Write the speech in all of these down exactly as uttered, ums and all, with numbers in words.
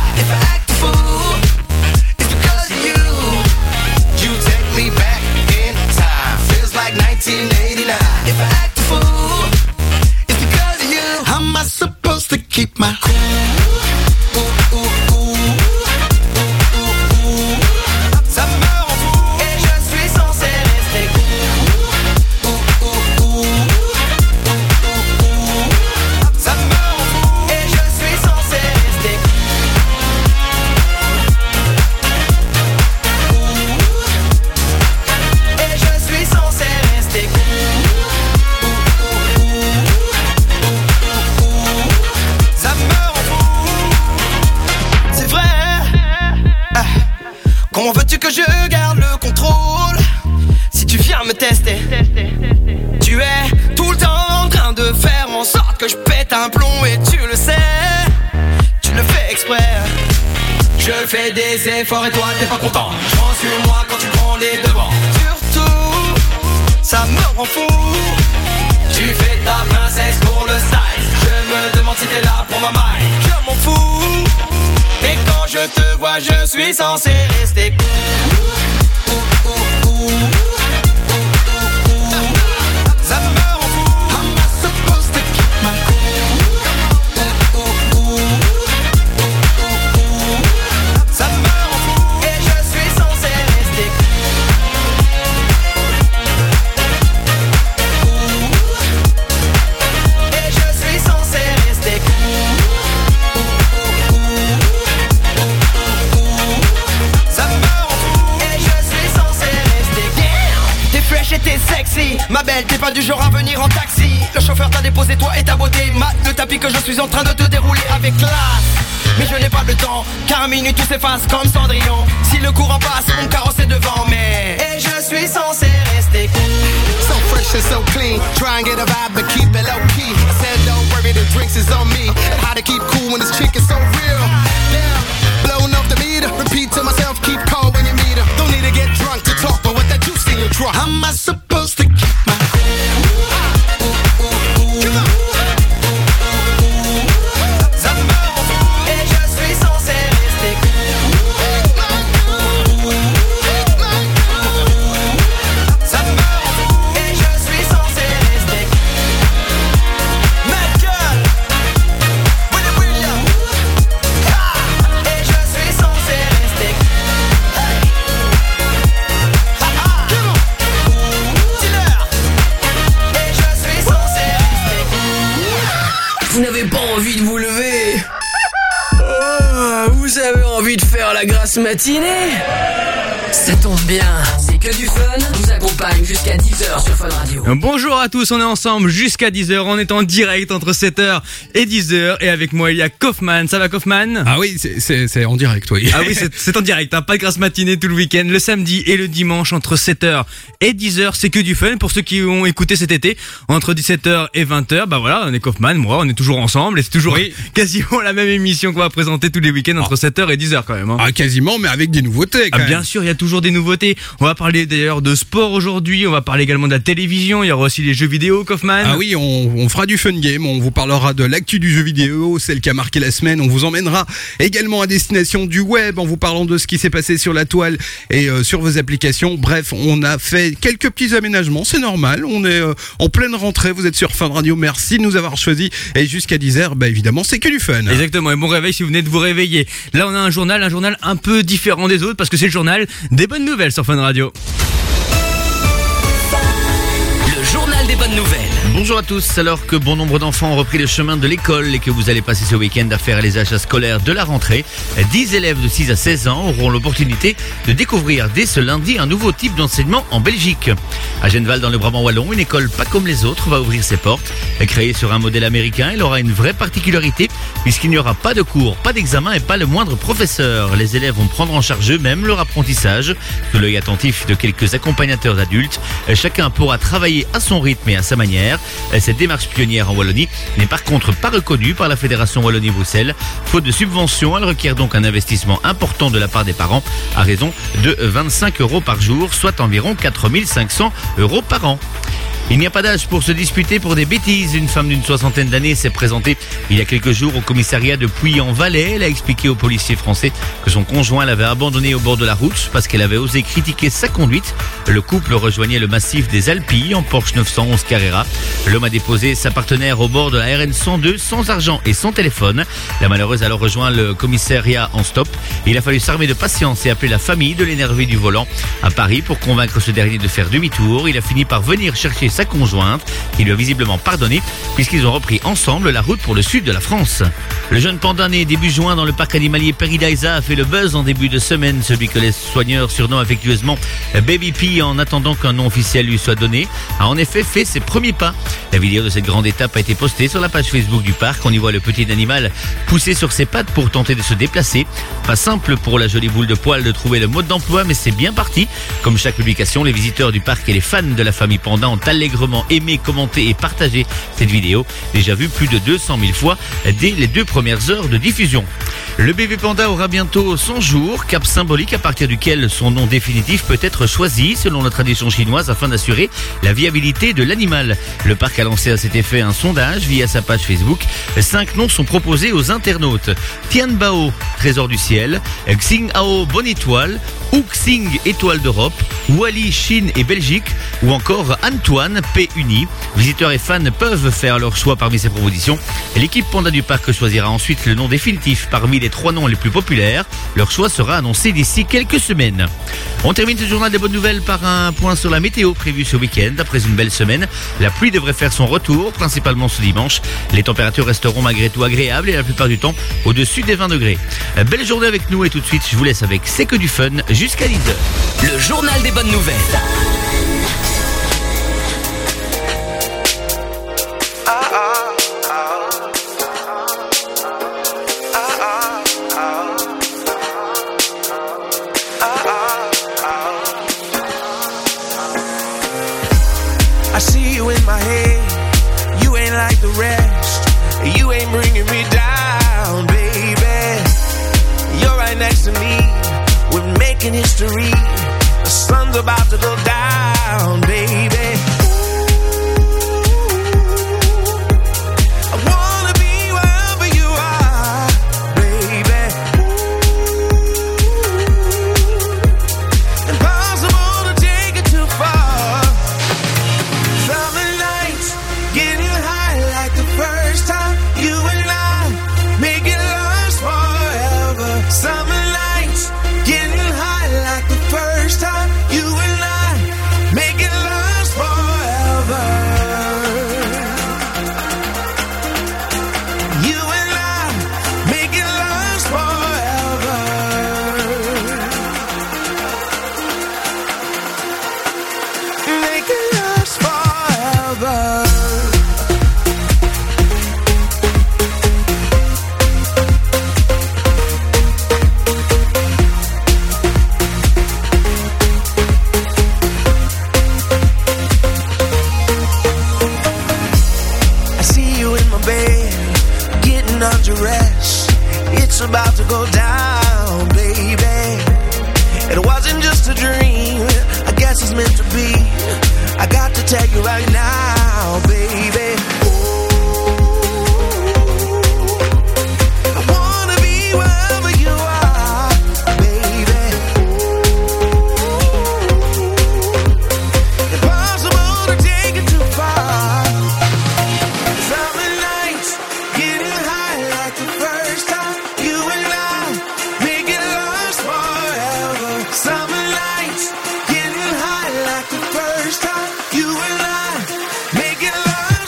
If I act a fool, it's because of you. You take me back in time. Feels like nineteen eighty-nine. If I act a fool, it's because of you. How am I supposed to keep my cool? Comment veux-tu que je garde le contrôle si tu viens me tester? Tu es tout le temps en train de faire en sorte que je pète un plomb et tu le sais. Tu le fais exprès. Je fais des efforts et toi t'es pas content. Je prends sur moi quand tu prends les devants. Surtout, ça me rend fou. Tu fais ta princesse pour le style. Je me demande si t'es là pour ma maille. Je m'en fous. Et quand je te vois, je suis censé rester cool. Ça me rend fou. How am I supposed to keep my cool? Ça me rend fou. Et je suis censé rester cool. Et je suis censé rester cool. T'es sexy, ma belle, t'es pas du genre à venir en taxi. Le chauffeur t'a déposé, toi et ta beauté. Mate le tapis que je suis en train de te dérouler avec classe. Mais je n'ai pas le temps, car à minute tout s'efface comme Cendrillon. Si le courant passe, mon carrosse est devant, mais et je suis censé rester cool. So fresh and so clean, try and get a vibe but keep it low key. I said don't worry, the drinks is on me. And how to keep cool when this chick is so real. Damn, blowing off the meter, repeat to myself, keep cold when you meet her. Don't need to get drunk to talk, but what that juice in your trunk. How am I supposed to keep my cool? Come on. Vous n'avez pas envie de vous lever? Oh, vous avez envie de faire la grasse matinée? Ça tombe bien, c'est que du fun nous accompagne jusqu'à dix heures sur Fun Radio. Bonjour à tous, on est ensemble jusqu'à dix heures, on est en direct entre sept heures et dix heures et avec moi il y a Kaufman. Ça va Kaufman? Ah oui, c'est, c'est, c'est en direct, oui. Ah oui, c'est, c'est en direct, hein, pas de grasse matinée tout le week-end, le samedi et le dimanche entre sept heures et dix heures, c'est que du fun. Pour ceux qui ont écouté cet été, entre dix-sept heures et vingt heures, bah voilà, on est Kaufman, moi, on est toujours ensemble et c'est toujours oui. quasiment la même émission qu'on va présenter tous les week-ends entre ah. sept heures et dix heures quand même. Hein. Ah quasiment, mais avec des nouveautés quand ah, même. Bien sûr, il y a toujours des nouveautés. On va parler d'ailleurs de sport aujourd'hui, on va parler également de la télévision, il y aura aussi les jeux vidéo, Kaufman. Ah oui, on, on fera du fun game, on vous parlera de l'actu du jeu vidéo, celle qui a marqué la semaine, on vous emmènera également à destination du web en vous parlant de ce qui s'est passé sur la toile et euh, sur vos applications. Bref, on a fait quelques petits aménagements, c'est normal, on est euh, en pleine rentrée, vous êtes sur Fun Radio, merci de nous avoir choisis et jusqu'à dix heures, bah évidemment, c'est que du fun. Exactement, et bon réveil si vous venez de vous réveiller. Là, on a un journal, un journal un peu différent des autres parce que c'est le journal des bonnes nouvelles sur Fun Radio. Le journal des bonnes nouvelles. Bonjour à tous, alors que bon nombre d'enfants ont repris le chemin de l'école et que vous allez passer ce week-end à faire les achats scolaires de la rentrée, dix élèves de six à seize ans auront l'opportunité de découvrir dès ce lundi un nouveau type d'enseignement en Belgique. À Genval, dans le Brabant wallon, une école pas comme les autres va ouvrir ses portes. Créée sur un modèle américain, elle aura une vraie particularité puisqu'il n'y aura pas de cours, pas d'examen et pas le moindre professeur. Les élèves vont prendre en charge eux-mêmes leur apprentissage sous l'œil attentif de quelques accompagnateurs adultes. Chacun pourra travailler à son rythme et à sa manière. Cette démarche pionnière en Wallonie n'est par contre pas reconnue par la Fédération Wallonie-Bruxelles. Faute de subvention, elle requiert donc un investissement important de la part des parents à raison de vingt-cinq euros par jour, soit environ quatre mille cinq cents euros par an. Il n'y a pas d'âge pour se disputer pour des bêtises. Une femme d'une soixantaine d'années s'est présentée il y a quelques jours au commissariat de Puy-en-Velay. Elle a expliqué aux policiers français que son conjoint l'avait abandonnée au bord de la route parce qu'elle avait osé critiquer sa conduite. Le couple rejoignait le massif des Alpilles en Porsche neuf cent onze Carrera. L'homme a déposé sa partenaire au bord de la R N cent deux sans argent et sans téléphone. La malheureuse a alors rejoint le commissariat en stop. Il a fallu s'armer de patience et appeler la famille de l'énervé du volant à Paris pour convaincre ce dernier de faire demi-tour. Il a fini par venir chercher sa conjointe, qui lui a visiblement pardonné, puisqu'ils ont repris ensemble la route pour le sud de la France. Le jeune panda né début juin dans le parc animalier Paradisa a fait le buzz en début de semaine, celui que les soigneurs surnomment affectueusement Baby P en attendant qu'un nom officiel lui soit donné, a en effet fait ses premiers pas. La vidéo de cette grande étape a été postée sur la page Facebook du parc. On y voit le petit animal pousser sur ses pattes pour tenter de se déplacer. Pas simple pour la jolie boule de poil de trouver le mode d'emploi, mais c'est bien parti. Comme chaque publication, les visiteurs du parc et les fans de la famille panda ont allègrement aimé, commenté et partagé cette vidéo, déjà vue plus de deux cent mille fois dès les deux premières heures de diffusion. Le bébé panda aura bientôt son jour, cap symbolique à partir duquel son nom définitif peut être choisi selon la tradition chinoise afin d'assurer la viabilité de l'animal. Le parc a lancé à cet effet un sondage via sa page Facebook. Cinq noms sont proposés aux internautes. Tianbao, trésor du ciel, Xinghao, bonne étoile, Uxing, étoile d'Europe, Wally, Chine et Belgique, ou encore Antoine, paix unie. Visiteurs et fans peuvent faire leur choix parmi ces propositions. L'équipe Panda du parc choisira ensuite le nom définitif parmi les trois noms les plus populaires. Leur choix sera annoncé d'ici quelques semaines. On termine ce journal des bonnes nouvelles par un point sur la météo prévue ce week-end. Après une belle semaine, la pluie devrait faire son retour, principalement ce dimanche. Les températures resteront malgré tout agréables et la plupart du temps au-dessus des vingt degrés. Belle journée avec nous et tout de suite, je vous laisse avec C'est que du fun jusqu'à dix heures. Le journal des bonnes nouvelles. I see you in my head. You ain't like the rest. You ain't bringing me down, baby. You're right next to me. We're making history. The sun's about to go down, baby. I wanna be wherever you are, baby. Impossible to take it too far. Summer nights, getting high like the first time. You and I, making love forever. Summer nights, getting high like the first time. You and I, making love forever. You and I, making love forever. Making love forever. I see you in my bed, getting undressed. It's about to go down, baby. It wasn't just a dream, I guess it's meant to be. I got to tell you right now, baby. I wanna be wherever you are, baby. Impossible to take it too far. Summer nights, getting high like the first time. You and I, making love forever. Summer nights, getting high like the first time. You and I, making love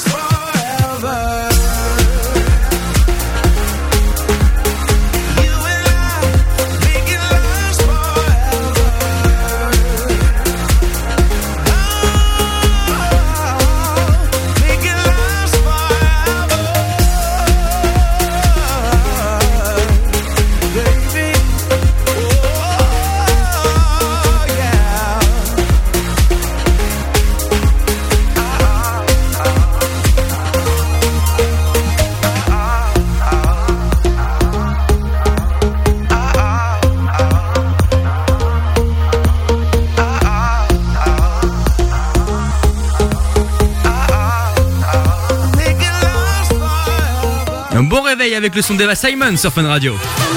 Bon réveil avec le son d'Eva Simon sur Fun Radio.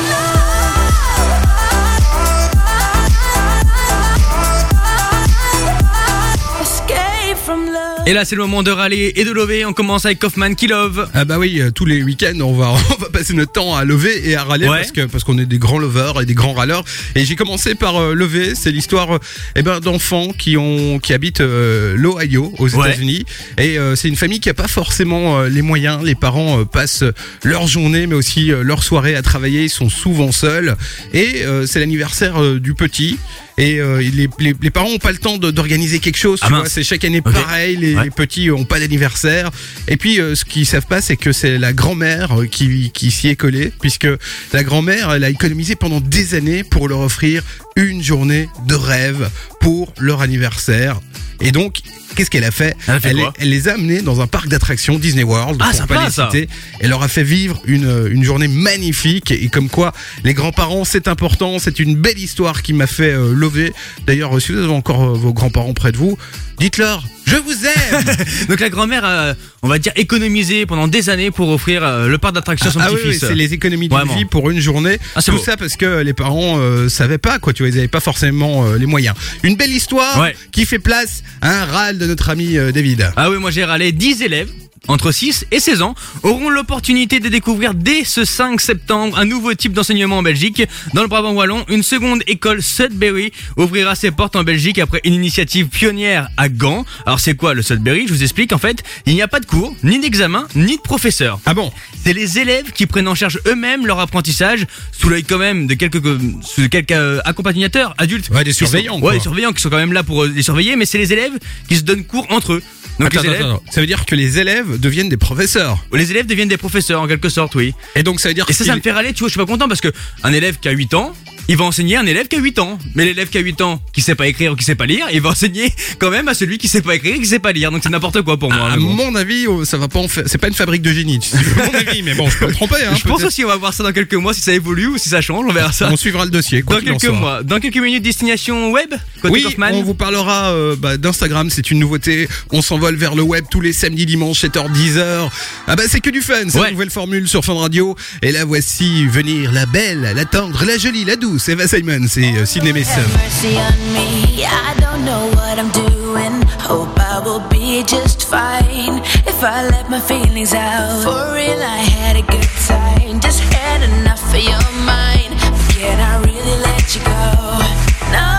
Et là c'est le moment de râler et de lover. On commence avec Kaufman qui love. Ah bah oui, euh, tous les week-ends on va on va passer notre temps à lever et à râler Ouais. parce que parce qu'on est des grands lovers et des grands râleurs. Et j'ai commencé par euh, lever, c'est l'histoire euh, eh ben d'enfants qui ont qui habitent euh, l'Ohio aux Ouais. États-Unis et euh, c'est une famille qui a pas forcément euh, les moyens. Les parents euh, passent leur journée mais aussi euh, leur soirée à travailler, ils sont souvent seuls et euh, c'est l'anniversaire euh, du petit. Et euh, les, les, les parents ont pas le temps de- d'organiser quelque chose, tu Ah vois, mince. c'est chaque année Ok. pareil, les, Ouais. les petits ont pas d'anniversaire. Et puis euh, ce qu'ils savent pas, c'est que c'est la grand-mère euh, qui, qui s'y est collée, puisque la grand-mère, elle a économisé pendant des années pour leur offrir une journée de rêve pour leur anniversaire. Et donc, qu'est-ce qu'elle a fait Elle a fait elle, quoi elle les a amenés dans un parc d'attractions Disney World, Ah, pour sympa, pas les ça. citer. Elle leur a fait vivre une, une journée magnifique et comme quoi les grands-parents c'est important, c'est une belle histoire qui m'a fait euh, lever. D'ailleurs, si vous avez encore euh, vos grands-parents près de vous, dites-leur je vous aime. Donc la grand-mère a, on va dire, économisé pendant des années pour offrir euh, le parc d'attractions à son Ah oui, oui, petit-fils. c'est les économies de Vraiment. vie pour une journée. Ah, c'est Tout beau. ça parce que les parents euh, savaient pas, quoi. Tu vois, ils avaient pas forcément euh, les moyens. Une belle histoire Ouais. qui fait place à un râle de notre ami euh, David. Ah oui, moi j'ai râlé dix élèves entre six et seize ans auront l'opportunité de découvrir dès ce cinq septembre un nouveau type d'enseignement en Belgique. Dans le Brabant wallon, une seconde école Sudbury ouvrira ses portes en Belgique après une initiative pionnière à Gand. Alors c'est quoi le Sudbury? Je vous explique. En fait, il n'y a pas de cours, ni d'examen, ni de professeur. Ah bon? C'est les élèves qui prennent en charge eux-mêmes leur apprentissage sous l'œil quand même de quelques de quelques euh, accompagnateurs adultes. Ouais, des qui sont- surveillants, Ouais, quoi. des surveillants qui sont quand même là pour euh, les surveiller, mais c'est les élèves qui se donnent cours entre eux. Donc Attends, les élèves, attends, attends. Ça veut dire que les élèves deviennent des professeurs. les élèves deviennent des professeurs en quelque sorte, oui. Et donc ça veut dire Et ça, qu'il- ça me fait râler, tu vois, je suis pas content parce que un élève qui a huit ans, il va enseigner à un élève qui a huit ans. Mais l'élève qui a huit ans, qui sait pas écrire ou qui sait pas lire, il va enseigner quand même à celui qui sait pas écrire et qui sait pas lire. Donc c'est n'importe quoi pour moi. à mais bon. mon avis, oh, ça va pas en faire. C'est pas une fabrique de génie. C'est mon avis, mais bon, je peux me tromper. Hein, Je pense peut-être. aussi on va voir ça dans quelques mois si ça évolue ou si ça change, on verra ça. On suivra le dossier. Quoi Dans qu'il en quelques soit. mois, dans quelques minutes, destination web côté Oui, Kaufman. on vous parlera euh, bah, d'Instagram, c'est une nouveauté. On s'envole vers le web tous les samedis, dimanches, sept heures, dix heures. Ah bah c'est que du fun, c'est Ouais. une nouvelle formule sur Fun Radio. Et là voici venir la belle, la tendre, la jolie, la douce Eva Simon, c'est euh, Sydney Mason. Mercy on me, I don't know what I'm doing. Hope I will be just fine if I let my feelings out. For real, I had a good time, just had enough of your mind. Can I really let you go? No.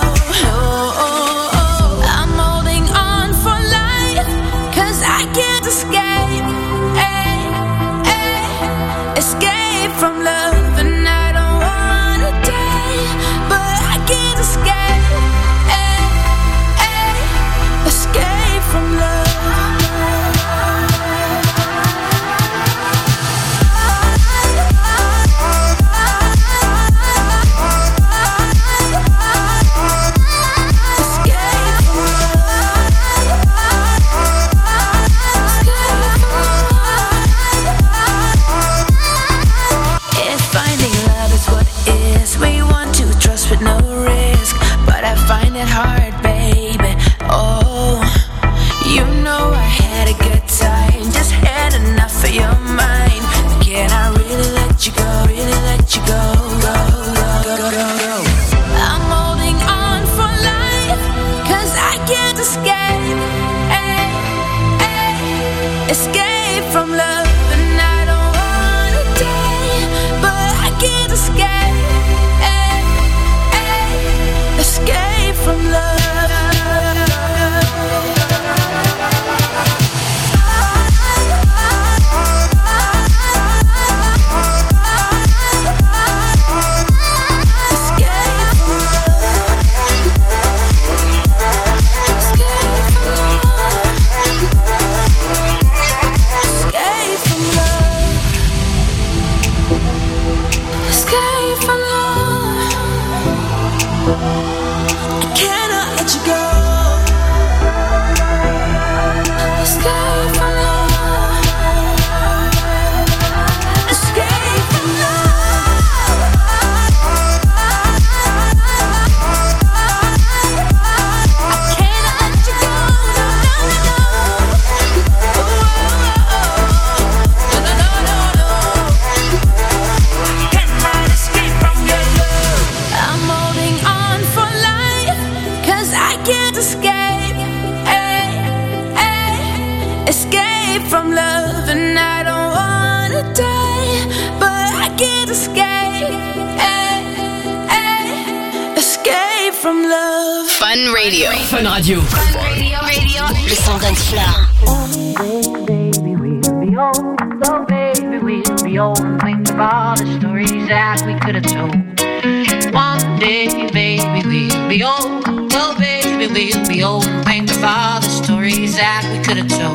I'm holding on for life, 'cause I can't escape, eh, eh, escape from love, and I don't wanna die, but I can't escape, eh, eh, escape from love. from love. Fun Radio. Fun Radio. Fun Radio. Radio. Le son dance floor. Baby, we'll be old. Oh, baby, we'll be old. And think of all the stories that we could have told. One day, baby, we'll be old. Oh, baby, we'll be old. And think of all the stories that we could have told.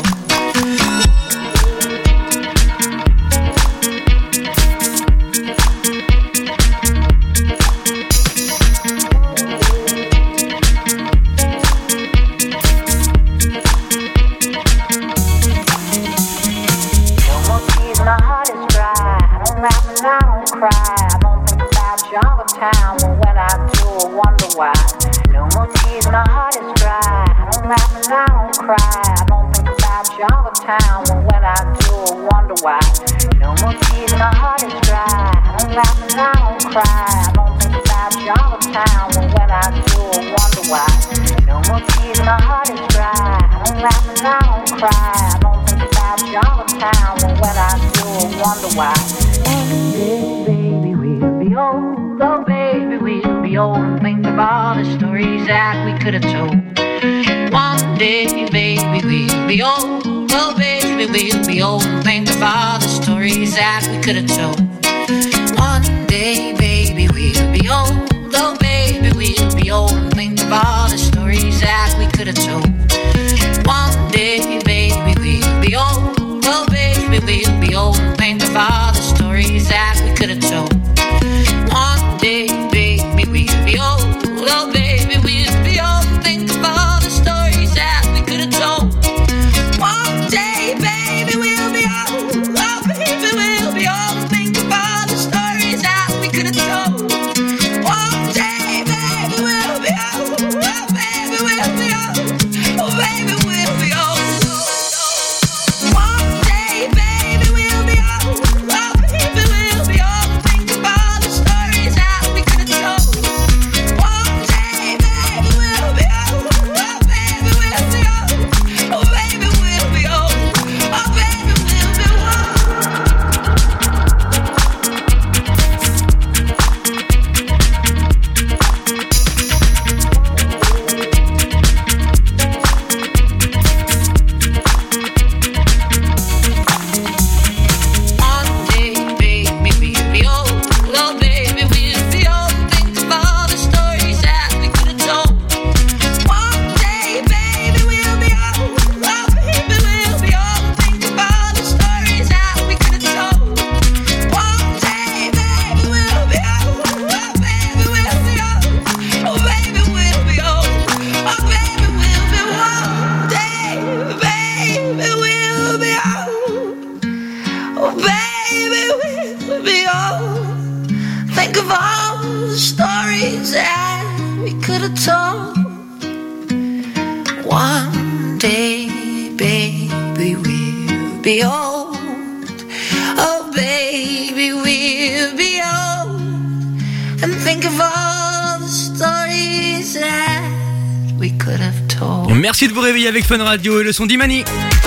I don't cry, I don't think about you all the time. But when I do, I wonder why. No more tears, my heart is dry. I don't laugh and I don't cry. I don't think about you all the time. But when I do, I wonder why. No more tears, my heart is dry. I don't laugh and I don't cry. I don't think about you all the time. But when I do, I wonder why. No more tears, my heart is dry. I don't laugh and I don't cry. I don't think about you all the time. But when I do, I wonder why. Baby, we'll be old. Oh, baby, we'll be old. And think of all the stories that we could have told. One day, baby, we'll be old. Oh, baby, we'll be old. And think of all the stories that we could have told. One day, baby, we'll be old. Oh, baby, we'll be old. And think of all the stories that we could have told. One day, baby, we'll be old. Oh, baby, we'll be old. And think of all the stories that we could have told. One day, baby, we'll be old. Oh, baby, we'll be old. Think of all the stories that we could have told. One day, baby, we'll be old. Oh, baby, we'll be old. Think of all the stories that we could have told. One day, baby, we'll be old. Oh, baby, we'll be old. Oh, baby, we'll be old. One day, baby, we'll be old. Oh, baby, we'll be old. Think of all the stories that we could have told. One day, baby, we'll be old. Oh, baby, we'll be old. Oh, baby, we'll be old. Oh, baby, we'll be One day, baby, we'll be old. Oh, baby, we'll be old. Think of all the stories that we could have told. One day, baby, we'll be old. Oh, baby, we'll be old. Think of all the stories that we could have told. One day, baby, we'll be old. Oh, baby, we'll be old. Oh, baby, we'll be old. Oh, baby, we'll be one day, baby, we'll be old. Oh, baby, we'll be old. Think of all the stories that we could have told. One day, baby, we'll be old. Oh, baby, we'll be old. And think of all the stories that we could have told. Merci de vous réveiller avec Fun Radio et le son d'Imani.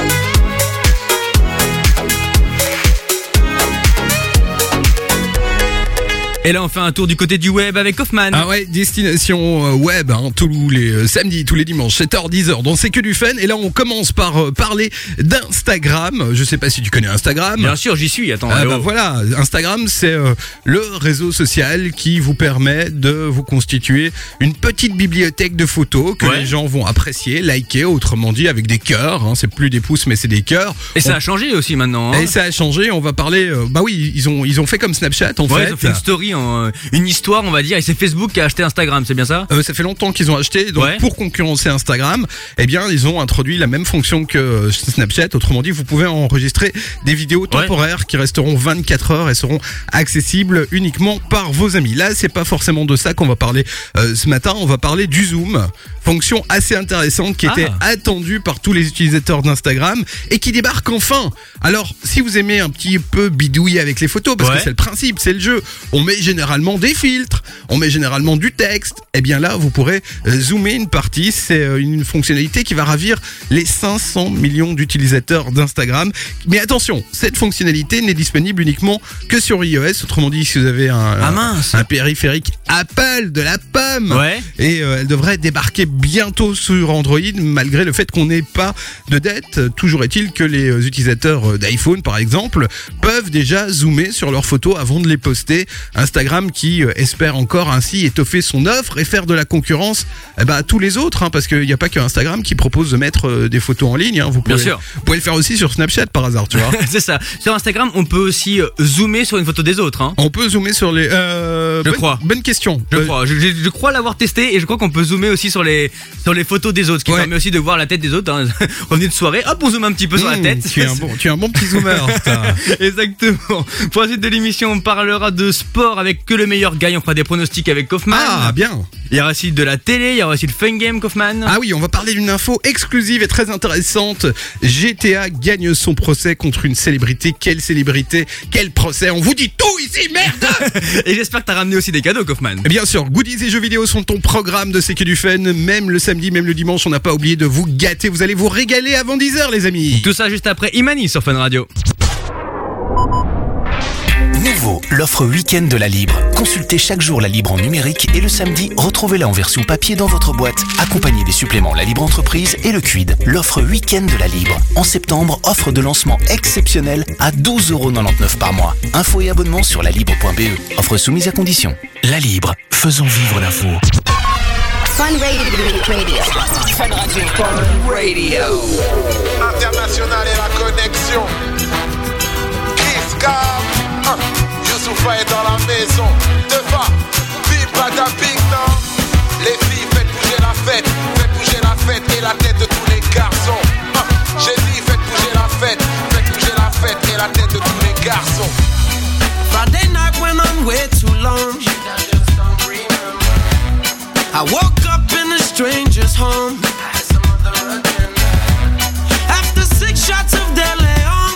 Et là on fait un tour du côté du web avec Hoffman. Ah ouais, destination euh, web, hein, tous les euh, samedis, tous les dimanches, sept heures dix heures, donc c'est que du fun. Et là on commence par euh, parler d'Instagram. Je sais pas si tu connais Instagram. Bien sûr, j'y suis, attends. Ah allô. bah voilà, Instagram c'est euh, le réseau social qui vous permet de vous constituer une petite bibliothèque de photos que Ouais. les gens vont apprécier, liker, autrement dit avec des cœurs, hein, c'est plus des pouces mais c'est des cœurs. Et ça On- a changé aussi maintenant. Hein. Et ça a changé, on va parler, euh, bah oui, ils ont, ils ont fait comme Snapchat en Ouais, fait. ils ont fait une story, en, une histoire on va dire, et c'est Facebook qui a acheté Instagram, c'est bien ça? Euh, ça fait longtemps qu'ils ont acheté, donc Ouais. pour concurrencer Instagram, eh bien ils ont introduit la même fonction que Snapchat. Autrement dit, vous pouvez enregistrer des vidéos temporaires qui resteront vingt-quatre heures et seront accessibles uniquement par vos amis. Là, c'est pas forcément de ça qu'on va parler euh, ce matin. On va parler du zoom, fonction assez intéressante qui était Ah. attendue par tous les utilisateurs d'Instagram et qui débarque enfin. Alors, si vous aimez un petit peu bidouiller avec les photos, parce Ouais. que c'est le principe, c'est le jeu, on met généralement des filtres, on met généralement du texte. Eh bien là, vous pourrez euh, zoomer une partie. C'est euh, une fonctionnalité qui va ravir les cinq cents millions d'utilisateurs d'Instagram. Mais attention, cette fonctionnalité n'est disponible uniquement que sur iOS. Autrement dit, si vous avez un, Ah mince. un, un périphérique Apple de la pomme. Ouais. Et euh, elle devrait débarquer bientôt sur Android, malgré le fait qu'on n'ait pas de dette. Toujours est-il que les euh, utilisateurs euh, d'iPhone, par exemple, peuvent déjà zoomer sur leurs photos avant de les poster. Instagram qui euh, espère encore ainsi étoffer son offre et faire de la concurrence eh ben, à tous les autres, hein, parce qu'il n'y a pas que Instagram qui propose de mettre euh, des photos en ligne. Hein. Vous pouvez, Bien sûr. Vous pouvez le faire aussi sur Snapchat par hasard, tu vois. C'est ça. Sur Instagram, on peut aussi euh, zoomer sur une photo des autres. Hein. On peut zoomer sur les... Euh, Je bonne, crois. Bonne question. Je Euh, crois. Je, je, je crois l'avoir testé et je crois qu'on peut zoomer aussi sur les sur les photos des autres, ce qui Ouais. permet aussi de voir la tête des autres. Hein. Revenu de soirée, hop, on zoome un petit peu sur la mmh, tête. Tu es un bon, tu es un bon petit zoomer. ça. Exactement. Pour la suite de l'émission, on parlera de sport avec que le meilleur gagne. On fera des pronostics avec Kaufman. Ah, bien. Il y aura aussi de la télé, il y aura aussi le fun game Kaufman. Ah oui, on va parler d'une info exclusive et très intéressante. G T A gagne son procès contre une célébrité. Quelle célébrité? Quel procès? On vous dit tout ici, merde. Et j'espère que t'as ramené aussi des cadeaux Kaufman. Bien sûr, goodies et jeux vidéo sont ton programme de C'est que du fun. Même le samedi, même le dimanche, on n'a pas oublié de vous gâter. Vous allez vous régaler avant dix heures, les amis. Tout ça juste après Imani sur Fun Radio. Nouveau, l'offre week-end de la Libre. Consultez chaque jour la Libre en numérique et le samedi, retrouvez-la en version papier dans votre boîte. Accompagnez des suppléments La Libre Entreprise et le Quid. L'offre week-end de la Libre. En septembre, offre de lancement exceptionnelle à douze euros quatre-vingt-dix-neuf par mois. Infos et abonnements sur la libre point b e. Offre soumise à condition. La Libre, faisons vivre l'info. Fun Radio. Fun Radio. Fun Radio. International et la connexion. Kiss Cam. Hein. Youssoufa est dans la maison. Defa. Bim bada bing non. Les filles, faites bouger la fête. Faites bouger la fête et la tête de tous les garçons. Hein. J'ai dit faites bouger la fête. Faites bouger la fête et la tête de tous les garçons. Friday night went on way too long. I woke up in a stranger's home. After six shots of De Leon.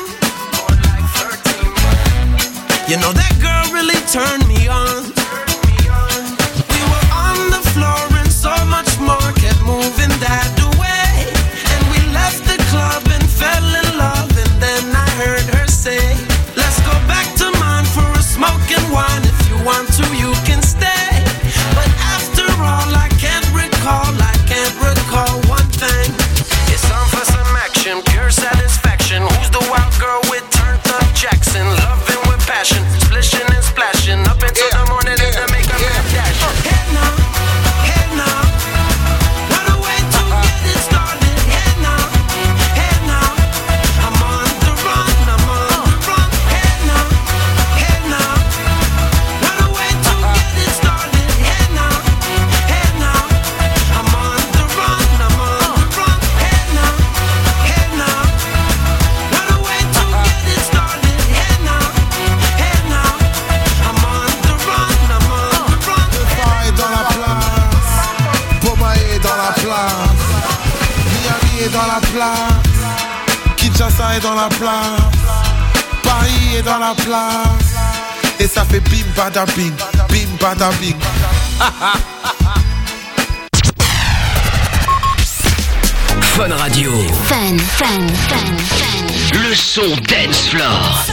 You know that girl really turned me on. We were on the floor and so much more. Kept moving that way. And we left the club and fell in love. And then I heard her say, let's go back to mine for a smoke and wine. If you want to, you can stay. But after all, I can't recall, I can't recall one thing. It's time for some action, pure satisfaction. Who's the wild girl with turned up Jackson? Loving with passion, splishing and splashing. Up until Yeah, the morning yeah, and to make a yeah. rap dash. Hey now, hey now. What a way to get it started. Hey now, hey now. I'm on the run, I'm on the run. Hey now, hey now. What a way to get it started. Hey now, hey now. I'm on the run, I'm on the run. Hey now, hey now. What a way to get it started. Hey now, hey now. I'm on the run, I'm on the run. Defa est dans la place. Boma est dans la place. Miami est dans la place. Kinshasa est dans la place. Paris est dans la place. Et ça fait bim bada bing, bim bada bing. Fun Radio. Fun, fun, fun, fun. Le son Dance Floor.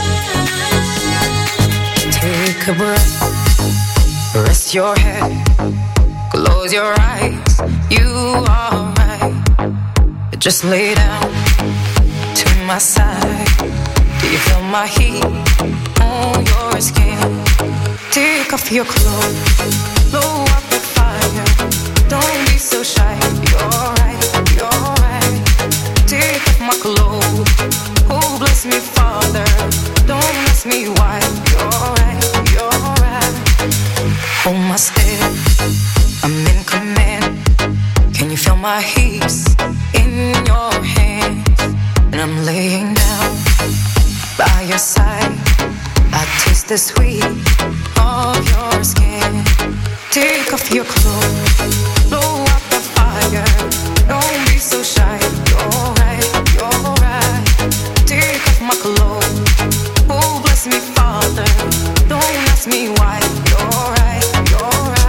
Take a breath, rest your head, close your eyes, you are right. Just lay down to my side. Do you feel my heat on your skin? Take off your clothes, blow up the fire. Don't be so shy, you're right, you're right. Take off my clothes, oh bless me Father. Don't ask me why, you're right, you're right. Hold my step, I'm in command. Can you feel my heat in your hands? And I'm laying down by your side. I taste the sweet of your skin. Take off your clothes, blow up the fire. Don't be so shy, you're right, you're right. Take off my clothes, oh bless me Father. Don't ask me why, you're right, you're right.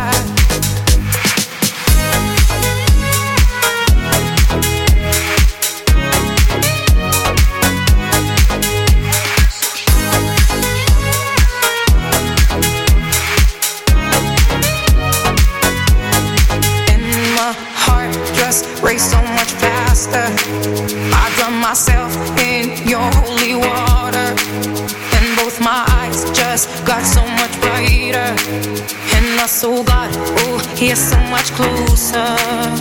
race so much faster. I drown myself in your holy water, and both my eyes just got so much brighter. And I saw God, oh, He is so much closer.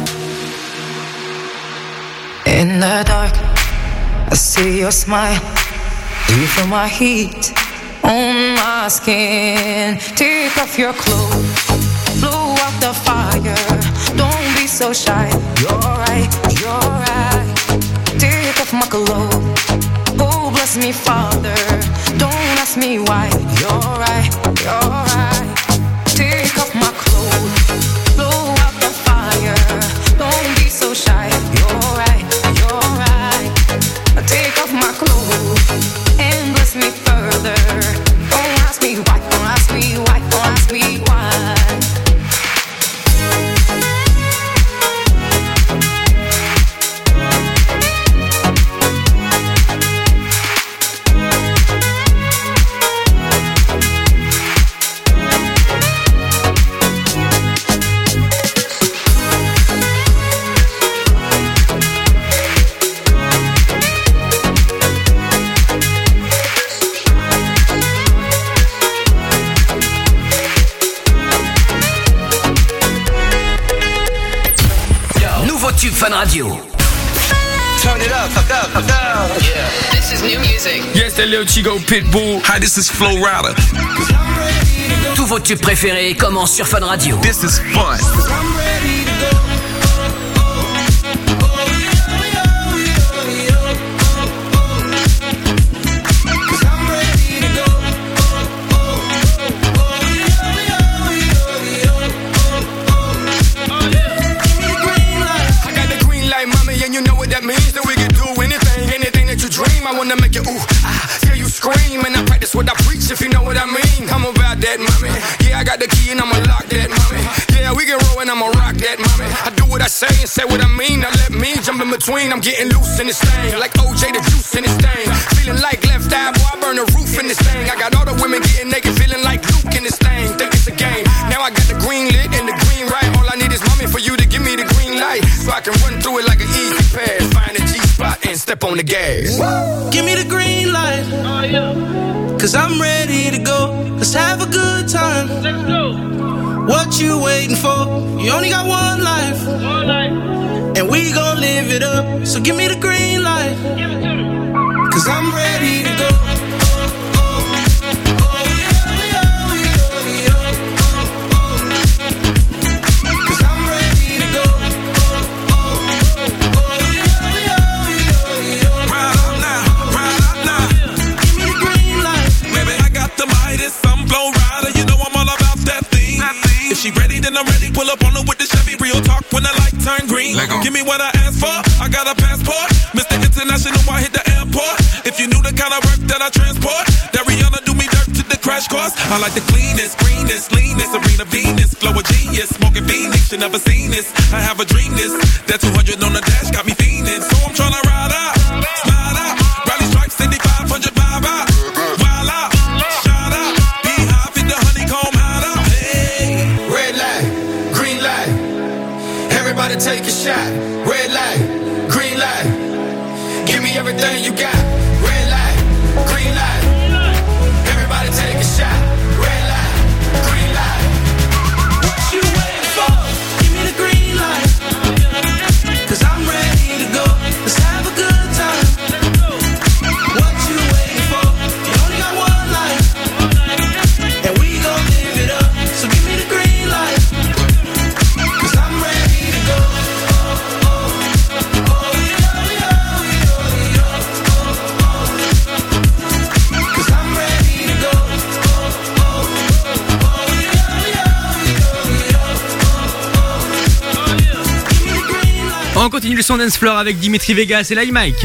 In the dark, I see your smile. Do you feel my heat on my skin? Take off your clothes, blow out the fire. Don't be so shy. You're right, you're right. Take off my clothes. Oh, bless me, Father. Don't ask me why. You're right, you're right. Take off my clothes, blow out the fire. Don't be so shy. You're right, you're right. Take off my clothes and bless me further. Don't ask me why, don't ask me why, don't ask me why. Tube Fun Radio. Turn it up, up, up, up, up. Yeah. This is new music. Yes, that Lil Chico Pitbull. Hi, this is Flo Rida. Tous vos tubes préférés commencent sur Fun Radio. This is fun. I wanna make you ooh, ah, hear you scream. And I practice what I preach, if you know what I mean. I'm about that, mommy. Yeah, I got the key and I'ma lock that, mommy. Yeah, we can roll and I'ma rock that, mommy. I do what I say and say what I mean. Now let me jump in between. I'm getting loose in this thing, like O J the juice in this thing. Feeling like left eye, boy, I burn the roof in this thing. I got all the women getting naked, feeling like Luke in this thing. Think it's a game. Now I got the green lit and the green right. All I need is mommy for you to give me the green light, so I can run through it like an easy pass. Find a G spot and step on the gas. Give me the green light, oh, yeah. Cause I'm ready to go. Let's have a good time. Let's go. What you waiting for? You only got one life, one life. And we gon' live it up. So give me the green light, give it to me. Cause I'm ready to go. If she ready, then I'm ready. Pull up on her with the Chevy. Real talk when the light turn green. Give me what I asked for. I got a passport. Mister International, I hit the airport. If you knew the kind of work that I transport, that Rihanna do me dirt to the crash course. I like the cleanest, greenest, leanest, Serena Venus, flow a genius, smoking Phoenix. You never seen this. I have a dream this. That two hundred on the dash got me fiending. So I'm tryna ride out, slide out, rally stripes, seventy-five hundred vibe out. Wild out, shout out, beehive, hit the honeycomb hide out. Everybody take a shot. Red light, green light. Give me everything you got. Red light, green light. Everybody take a shot. Red light, green light. What you waiting for? Give me the green light. Cause I'm ready to go. Let's have a good time. What you waiting for? You only got one life, and we gon' live it up. So give me the green light. Cause I'm ready to go. On continue le son dance floor avec Dimitri Vegas et Like Mike.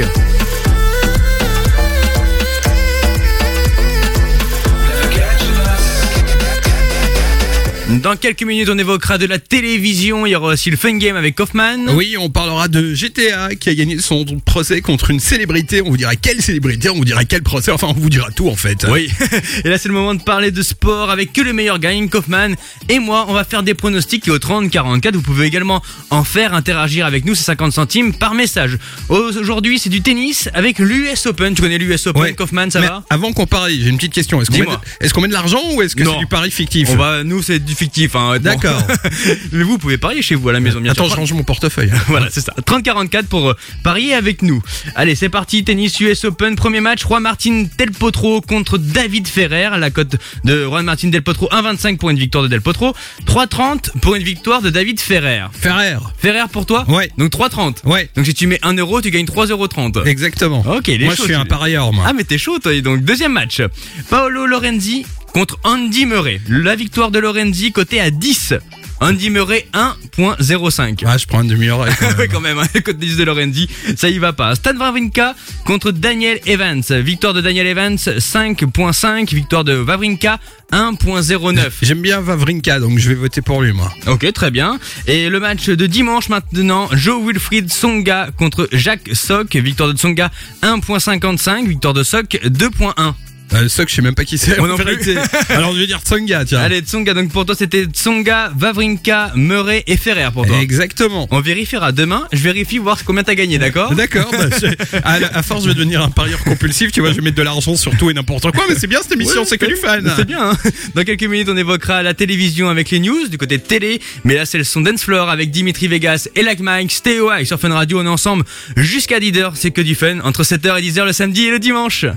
Dans quelques minutes, on évoquera de la télévision. Il y aura aussi le Fun Game avec Kaufman. Oui, on parlera de G T A qui a gagné son procès contre une célébrité. On vous dira quelle célébrité, on vous dira quel procès. Enfin, on vous dira tout en fait. Oui. Et là, c'est le moment de parler de sport avec que le meilleur gagne, Kaufman. Et moi, on va faire des pronostics. Et au trente quarante-quatre, vous pouvez également en faire, interagir avec nous. C'est cinquante centimes par message. Aujourd'hui, c'est du tennis avec l'U S Open. Tu connais l'U S Open, Ouais. Kaufman, ça Mais va? avant qu'on parle, j'ai une petite question. Est-ce qu'on met, Dis-moi. de, est-ce qu'on met de l'argent ou est-ce que Non. c'est du pari fictif? On va, nous, c'est du fictif. Hein, honnêtement. D'accord. Mais vous pouvez parier chez vous à la maison, bien Attends, sûr. je range mon portefeuille. Voilà, c'est ça. trente quarante-quatre pour euh, parier avec nous. Allez, c'est parti. Tennis U S Open. Premier match. Juan Martín Del Potro contre David Ferrer. La cote de Juan Martín Del Potro, un virgule vingt-cinq pour une victoire de Del Potro. trois virgule trente pour une victoire de David Ferrer. Ferrer. Ferrer pour toi? Ouais. Donc trois virgule trente. Ouais. Donc si tu mets un euro, tu gagnes trois euros trente. Exactement. Ok, il est Moi, chaud, je suis un celui-là. parieur, moi. Ah, mais t'es chaud, toi. Et donc, deuxième match. Paolo Lorenzi contre Andy Murray. La victoire de Lorenzi, cotée à dix. Andy Murray, un virgule zéro cinq. Ah, je prends une demi-heure. avec, quand même. Ouais, quand même, hein, cote dix de Lorenzi, ça y va pas. Stan Wawrinka contre Daniel Evans. Victoire de Daniel Evans, cinq virgule cinq. Victoire de Wawrinka, un virgule zéro neuf. J'aime bien Wawrinka, donc je vais voter pour lui, moi. Ok, très bien. Et le match de dimanche maintenant, Joe Wilfried Tsonga contre Jacques Sock. Victoire de Tsonga, un virgule cinquante-cinq. Victoire de Sock, deux virgule un. Euh, le soc, je sais même pas qui c'est. Moi en non plus. vérité. Alors je vais dire Tsonga, tiens. Allez, Tsonga, donc pour toi c'était Tsonga, Wawrinka, Murray et Ferrer pour toi. Exactement. On vérifiera demain, je vérifie voir combien t'as gagné, d'accord? D'accord. Bah, je- à, la- à force, je vais devenir un parieur compulsif. Tu vois, je vais mettre de l'argent sur tout et n'importe quoi. Mais c'est bien cette émission, Ouais, c'est que du fun. C'est bien, hein. Dans quelques minutes, on évoquera la télévision avec les news du côté de télé. Mais là, c'est le son Dance Floor avec Dimitri Vegas et Like Mike. Stay away sur Fun Radio. On est ensemble jusqu'à dix heures. C'est que du fun. Entre sept heures et dix heures le samedi et le dimanche.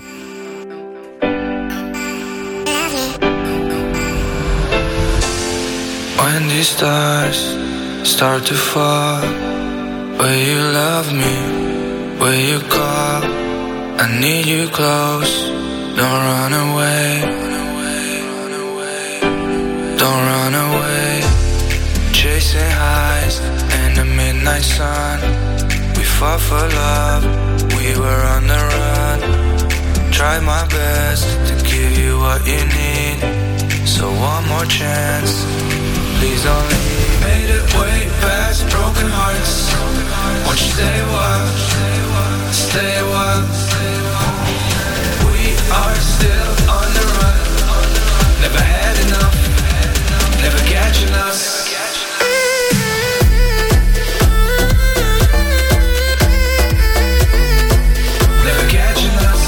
When these stars start to fall, will you love me? Will you call? I need you close. Don't run away. Don't run away. Chasing highs in the midnight sun. We fought for love. We were on the run. Tried my best to give you what you need. So one more chance. Please don't leave. Made it way past broken hearts. Won't you stay a while? Stay a while. We are still on the run. Never had enough. Never catching us. Never catching us.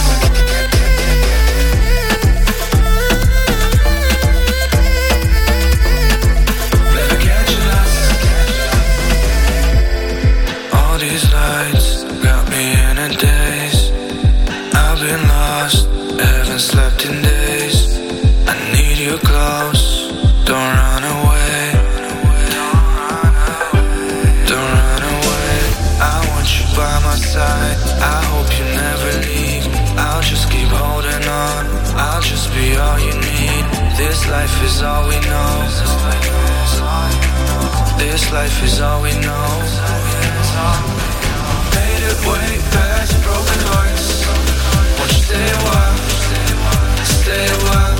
Never catching us. All these lights got me in a daze. I've been lost, haven't slept in days. I need you close, don't run away. Don't run away. I want you by my side. I hope you never leave. I'll just keep holding on. I'll just be all you need. This life is all we know. This life is all we know. Made it way past broken hearts. Won't you stay a while? Stay a while.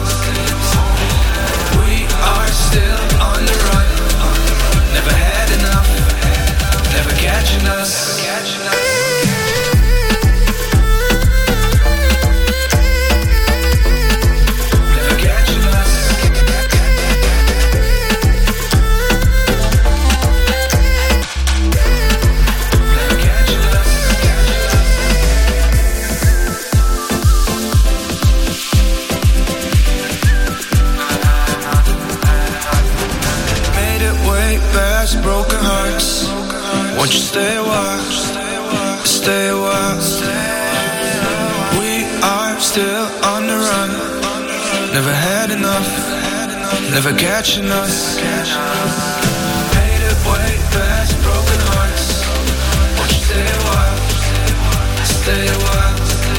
We are still on the run. Never had enough. Never catching us. Never catching us. Never catching us. Made it way past broken hearts. Won't you stay a while? Stay a while. We are still on the run. Never had enough. Never catching us. Made it way past broken hearts. Won't you stay a while? Stay a while.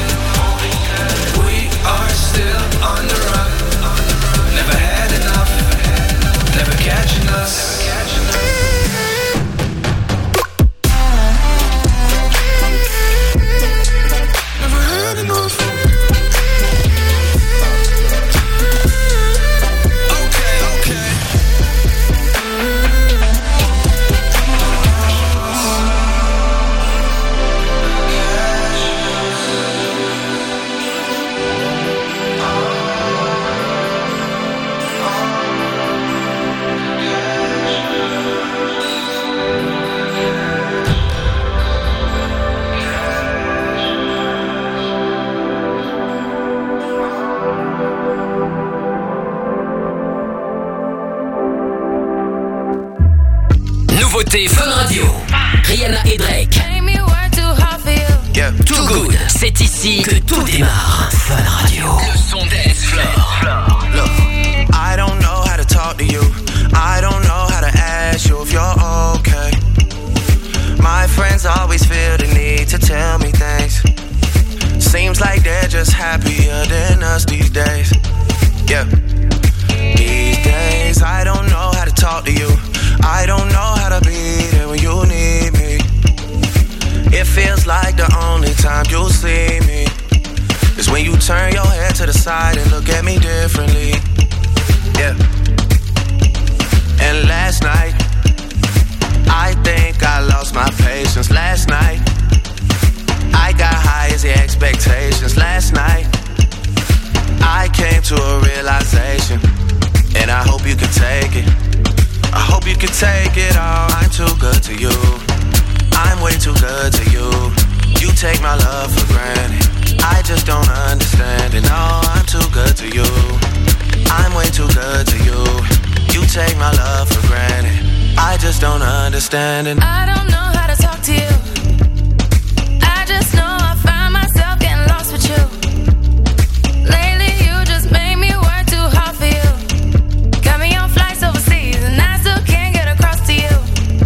We are still on the run. Never had enough. Never catching us. Never had enough. Okay, okay. Nouveauté Fun Radio. Rihanna et Drake. Yeah. Too Good. C'est ici que tout démarre. Fun Radio. Le son dance floor. Look, I don't know how to talk to you. I don't know how to ask you if you're okay. My friends always feel the need to tell me things. Seems like they're just happier than us these days. Yeah. These days, I don't know how to talk to you. I don't know how to be there when you need me. It feels like the only time you'll see me is when you turn your head to the side and look at me differently. Yeah. And last night, I think I lost my patience. Last night, I got high as the expectations. Last night, I came to a realization, and I hope you can take it. I hope you can take it all. I'm too good to you. I'm way too good to you. You take my love for granted. I just don't understand it. No, I'm too good to you. I'm way too good to you. You take my love for granted. I just don't understand it. I don't know how to talk to you. I just know I find myself getting lost with you. Lately you just made me work too hard for you. Got me on flights overseas and I still can't get across to you.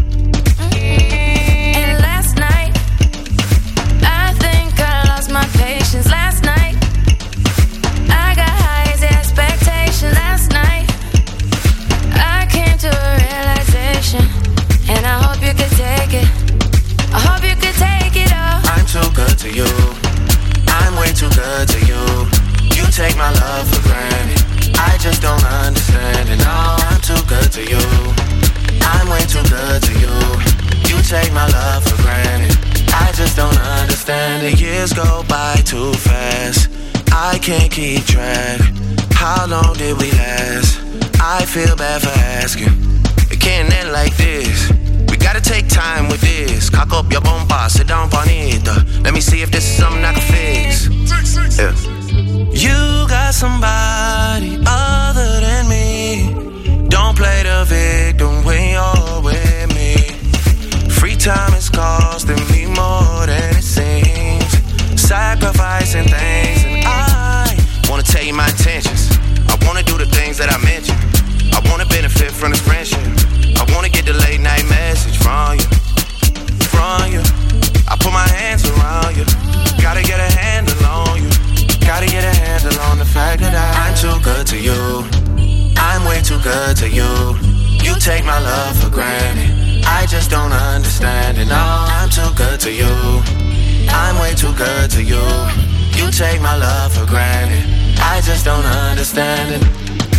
And last night, I think I lost my patience. Last night, I got high as the expectation. Last night, I came to a realization, and I hope you could take it. I hope you could take it all. I'm too good to you. I'm way too good to you. You take my love for granted. I just don't understand it. No, I'm too good to you. I'm way too good to you. You take my love for granted. I just don't understand it. Years go by too fast. I can't keep track. How long did we last? I feel bad for asking. It can't end like this. We gotta take time with this. Cock up your bomba, sit down, bonita. Let me see if this is something I can fix. Yeah. You got somebody other than me. Don't play the victim when you're with me. Free time is costing me more than it seems. Sacrificing things, and I wanna tell you my intentions. I wanna do the things that I mentioned. I wanna benefit from this friendship. I wanna get the late night message from you, from you. I put my hands around you. Gotta get a handle on you. Gotta get a handle on the fact that I, I'm too good to you. I'm way too good to you. You take my love for granted. I just don't understand it. No, I'm too good to you. I'm way too good to you. You take my love for granted. I just don't understand it.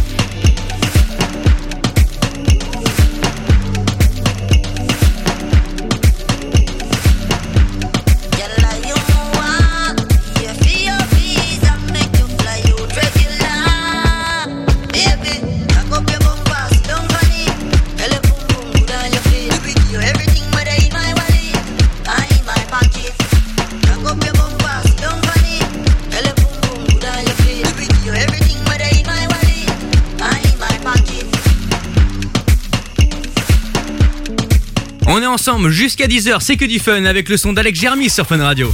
On est ensemble jusqu'à dix heures, c'est que du fun avec le son d'Alex Germis sur Fun Radio.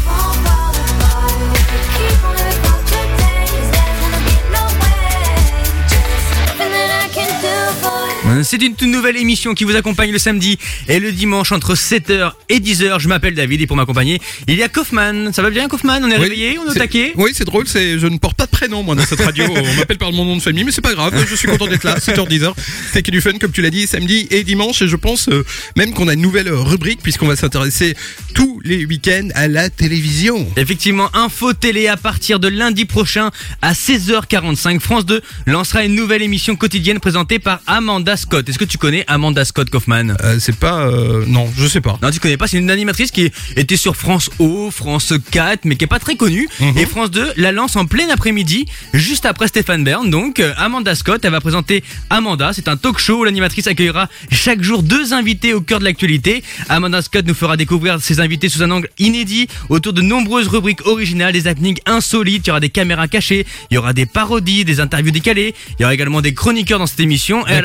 C'est une toute nouvelle émission qui vous accompagne le samedi et le dimanche entre sept heures et dix heures. Je m'appelle David et pour m'accompagner, il y a Kaufman. Ça va bien, Kaufman? On est oui, réveillé, on est au taquet? Oui, c'est drôle, c'est, je ne porte pas de prénom moi dans cette radio. On m'appelle par mon nom de famille, mais c'est pas grave, je suis content d'être là. sept heures dix heures, c'est que du fun comme tu l'as dit, samedi et dimanche. Et je pense euh, même qu'on a une nouvelle rubrique puisqu'on va s'intéresser tous les week-ends à la télévision. Effectivement, info télé à partir de lundi prochain à seize heures quarante-cinq. France deux lancera une nouvelle émission quotidienne présentée par Amanda Scott. Est-ce que tu connais Amanda Scott Kaufman? euh, C'est pas... Euh, non, je sais pas. Non, tu connais pas, c'est une animatrice qui était sur France O, France quatre, mais qui est pas très connue. Mm-hmm. Et France deux la lance en plein après-midi, juste après Stéphane Bern. Donc, Amanda Scott, elle va présenter Amanda. C'est un talk show où l'animatrice accueillera chaque jour deux invités au cœur de l'actualité. Amanda Scott nous fera découvrir ses invités sous un angle inédit, autour de nombreuses rubriques originales, des happenings insolites. Il y aura des caméras cachées, il y aura des parodies, des interviews décalées. Il y aura également des chroniqueurs dans cette émission. Et à la fin,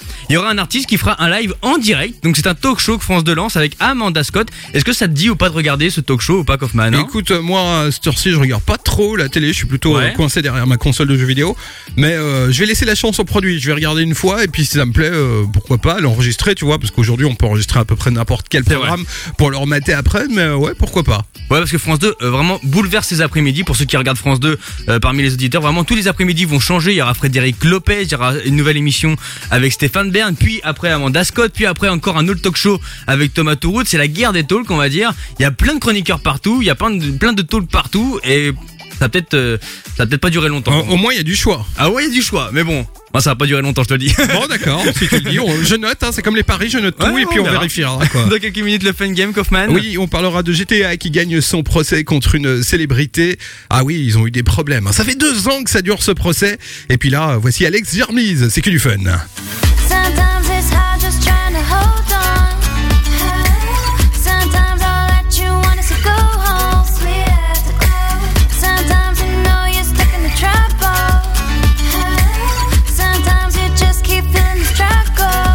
il y aura un artiste qui fera un live en direct. Donc c'est un talk show que France deux lance avec Amanda Scott. Est-ce que ça te dit ou pas de regarder ce talk show ou pas, Kaufman, hein? Écoute, euh, moi, à cette heure-ci, je regarde pas trop la télé. Je suis plutôt Ouais. euh, coincé derrière ma console de jeux vidéo. Mais euh, je vais laisser la chance au produit. Je vais regarder une fois et puis si ça me plaît, euh, pourquoi pas l'enregistrer, tu vois, parce qu'aujourd'hui on peut enregistrer à peu près n'importe quel C'est programme pour le remater après. Mais euh, ouais, pourquoi pas. Ouais, parce que France deux euh, vraiment bouleverse ses après-midi. Pour ceux qui regardent France deux euh, parmi les auditeurs, vraiment tous les après-midi vont changer. Il y aura Frédéric Lopez, il y aura une nouvelle émission avec Stéphane Bern, puis après Amanda Scott, puis après encore un autre talk show avec Thomas Touroud. C'est la guerre des talks, on va dire. Il y a plein de chroniqueurs partout, il y a plein de, plein de talks partout et ça va peut-être euh, ça va peut-être pas durer longtemps. Au, au moins il y a du choix. Ah ouais, il y a du choix, mais bon, moi, ça va pas durer longtemps, je te le dis. Bon d'accord, si tu le dis, on- je note, hein, c'est comme les paris, je note tout Ouais, et puis on, verra. vérifiera quoi. Dans quelques minutes, le fun game, Kaufman. Oui, on parlera de G T A qui gagne son procès contre une célébrité. Ah oui, ils ont eu des problèmes. Ça fait deux ans que ça dure ce procès. Et puis là, voici Alex Germise, c'est que du fun. Sometimes it's hard just trying to hold on. Sometimes all that you want is to go home. Sometimes you know you're stuck in the trouble. Sometimes you just keep feeling the struggle.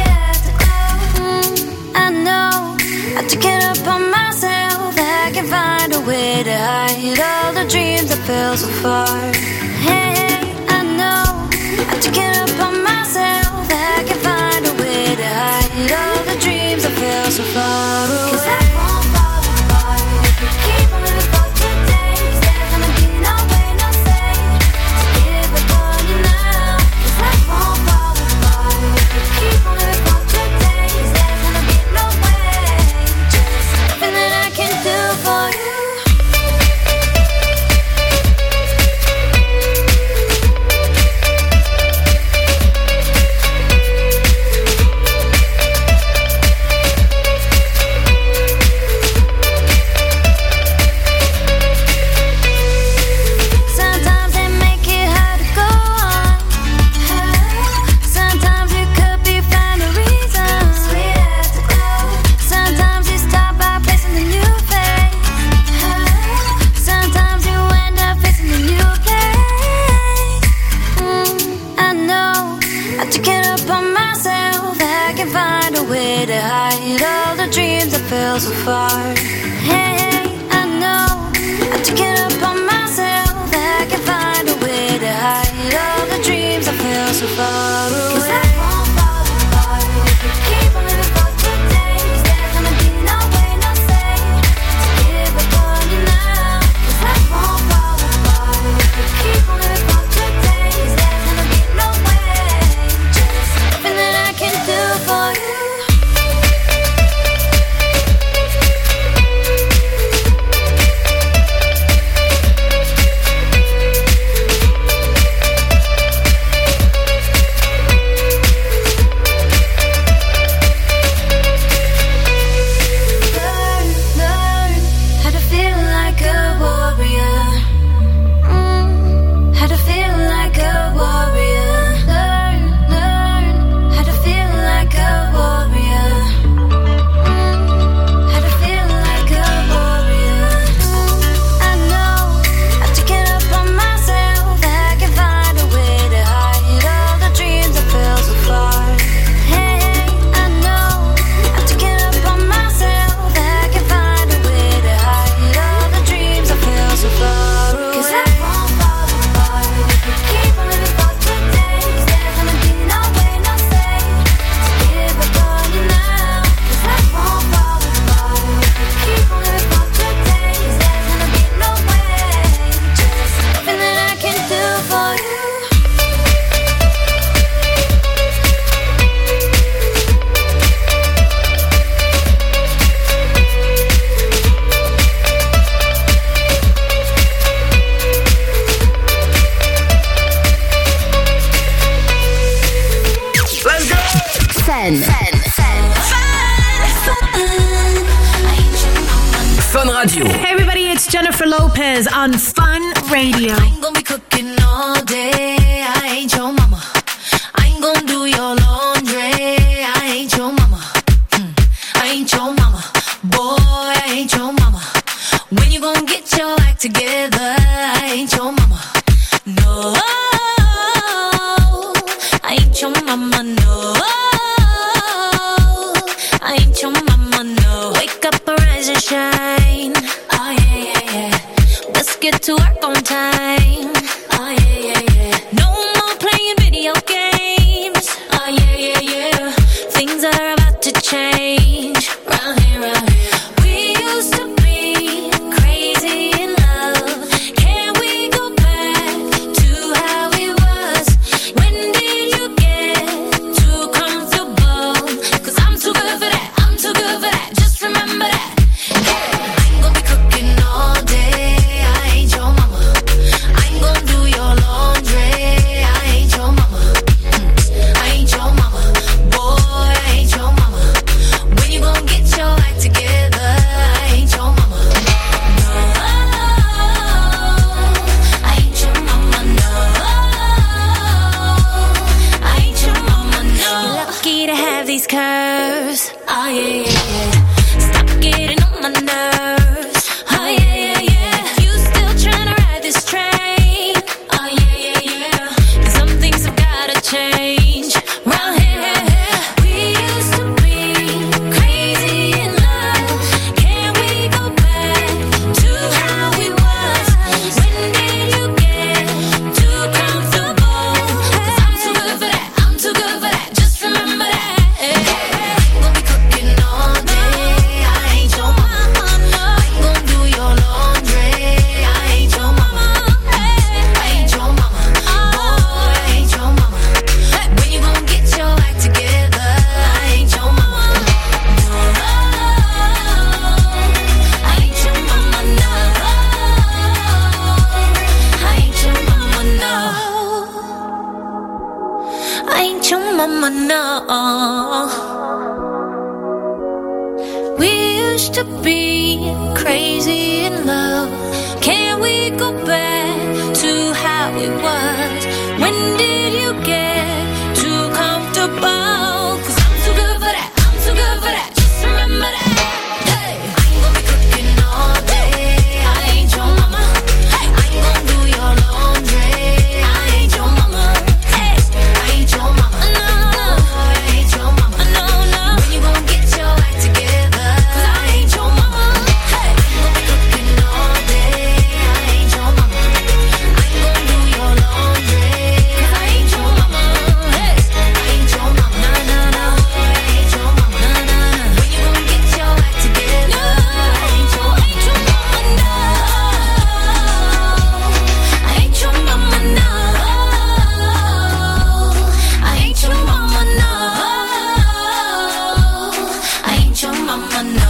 Mm, I know I have to get up on myself. I can find a way to hide all the dreams that fell so far. Hey, I know I have to get up on myself. I can find a way to hide all the dreams that fell so far away. 'Cause I won't fall apart if we keep on living for today. 'Cause there's gonna be no way, no say to give up on you now. 'Cause I won't fall apart if we keep on living for today. 'Cause there's gonna be no way, just nothing that I can do for you. Sometimes they make it hard to go on. Sometimes you could be find a reason. Sometimes you start by placing the new face. Sometimes you end up facing the new place. Mm, I know I have to get up on myself. I can find a way to hide all the dreams that fell so far. Hey, I know I have to get up on myself. I can find a way to hide all the dreams that fell so far away. 'Cause I won't fall apart if we keep on living for today. 'Cause there's gonna be no way, no say to give up on you now. 'Cause I won't fall apart if we keep on living for today. 'Cause there's gonna be no way, just nothing that I can do for you. Learn, learn how to feel like a warrior. Mm, how to feel like a warrior. Learn, learn how to feel like a warrior. Mm, how to feel like a warrior. I know I have to get up on myself. I can find a way to hide all the dreams that fell so far. Hey, I know I have to get up on myself. I can find a way to hide all the dreams that fell so far away. 'Cause I won't fall apart if we keep on living for today. 'Cause there's gonna be no way, no say to give up on you now. 'Cause I won't fall apart if we keep on living for today. 'Cause there's gonna be no way, just nothing that I can do for you. Let's go! Fun. Fun Radio. Hey everybody, it's Jennifer Lopez on Fun Radio. I ain't gonna be cooking all day. I ain't your mama. I ain't gonna do your laundry. I ain't your mama. Mm, I ain't your mama. Boy, I ain't your mama. When you gonna get your act together? I ain't your mama. No, I ain't your mama. No. curse. Oh yeah, yeah, yeah. Stop getting on my nerves. Oh yeah, yeah, yeah. You still trying to ride this train. Oh yeah, yeah, yeah. And some things have gotta change. Round here, we used to be crazy in love. Can we go back to how we was? When did you get too comfortable? 'Cause I'm too good for that. I'm too good for that. Just remember that. Gonna be cooking all day. I ain't your mama. I ain't gonna do your laundry. I ain't your mama. I ain't your mama. Boy, I ain't your mama. When you gonna get your act together? I ain't your mama. No, I ain't your mama. No, I ain't your mama. No, I ain't your mama. No. We used to be crazy in love. Can we go back to how it was? When did you get too comfortable? 'Cause I'm too good for that. I'm too good for that. Just remember that. Hey, I ain't gonna be cooking all day. I ain't your mama. Hey, I ain't gonna do your laundry. I ain't your mama. Hey, I ain't your mama. No, no, I ain't your mama. No, no. When you gonna get your act together? 'Cause I ain't your mama. Hey, I ain't gonna be cooking all day. I ain't your mama. I ain't gonna do your laundry. 'Cause I ain't your mama. Hey, I ain't your mama. No, no, no. I ain't your mama. No, no, no. When you gonna get your act together? I ain't your, I ain't your mama. No, I ain't your mama. No, I ain't your mama. No, I ain't your mama. No,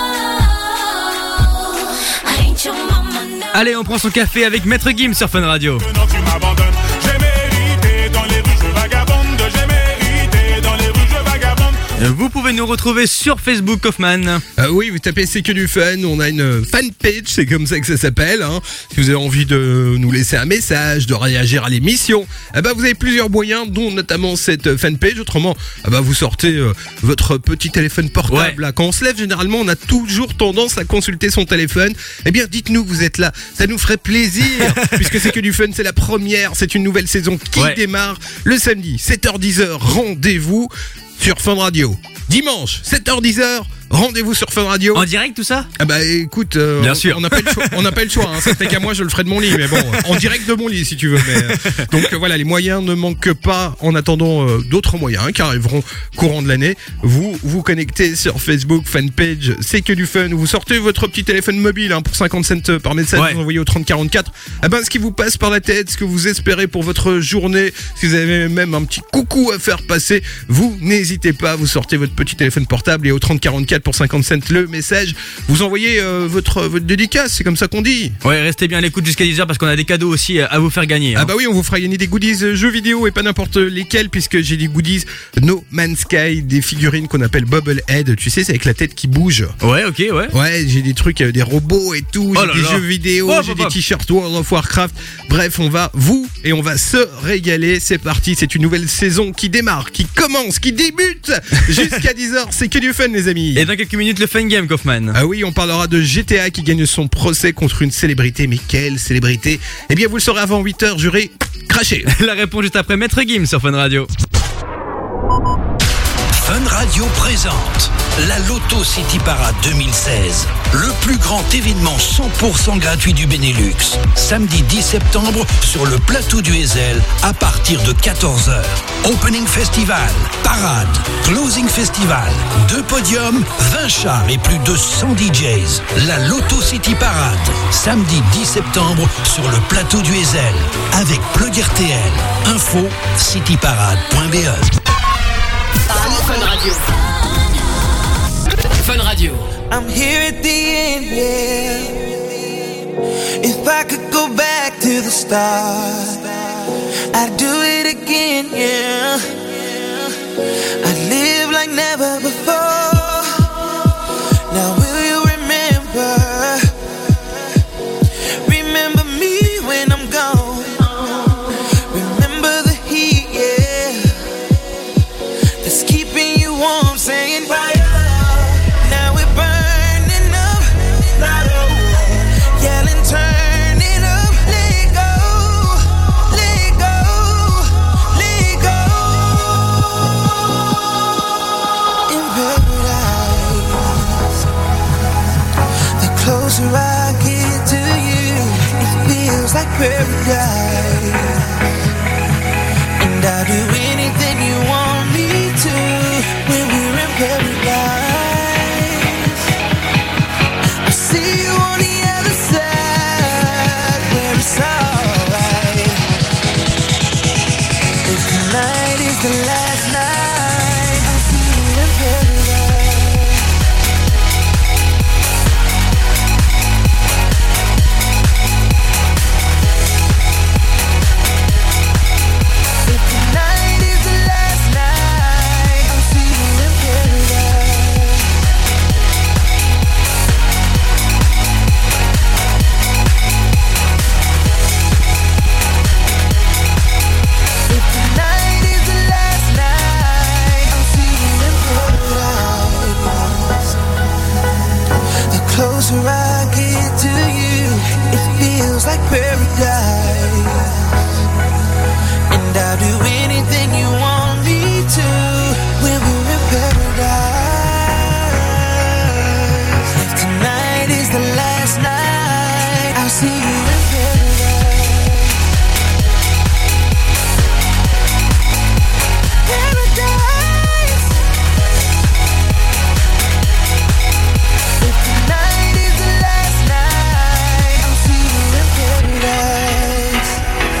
I ain't your mama. No. Allez, on prend son café avec Maître Gims sur Fun Radio. Non, tu m'abandonnes. J'ai mérité dans les rues, je vagabonde. J'ai mérité dans les rues, je vagabonde. Vous pouvez nous retrouver sur Facebook, Kaufman. Euh, oui, vous tapez C'est que du fun, on a une fanpage, c'est comme ça que ça s'appelle. Hein. Si vous avez envie de nous laisser un message, de réagir à l'émission, eh ben vous avez plusieurs moyens, dont notamment cette fanpage. Autrement, eh ben vous sortez euh, votre petit téléphone portable. Ouais. Là. Quand on se lève, généralement, on a toujours tendance à consulter son téléphone. Eh bien, dites-nous que vous êtes là, ça nous ferait plaisir, puisque C'est que du fun, c'est la première, c'est une nouvelle saison qui Ouais. démarre le samedi, sept heures dix heures, rendez-vous sur Fun Radio. Dimanche, sept heures dix heures, rendez-vous sur Fun Radio. En direct tout ça? Ah bah écoute, euh, Bien on, sûr. on n'a pas le choix. On n'a pas le choix. Hein. Ça fait qu'à moi, je le ferai de mon lit, mais bon, en direct de mon lit si tu veux. Mais, euh, donc euh, voilà, les moyens ne manquent pas. En attendant euh, d'autres moyens hein, qui arriveront courant de l'année. Vous vous connectez sur Facebook, fanpage, c'est que du fun. Vous sortez votre petit téléphone mobile hein, pour cinquante cents par message. Ouais. Vous envoyez au trente quarante-quatre. Ah ben ce qui vous passe par la tête, ce que vous espérez pour votre journée, si vous avez même un petit coucou à faire passer, vous n'hésitez pas. Vous sortez votre petit téléphone portable et au trente quarante-quatre pour cinquante cents le message. Vous envoyez euh, votre votre dédicace, c'est comme ça qu'on dit. Ouais, restez bien à l'écoute jusqu'à dix heures parce qu'on a des cadeaux aussi à vous faire gagner. Hein. Ah bah oui, on vous fera gagner des goodies euh, jeux vidéo et pas n'importe lesquels, puisque j'ai des goodies No Man's Sky, des figurines qu'on appelle Bubblehead. Tu sais, c'est avec la tête qui bouge. Ouais, ok, ouais. Ouais, j'ai des trucs, euh, des robots et tout, Oh j'ai là des là. jeux vidéo, Oh, j'ai hop, des hop. t-shirts World of Warcraft. Bref, on va vous et on va se régaler. C'est parti, c'est une nouvelle saison qui démarre, qui commence, qui débute jusqu'à dix heures. C'est que du fun, les amis. Et dans quelques minutes, le fun game, Kaufman. Ah oui, on parlera de G T A qui gagne son procès contre une célébrité. Mais quelle célébrité? Eh bien, vous le saurez avant huit heures, juré, craché. La réponse juste après Maître Gims sur Fun Radio. Fun Radio présente la Loto City Parade deux mille seize, le plus grand événement cent pour cent gratuit du Benelux. Samedi dix septembre sur le plateau du Heysel à partir de quatorze heures. Opening Festival, parade, closing festival, deux podiums, vingt chars et plus de cent D Js. La Loto City Parade, samedi dix septembre sur le plateau du Heysel avec Plug R T L. Info cityparade point b e. Fun Radio. Fun Radio. I'm here at the end, yeah. If I could go back to the start, I'd do it again, yeah. I'd live like never before. Now will you remember? Remember me when I'm gone. Remember the heat, yeah. That's keeping you warm, saying bye. closer I get to you, it feels like paradise. And I'll do anything you want me to when we're in paradise. I'll see you on the other side where it's alright. If tonight is the last night, I'll see you in paradise. If tonight is the last night, I'll see you in paradise. If tonight is the last night, I'll see you in paradise. The closer I get to you, it feels like paradise. And I'll do anything you want me to when we're in paradise. If tonight is the last night, I'll see you in paradise. If tonight is the last night, I'll see you in paradise.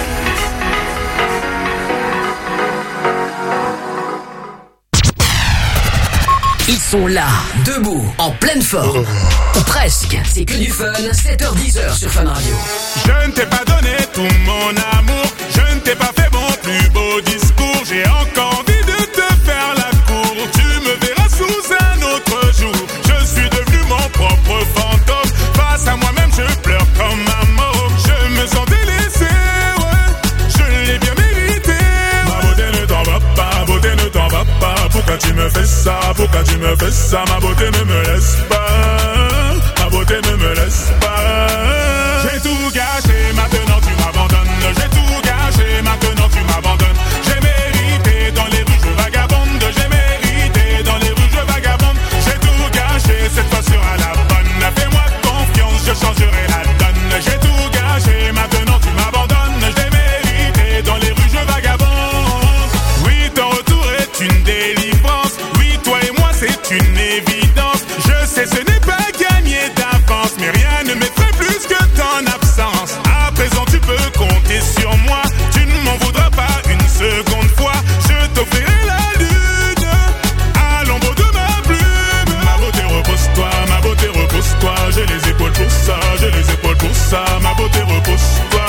Ils sont là, debout, en pleine forme. Ou presque. C'est que du fun, sept heures dix sur Fun Radio. Je ne t'ai pas donné tout mon amour, je ne t'ai pas fait mon plus beau discours. J'ai encore envie de te faire la cour. Tu me verras sous un autre jour. Je suis devenu mon propre fantôme. Face à moi-même, je pleure comme un mort. Je me sens délaissé, ouais, je l'ai bien mérité. Ma beauté ne t'en va pas, beauté ne t'en va pas. Pourquoi tu me fais ça, pourquoi tu me fais ça? Ma beauté ne me laisse pas, ma beauté ne me laisse pas. J'ai tout gâché, maintenant tu m'abandonnes. J'ai tout gâché, maintenant tu m'abandonnes. J'ai mérité, dans les rues je vagabonde. J'ai mérité, dans les rues je vagabonde. J'ai tout gâché, cette fois sera la bonne. Fais-moi confiance, je changerai la donne. J'ai tout gâché, maintenant tu m'abandonnes. J'ai mérité, dans les rues je vagabonde. Oui, ton retour est une délivrance. Oui, toi et moi c'est une évidence. Je sais ce n'est pas gagné d'avance, mais rien ne m'effraie plus que ton absence. À présent tu peux compter sur moi. Tu ne m'en voudras pas une seconde fois. Je t'offrirai la lune à l'ombre de ma plume. Ma beauté repose-toi, ma beauté repose-toi. J'ai les épaules pour ça, j'ai les épaules pour ça. Ma beauté repose-toi,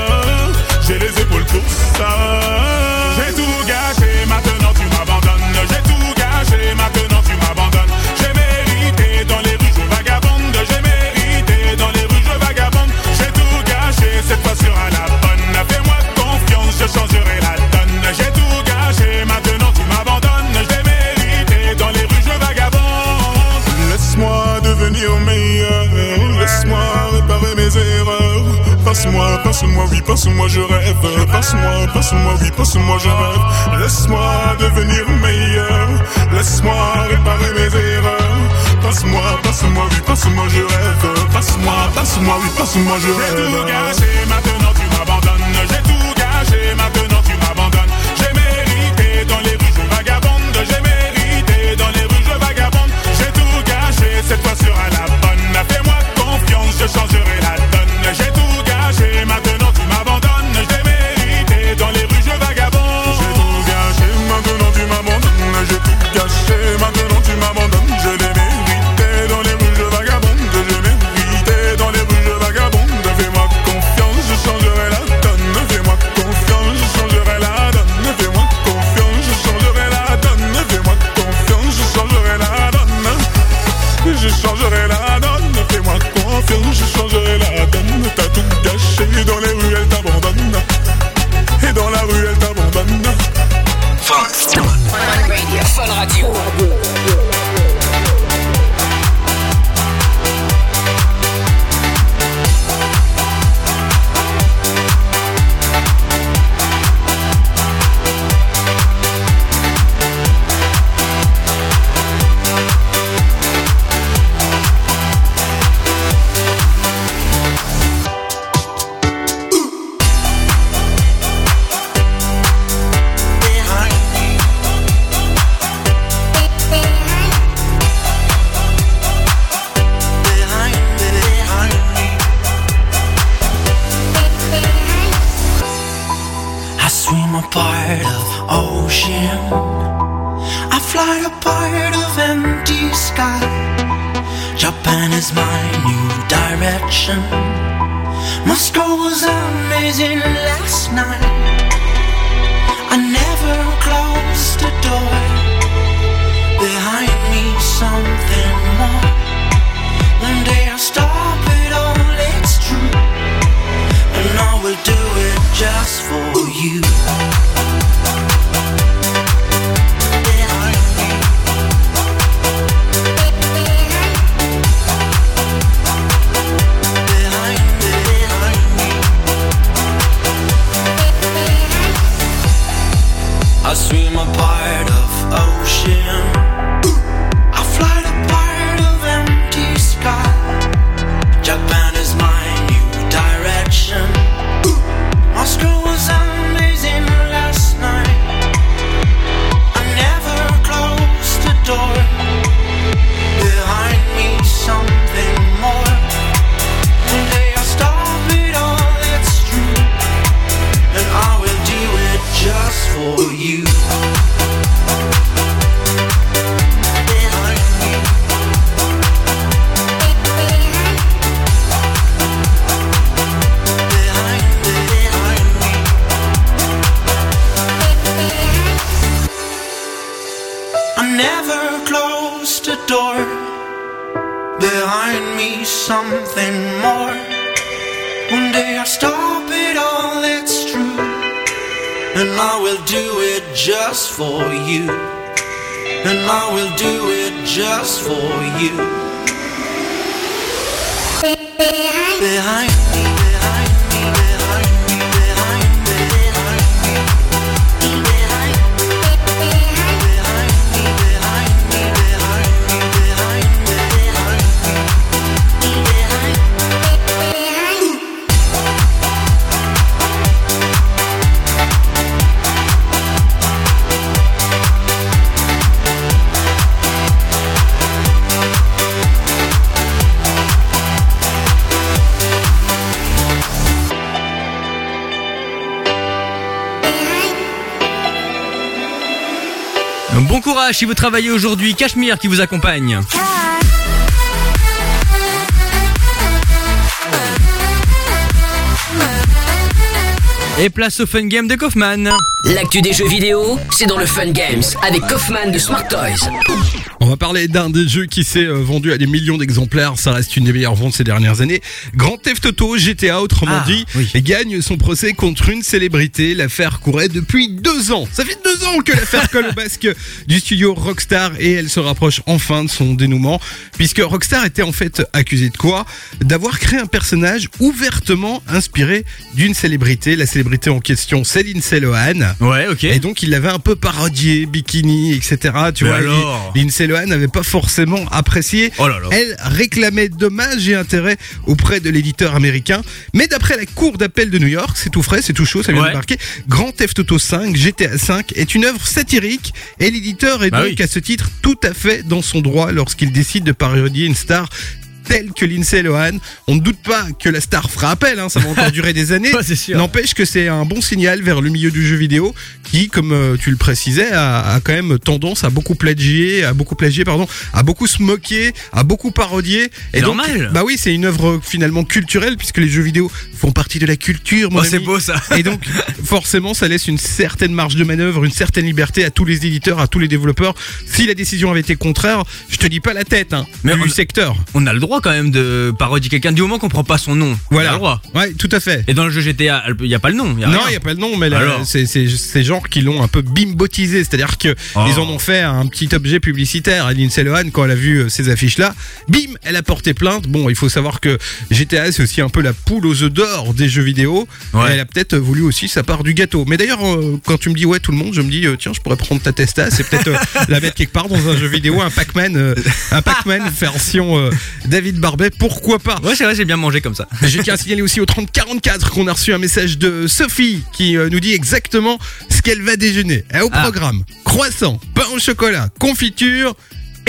j'ai les épaules pour ça. J'ai tout gâché, maintenant tu m'abandonnes. J'ai tout gâché, maintenant tu m'abandonnes. J'ai mérité, dans les rues je vagabonde. J'ai mérité, dans les rues je vagabonde. J'ai tout gâché, cette fois sera la bonne. Fais-moi confiance, je changerai la donne. J'ai tout gâché, maintenant tu m'abandonnes. J'ai mérité, dans les rues je vagabonde. Laisse-moi devenir meilleur, laisse-moi réparer mes erreurs. Passe-moi, passe-moi, oui, passe-moi, je rêve. Passe-moi, passe-moi, oui, passe-moi, je rêve. Laisse-moi devenir meilleur. Laisse-moi réparer mes erreurs. Passe-moi, passe-moi, oui, passe-moi, je rêve. Passe-moi, passe-moi, oui, passe-moi, je rêve. J'ai tout gâché, maintenant tu m'abandonnes. J'ai tout gâché, maintenant tu m'abandonnes. J'ai mérité, dans les rues je vagabonde. J'ai mérité, dans les rues je vagabonde. J'ai tout gâché, cette fois sera la bonne. Fais-moi confiance, je changerai la donne. J'ai tout gâché, maintenant tu m'abandonnes. J'ai mérité, dans les rues je vagabonde. J'ai tout gâché, maintenant tu m'abandonnes. J'ai tout gâché, maintenant tu m'abandonnes. Je l'ai mérité, dans les rues je vagabonde. J'ai mérité, dans les rues je vagabonde. Fais-moi confiance, je changerai la donne. Fais-moi confiance, je changerai sky. Japan is my new direction. Moscow was amazing last night. I never closed the door. Behind me something more. One day I'll stop it all, it's true. And I will do it just for you. I swim a part of ocean. I fly the part of empty sky. Japan is my new direction. Moscow was amazing last night. I never closed the door. Behind me something more. One day I'll stop it all, it's true. And I will do it just for you. I never closed the door. Behind me something more. One day I'll stop it all, it's true. And I will do it just for you. And I will do it just for you. Behind me, behind me, behind me, behind me, behind me. Behind me, behind me, behind me, behind me, behind me, behind me. Bon courage si vous travaillez aujourd'hui. Cachemire qui vous accompagne. Et place au Fun Game de Kaufman. L'actu des jeux vidéo, c'est dans le Fun Games avec Kaufman de Smart Toys. On va parler d'un des jeux qui s'est euh, vendu à des millions d'exemplaires. Ça reste une des meilleures ventes ces dernières années. Grand Theft Auto, G T A autrement Ah, dit, oui. et gagne son procès contre une célébrité. L'affaire courait depuis deux ans. Ça fait deux ans que l'affaire colle au basque du studio Rockstar et elle se rapproche enfin de son dénouement. Puisque Rockstar était en fait accusé de quoi ? D'avoir créé un personnage ouvertement inspiré d'une célébrité. La célébrité en question, c'est Lindsay Lohan. Ouais, ok. Et donc il l'avait un peu parodié, bikini, et cetera. Tu Mais vois, alors Lindsay Lohan n'avait pas forcément apprécié. Oh là là. Elle réclamait dommages et intérêts auprès de l'éditeur américain. Mais d'après la cour d'appel de New York, c'est tout frais, c'est tout chaud, ça vient Ouais. de marquer. Grand Theft Auto cinq, G T A cinq est une œuvre satirique et l'éditeur est Bah donc oui. à ce titre tout à fait dans son droit lorsqu'il décide de parodier une star telle que Lindsay Lohan. On ne doute pas que la star fera appel, hein, ça va encore durer des années. Ouais, c'est sûr. N'empêche que c'est un bon signal vers le milieu du jeu vidéo qui, comme euh, tu le précisais, a, a quand même tendance à beaucoup plagier, à beaucoup plagier, pardon, à beaucoup se moquer, à beaucoup parodier. Et C'est donc, normal. bah oui, c'est une œuvre euh, finalement culturelle puisque les jeux vidéo font partie de la culture, mon Oh, ami. c'est beau ça. Et donc, forcément, ça laisse une certaine marge de manœuvre, une certaine liberté à tous les éditeurs, à tous les développeurs. Si la décision avait été contraire, je te dis pas la tête, hein, Mais du on- secteur. On a le droit quand même de parodier quelqu'un du moment qu'on prend pas son nom. On a Voilà. le droit. Ouais, tout à fait. Et dans le jeu G T A, il y a pas le nom. Y a Non, rien. il y a pas le nom, mais là, Alors c'est c'est ces gens qui l'ont un peu bimbotisé, c'est-à-dire que Oh. ils en ont fait un petit objet publicitaire. Et Lindsay Lohan, quand elle a vu euh, ces affiches-là, bim, elle a porté plainte. Bon, il faut savoir que G T A c'est aussi un peu la poule aux œufs d'or des jeux vidéo. Ouais. Et elle a peut-être voulu aussi sa part du gâteau. Mais d'ailleurs, euh, quand tu me dis ouais tout le monde, je me dis euh, tiens, je pourrais prendre ta testa, c'est peut-être euh, la mettre quelque part dans un jeu vidéo, un Pac-Man, euh, un Pac-Man version euh, David Barbet, pourquoi pas. Ouais, c'est vrai, j'ai bien mangé comme ça. Je tiens à signaler aussi au trente quarante-quatre qu'on a reçu un message de Sophie qui euh, nous dit exactement ce qu'elle va déjeuner. Et au Ah. programme, croissant, pain au chocolat, confiture et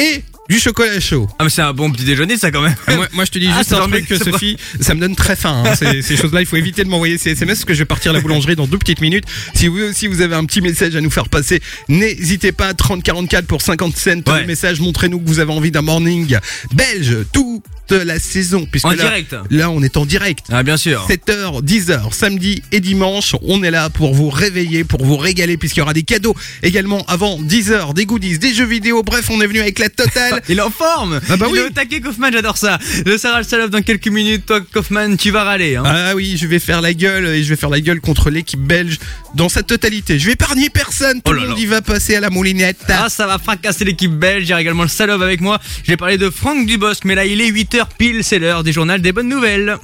du chocolat chaud. Ah mais c'est un bon petit déjeuner ça quand même. Moi, moi je te dis Ah, juste ça un remet- truc que ça Sophie, ça me donne très faim. Hein. Ces, ces choses-là, il faut éviter de m'envoyer ces S M S parce que je vais partir à la boulangerie dans deux petites minutes. Si vous aussi vous avez un petit message à nous faire passer, n'hésitez pas. trente quarante-quatre pour cinquante cents. Ouais. Le message, montrez-nous que vous avez envie d'un morning belge toute la saison. Puisque En là, direct. Là, on est en direct. Ah bien sûr. sept heures, dix heures, samedi et dimanche. On est là pour vous réveiller, pour vous régaler, puisqu'il y aura des cadeaux également avant dix heures, des goodies, des jeux vidéo. Bref, on est venu avec la totale. Il est en forme. Ah bah Il oui. est au taquet Kaufman, j'adore ça. Le Sarah le salope dans quelques minutes. Toi Kaufman, tu vas râler. Hein. Ah oui, je vais faire la gueule et je vais faire la gueule contre l'équipe belge dans sa totalité. Je vais épargner personne. Tout Oh le là monde là. y va passer à la moulinette. Ah ça va fracasser l'équipe belge. J'ai également le salope avec moi. J'ai parlé de Franck Dubosc, mais là il est huit heures pile. C'est l'heure des journaux des bonnes nouvelles.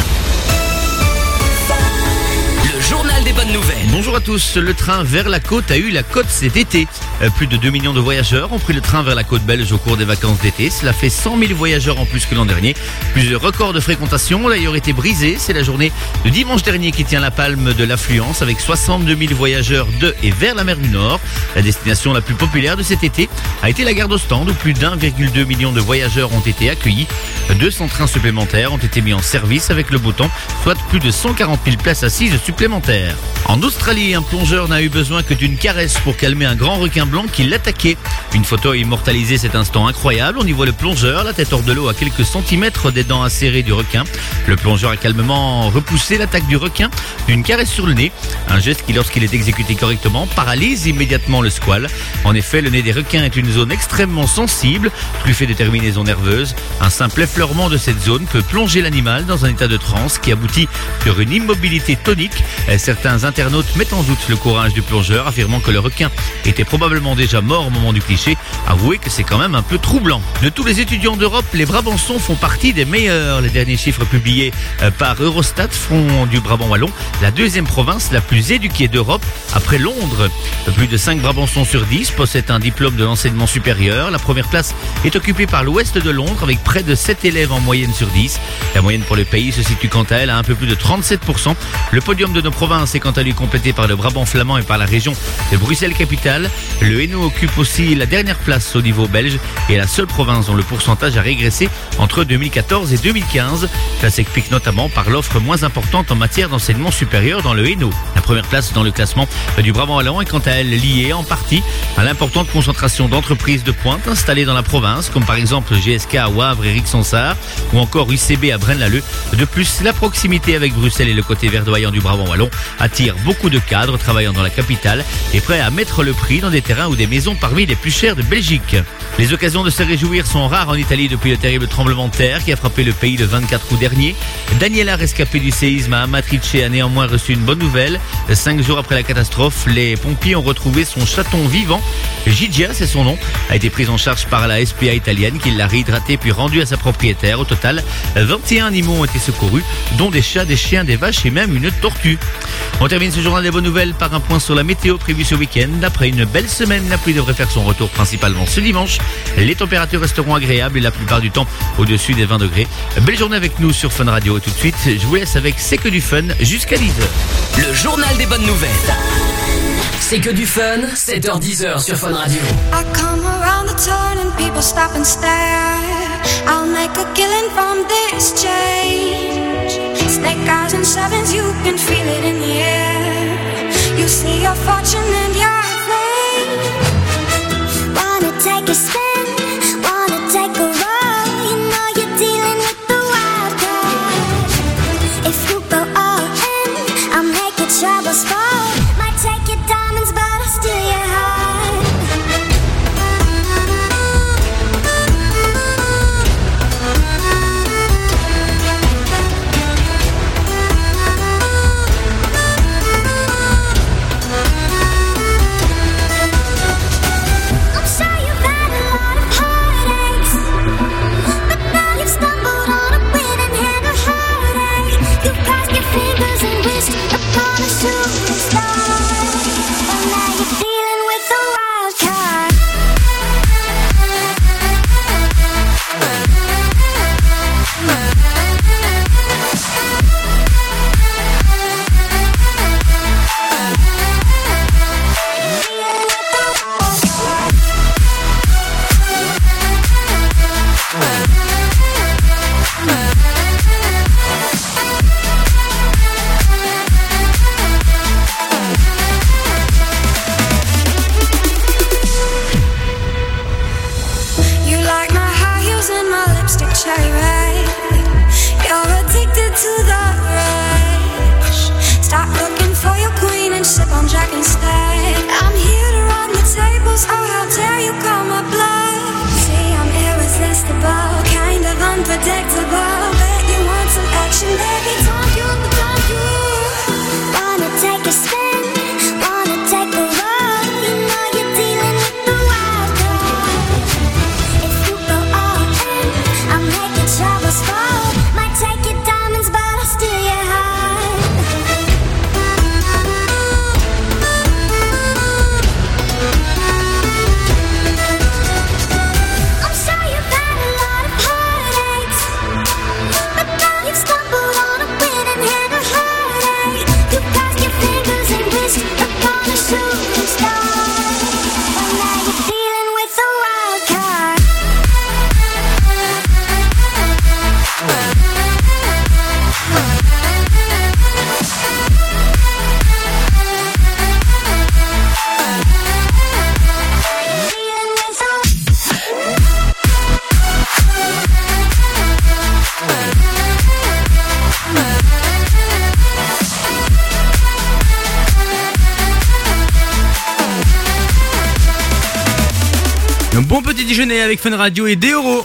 Le journal des bonnes nouvelles. Bonjour à tous, le train vers la côte a eu la cote cet été. Euh, Plus de deux millions de voyageurs ont pris le train vers la côte belge au cours des vacances d'été. Cela fait cent mille voyageurs en plus que l'an dernier. Plusieurs records de fréquentation ont d'ailleurs été brisés. C'est la journée de dimanche dernier qui tient la palme de l'affluence avec soixante-deux mille voyageurs de et vers la mer du Nord. La destination la plus populaire de cet été a été la gare d'Ostende où plus d'un virgule deux million de voyageurs ont été accueillis. deux cents trains supplémentaires ont été mis en service avec le beau temps, soit plus de cent quarante mille places assises supplémentaires. En Australie, un plongeur n'a eu besoin que d'une caresse pour calmer un grand requin blanc qui l'attaquait. Une photo a immortalisé cet instant incroyable. On y voit le plongeur, la tête hors de l'eau à quelques centimètres des dents acérées du requin. Le plongeur a calmement repoussé l'attaque du requin d'une caresse sur le nez. Un geste qui, lorsqu'il est exécuté correctement, paralyse immédiatement le squale. En effet, le nez des requins est une zone extrêmement sensible, truffée de terminaisons nerveuses. Un simple effleurement de cette zone peut plonger l'animal dans un état de transe qui aboutit sur une immobilité tonique. Certains internautes mettent en doute le courage du plongeur, affirmant que le requin était probablement déjà mort au moment du cliché. Avouez que c'est quand même un peu troublant. De tous les étudiants d'Europe, les Brabançons font partie des meilleurs. Les derniers chiffres publiés euh, par Eurostat font du Brabant wallon la deuxième province la plus éduquée d'Europe après Londres. Plus de cinq Brabançons sur dix possèdent un diplôme de l'enseignement supérieur. La première place est occupée par l'ouest de Londres avec près de sept élèves en moyenne sur dix. La moyenne pour le pays se situe quant à elle à un peu plus de trente-sept pour cent. Le podium de nos provinces est quant à lui complété par le Brabant flamand et par la région de Bruxelles-Capitale. Le Hainaut occupe aussi la dernière place au niveau belge et est la seule province dont le pourcentage a régressé entre deux mille quatorze et deux mille quinze. Ça s'explique notamment par l'offre moins importante en matière d'enseignement supérieur dans le Hainaut. La première place dans le classement du Brabant wallon est quant à elle liée en partie à l'importante concentration d'entreprises de pointe installées dans la province, comme par exemple G S K à Wavre et Rixensart, ou encore U C B à Braine-l'Alleud. De plus, la proximité avec Bruxelles et le côté verdoyant du Brabant wallon attire beaucoup de cadres travaillant dans la capitale et prêts à mettre le prix dans des terrains ou des maisons parmi les plus chers de Belgique. Les occasions de se réjouir sont rares en Italie depuis le terrible tremblement de terre qui a frappé le pays le vingt-quatre août dernier. Daniela, rescapée du séisme à Amatrice, a néanmoins reçu une bonne nouvelle. Cinq jours après la catastrophe, les pompiers ont retrouvé son chaton vivant. Gigia, c'est son nom, a été prise en charge par la S P A italienne qui l'a réhydraté puis rendu à sa propriétaire. Au total, vingt et un animaux ont été secourus, dont des chats, des chiens, des vaches et même une tortue. On termine ce journal des bonnes nouvelles par un point sur la météo prévue ce week-end. Après une belle semaine, la pluie devrait faire son retour principalement ce dimanche. Les températures resteront agréables et la plupart du temps au-dessus des vingt degrés. Belle journée avec nous sur Fun Radio. Et tout de suite, je vous laisse avec C'est que du fun jusqu'à dix heures. Le journal des bonnes nouvelles. C'est que du fun, sept heures dix heures sur Fun Radio. I come around the turn and people stop and stare. I'll make a killing from this change. Snake eyes and sevens, you can feel it in the air. You see your fortune and your fame. Wanna take a spin, wanna take a roll. You know you're dealing with the wild card. If you go all in, I'll make your troubles fall. Might take your diamonds, but I'll steal your heart. petit déjeuner avec Fun Radio et des euros.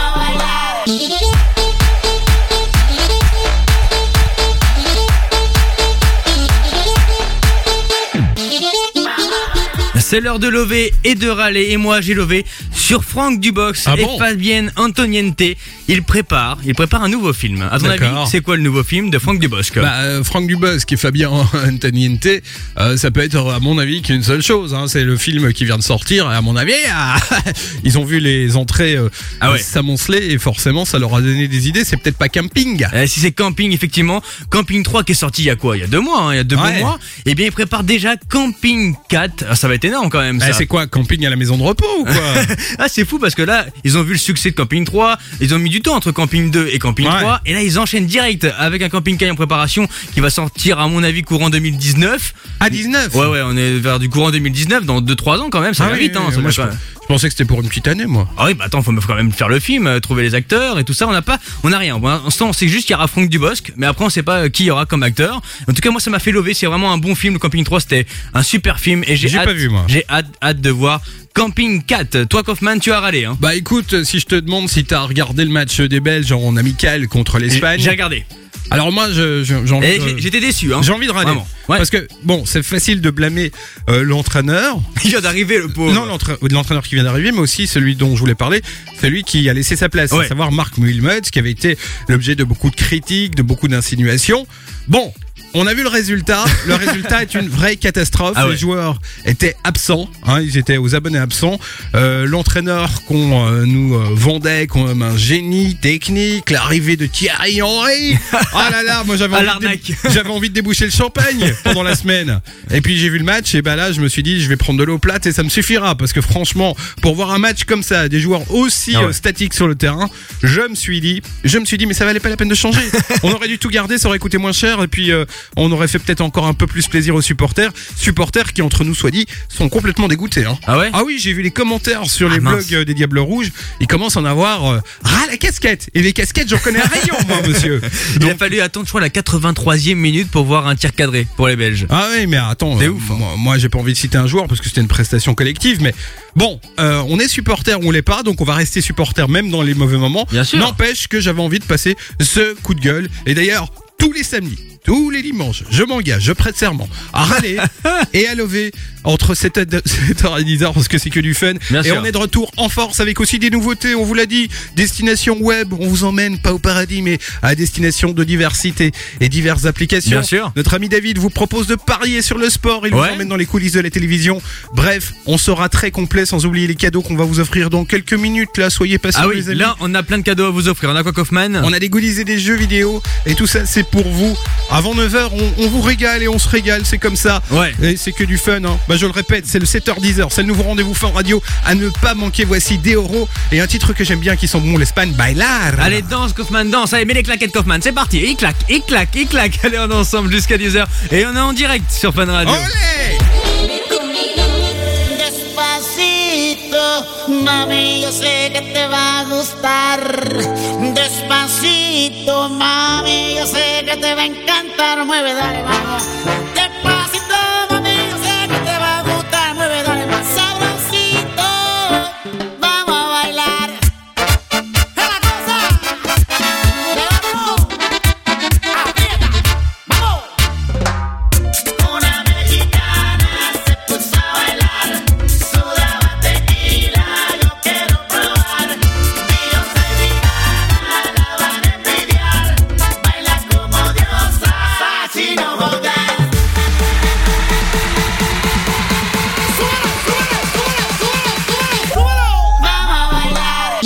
C'est l'heure de lever et de râler. Et moi, j'ai levé sur Franck Dubox Ah et bon Fabienne Antoniente. Il prépare, il prépare un nouveau film. À ton avis, D'accord. c'est quoi le nouveau film de Franck Dubosc? Bah, euh, Franck Dubosc et Fabien Antoniente, euh, ça peut être à mon avis qu'une seule chose. Hein, c'est le film qui vient de sortir. Et à mon avis, ah, ils ont vu les entrées euh, Ah ouais. s'amonceler et forcément, ça leur a donné des idées. C'est peut-être pas Camping. Euh, si c'est Camping, effectivement, Camping trois qui est sorti il y a quoi? Il y a deux mois, hein, il y a deux Ouais. bons mois. Et bien, il prépare déjà Camping quatre. Ah, ça va être énorme quand même. Ah, Ça. c'est quoi, Camping à la maison de repos ou quoi? Ah, c'est fou parce que là, ils ont vu le succès de Camping trois, ils ont mis du temps entre Camping deux et Camping Ouais. trois, et là, ils enchaînent direct avec un Camping quatre en préparation qui va sortir, à mon avis, courant deux mille dix-neuf. À dix-neuf? Ouais, ouais, on est vers du courant deux mille dix-neuf, dans deux trois ans quand même, ça Ah va oui, vite, hein. oui, ça moi, va je, pas- je pensais que c'était pour une petite année, moi. Ah oui, bah attends, faut quand même faire le film, euh, trouver les acteurs et tout ça. On n'a pas, on n'a rien. Pour l'instant, on sait juste qu'il y aura Franck Dubosc, mais après, on sait pas euh, qui il y aura comme acteur. En tout cas, moi, ça m'a fait lever. C'est vraiment un bon film. Le Camping trois, c'était un super film et j'ai J'ai hâte, pas vu, moi. j'ai hâte, hâte de voir Camping quatre. Toi, Kaufman, tu as râlé, hein. Bah écoute, si je te demande si t'as regardé le match des Belges en amical contre l'Espagne. J'ai regardé. Alors moi, je, je- j'ai envie. Et de- j'ai- j'étais déçu, hein. J'ai envie de râler. Vraiment. Ouais. Parce que bon, c'est facile de blâmer euh, l'entraîneur. Il vient d'arriver, le pauvre. Non, l'entra- l'entraîneur qui vient d'arriver, mais aussi celui dont je voulais parler, celui qui a laissé sa place, Ouais. à savoir Marc Wilmots, qui avait été l'objet de beaucoup de critiques, de beaucoup d'insinuations. Bon. On a vu le résultat. Le résultat est une vraie catastrophe. Ah ouais. Les joueurs étaient absents. Hein, ils étaient aux abonnés absents. Euh, L'entraîneur qu'on euh, nous euh, vendait comme un génie technique, l'arrivée de Thierry Henry. Ah là là, moi j'avais À envie, l'arnaque. de dé- j'avais envie de déboucher le champagne pendant la semaine. Et puis j'ai vu le match et ben là je me suis dit je vais prendre de l'eau plate et ça me suffira parce que franchement pour voir un match comme ça, des joueurs aussi Ah ouais. euh, statiques sur le terrain, je me suis dit, je me suis dit mais ça valait pas la peine de changer. On aurait dû tout garder, ça aurait coûté moins cher et puis euh, on aurait fait peut-être encore un peu plus plaisir aux supporters, supporters qui entre nous soit dit sont complètement dégoûtés. Hein. Ah ouais? Ah oui, j'ai vu les commentaires sur les Ah, mince. blogs euh, des Diables Rouges, ils commencent à en avoir euh, ras la casquette. Et les casquettes, j'en connais un rayon moi monsieur. Il a fallu attendre, je crois, la quatre-vingt-troisième minute pour voir un tir cadré pour les Belges. Ah oui, mais attends, C'est euh, ouf, hein. moi, moi, j'ai pas envie de citer un joueur parce que c'était une prestation collective, mais bon, euh, on est supporter ou on l'est pas, donc on va rester supporter même dans les mauvais moments. Bien sûr. N'empêche que j'avais envie de passer ce coup de gueule. Et d'ailleurs, tous les samedis, tous les dimanches, je m'engage, je prête serment à râler et à lever entre sept heures et dix heures parce que c'est que du fun. Bien et sûr. on est de retour en force avec aussi des nouveautés, on vous l'a dit, destination web, on vous emmène pas au paradis mais à destination de diversité et diverses applications. Bien sûr. Notre ami David vous propose de parier sur le sport, il Ouais. vous emmène dans les coulisses de la télévision. Bref, on sera très complet sans oublier les cadeaux qu'on va vous offrir dans quelques minutes là, soyez patients Ah oui, les amis. là, on a plein de cadeaux à vous offrir. On a quoi, Kaufman? On a des goodies et des jeux vidéo et tout ça c'est pour vous. Avant neuf heures, on, on vous régale et on se régale, c'est comme ça. Ouais. Et c'est que du fun. Hein. Bah je le répète, c'est le sept heures dix heures, c'est le nouveau rendez-vous Fun Radio à ne pas manquer. Voici des euros et un titre que j'aime bien qui sent bon l'Espagne, Bailar. Allez, danse, Kaufman, danse. Allez, mets les claquettes, Kaufman. C'est parti. Il claque, il claque, il claque. Allez, on est ensemble jusqu'à dix heures. Et on est en direct sur Fun Radio. Olé! Despacito, mami, yo sé que te va a gustar. Despacito, mami, yo sé que te va a encantar. Mueve, dale, vamos. Despacito, mami, yo sé que te va a gustar. Mueve, dale, más sabrosito. Vamos a bailar. ¡Es la cosa! ¡Levántalo! ¡Aprieta! ¡Vamos! Una mexicana se puso a bailar, sudaba tequila, yo quiero probar. Y yo soy mexicana, la van a envidiar. Baila como diosa, así no joder. Súbelo, súbelo, súbelo, súbelo, súbelo, súbelo. Vamos a bailar.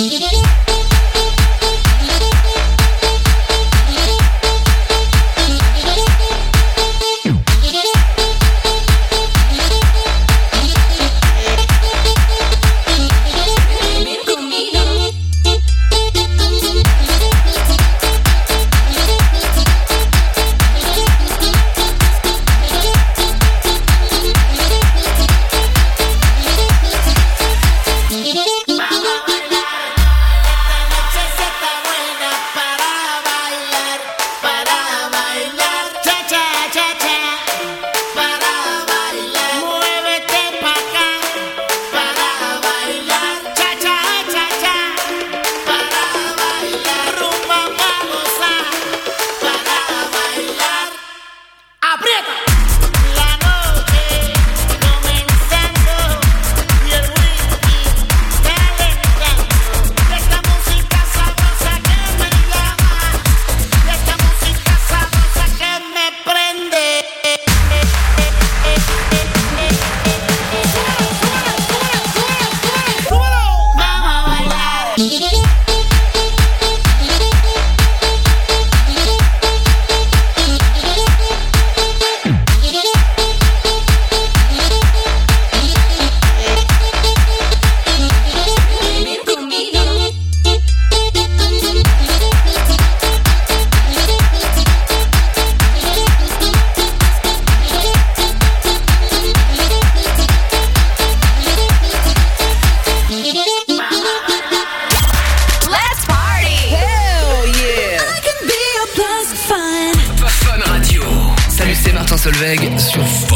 Solveig sur Fun.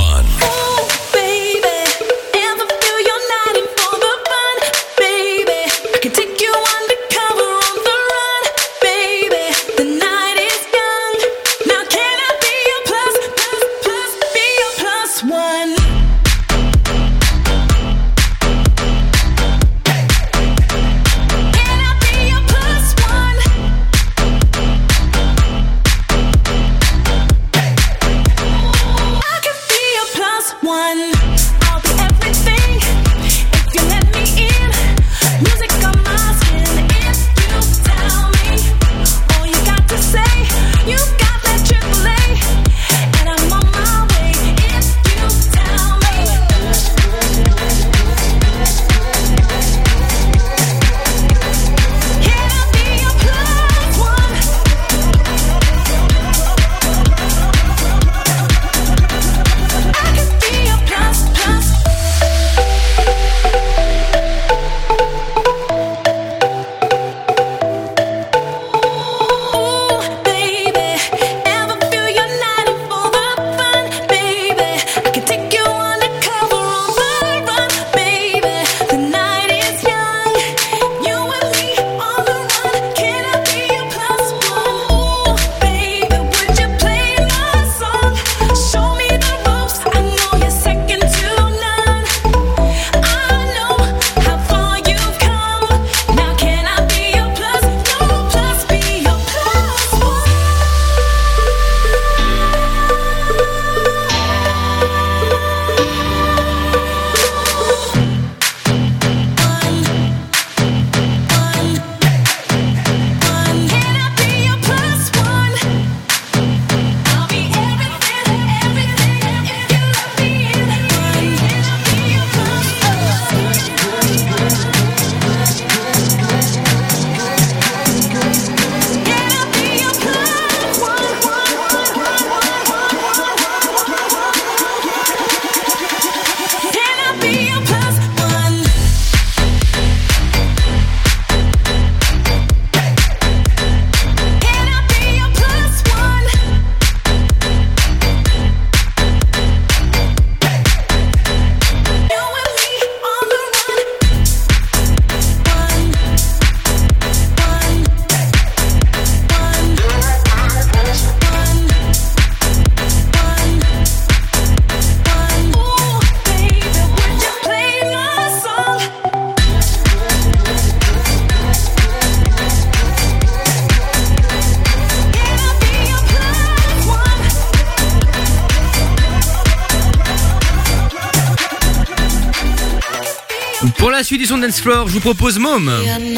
Pour la suite du son Dance Floor, je vous propose Mom.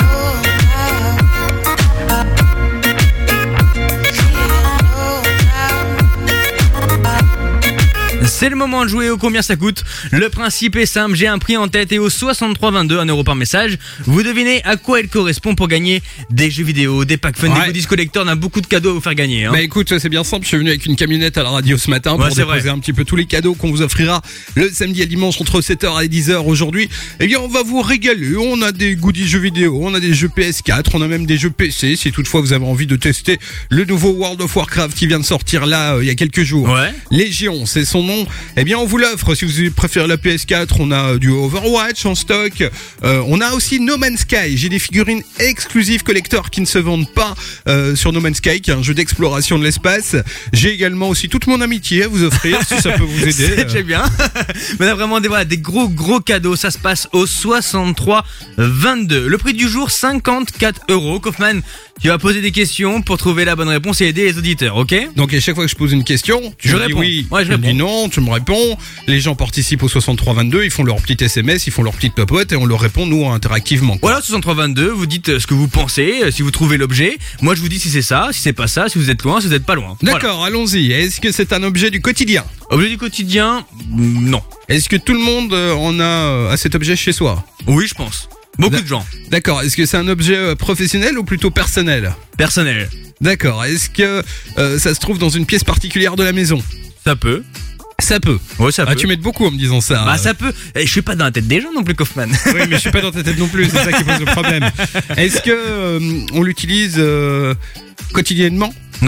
C'est le moment de jouer au combien ça coûte. Le principe est simple, j'ai un prix en tête et au soixante-trois vingt-deux, un euro par message. Vous devinez à quoi il correspond pour gagner des jeux vidéo, des packs fun, Ouais. des goodies collector. On a beaucoup de cadeaux à vous faire gagner. Hein. Bah écoute, c'est bien simple, je suis venu avec une camionnette à la radio ce matin pour Ouais, c'est déposer vrai. un petit peu tous les cadeaux qu'on vous offrira le samedi et le dimanche entre sept heures et dix heures aujourd'hui. Eh bien, on va vous régaler, on a des goodies jeux vidéo, on a des jeux P S quatre, on a même des jeux P C, si toutefois vous avez envie de tester le nouveau World of Warcraft qui vient de sortir là, euh, il y a quelques jours. Ouais. Légion, c'est son nom. Eh bien, on vous l'offre. Si vous préférez la P S quatre, on a du Overwatch en stock. Euh, on a aussi No Man's Sky. J'ai des figurines exclusives collector qui ne se vendent pas euh, sur No Man's Sky, qui est un jeu d'exploration de l'espace. J'ai également aussi toute mon amitié à vous offrir, si ça peut vous aider. C'est déjà bien. Mais on a vraiment des, voilà, des gros gros cadeaux. Ça se passe au soixante-trois vingt-deux. Le prix du jour, cinquante-quatre euros. Kaufman, tu vas poser des questions pour trouver la bonne réponse et aider les auditeurs, ok? Donc à chaque fois que je pose une question, tu Je me dis réponds. oui, Ouais, je tu me dis réponds. non, tu me réponds. Les gens participent au soixante-trois vingt-deux, ils font leur petit S M S, ils font leur petite popote et on leur répond nous interactivement. quoi. Voilà, soixante-trois vingt-deux, vous dites euh, ce que vous pensez, euh, si vous trouvez l'objet. Moi, je vous dis si c'est ça, si c'est pas ça, si vous êtes loin, si vous êtes pas loin. D'accord, allons-y. Est-ce que c'est un objet du quotidien? Objet du quotidien, mm, non. Est-ce que tout le monde euh, en a euh, a cet objet chez soi? Oui, je pense. Beaucoup de gens. D'accord. Est-ce que c'est un objet euh, professionnel ou plutôt personnel? Personnel. D'accord. Est-ce que euh, ça se trouve dans une pièce particulière de la maison? Ça peut. Ça peut. Ouais, ça Ah, peut. tu m'aides beaucoup en me disant ça. Bah, ça peut. Eh, je suis pas dans la tête des gens non plus, Kaufman. Oui, mais je suis pas dans ta tête non plus, c'est ça qui pose le problème. Est-ce que euh, on l'utilise euh, quotidiennement? Non.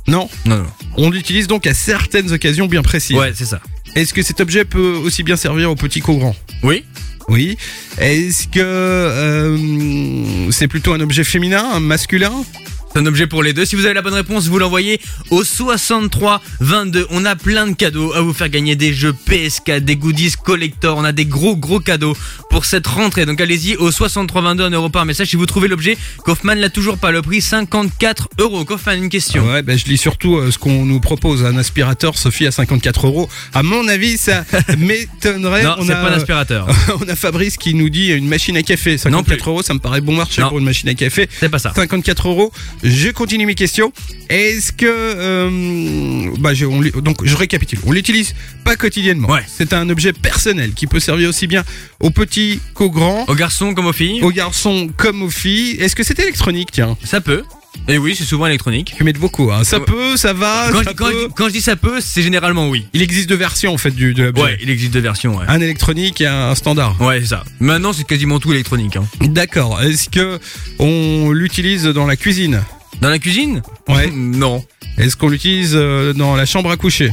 Non. Non, non. On l'utilise donc à certaines occasions bien précises. Ouais, c'est ça. Est-ce que cet objet peut aussi bien servir aux petits qu'aux grands? Oui. Oui. Est-ce que euh, c'est plutôt un objet féminin, un masculin? C'est un objet pour les deux. Si vous avez la bonne réponse, vous l'envoyez au soixante-trois vingt-deux. On a plein de cadeaux à vous faire gagner, des jeux P S quatre, des goodies collector. On a des gros gros cadeaux pour cette rentrée. Donc allez-y au soixante-trois vingt-deux, un euro par message. Si vous trouvez l'objet, Kaufman l'a toujours pas. Le prix cinquante-quatre euros. Kaufman, une question. Ouais, bah, je lis surtout euh, ce qu'on nous propose. Un aspirateur, Sophie, à cinquante-quatre euros. À mon avis, ça m'étonnerait. Non, on c'est a, pas un aspirateur. On a Fabrice qui nous dit une machine à café. cinquante-quatre euros, ça me paraît bon marché Non. pour une machine à café. C'est pas ça. cinquante-quatre euros. Je continue mes questions. Est-ce que euh, bah je, on, l'u- donc je récapitule. On l'utilise pas quotidiennement. Ouais. C'est un objet personnel qui peut servir aussi bien aux petits qu'aux grands, Aux garçons comme aux filles. aux garçons comme aux filles. Est-ce que c'est électronique, tiens? Ça peut. Et oui, c'est souvent électronique. Tu mets de beaucoup. Hein. Ça Ouais. peut, ça va. Quand, ça je, quand, peut. je- quand je dis ça peut, c'est généralement oui. Il existe deux versions en fait du de l'objet. Ouais, il existe deux versions. Ouais, Un électronique et un standard. ouais c'est ça. Maintenant, c'est quasiment tout électronique. Hein. D'accord. Est-ce que on l'utilise dans la cuisine? Dans la cuisine? Ouais. Non. Est-ce qu'on l'utilise euh, dans la chambre à coucher?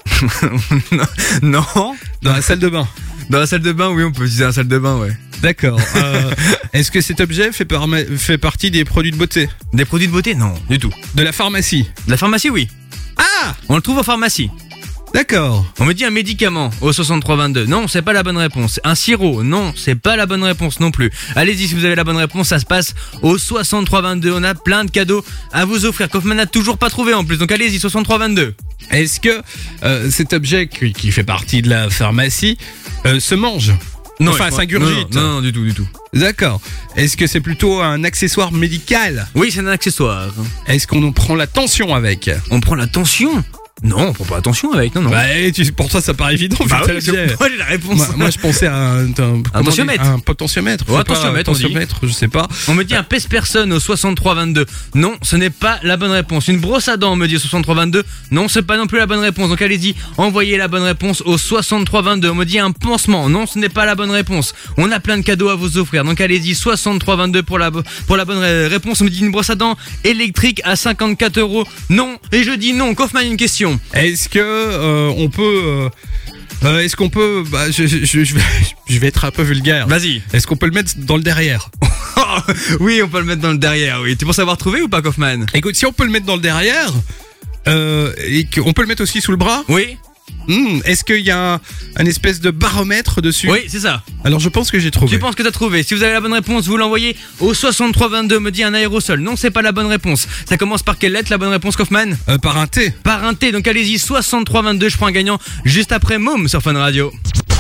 Non. Dans la salle de bain? Dans la salle de bain, oui, on peut utiliser la salle de bain, ouais. D'accord. Euh, est-ce que cet objet fait, par- fait partie des produits de beauté? Des produits de beauté? Non, du tout. De la pharmacie? De la pharmacie, oui. Ah! On le trouve en pharmacie. D'accord. On me dit un médicament au soixante-trois vingt-deux. Non, c'est pas la bonne réponse. Un sirop? Non, c'est pas la bonne réponse non plus. Allez-y, si vous avez la bonne réponse, ça se passe au soixante-trois vingt-deux. On a plein de cadeaux à vous offrir. Kaufman n'a toujours pas trouvé en plus, donc allez-y, soixante-trois vingt-deux. Est-ce que euh, cet objet qui, qui fait partie de la pharmacie euh, se mange? Non, Enfin, il faut- s'ingurgite. Non, non, non, du tout, du tout. D'accord. Est-ce que c'est plutôt un accessoire médical? Oui, c'est un accessoire. Est-ce qu'on en prend la tension avec? On prend la tension? Non, on prend pas la tension avec, non, non. Bah, tu, pour toi, ça paraît évident. Bah vu oui, que c'est- t'as l'objet. moi j'ai la réponse. Moi, moi, je pensais à un, un, comment on dit, tensiomètre. un potentiomètre. Ouais, Je sais un pas, tensiomètre, on dit. tensiomètre, je sais pas. On me dit un pèse-personne au soixante-trois vingt-deux. Non, ce n'est pas la bonne réponse. Une brosse à dents, on me dit au soixante-trois vingt-deux. Non, c'est pas non plus la bonne réponse. Donc allez-y, envoyez la bonne réponse au soixante-trois vingt-deux. On me dit un pansement. Non, ce n'est pas la bonne réponse. On a plein de cadeaux à vous offrir. Donc allez-y, soixante-trois vingt-deux pour la, pour la bonne ré- réponse. On me dit une brosse à dents électrique à cinquante-quatre euros. Non, et je dis non. Kaufman, une question. Est-ce que euh, on peut euh, euh, est-ce qu'on peut bah, je, je, je, je vais, je vais être un peu vulgaire. Vas-y. Est-ce qu'on peut le mettre dans le derrière? Oui, on peut le mettre dans le derrière, oui. Tu penses avoir trouvé ou pas, Kaufman? Écoute, si on peut le mettre dans le derrière, euh, et qu'on peut le mettre aussi sous le bras. Oui. Hmm, est-ce qu'il y a un, un espèce de baromètre dessus? Oui, c'est ça. Alors je pense que j'ai trouvé. Tu penses que t'as trouvé. Si vous avez la bonne réponse, vous l'envoyez au soixante-trois vingt-deux. Me dit un aérosol. Non, c'est pas la bonne réponse. Ça commence par quelle lettre, la bonne réponse, Kaufman? Euh, par un T. Par un T. Donc allez-y, soixante-trois vingt-deux. Je prends un gagnant juste après Môme sur Fun Radio.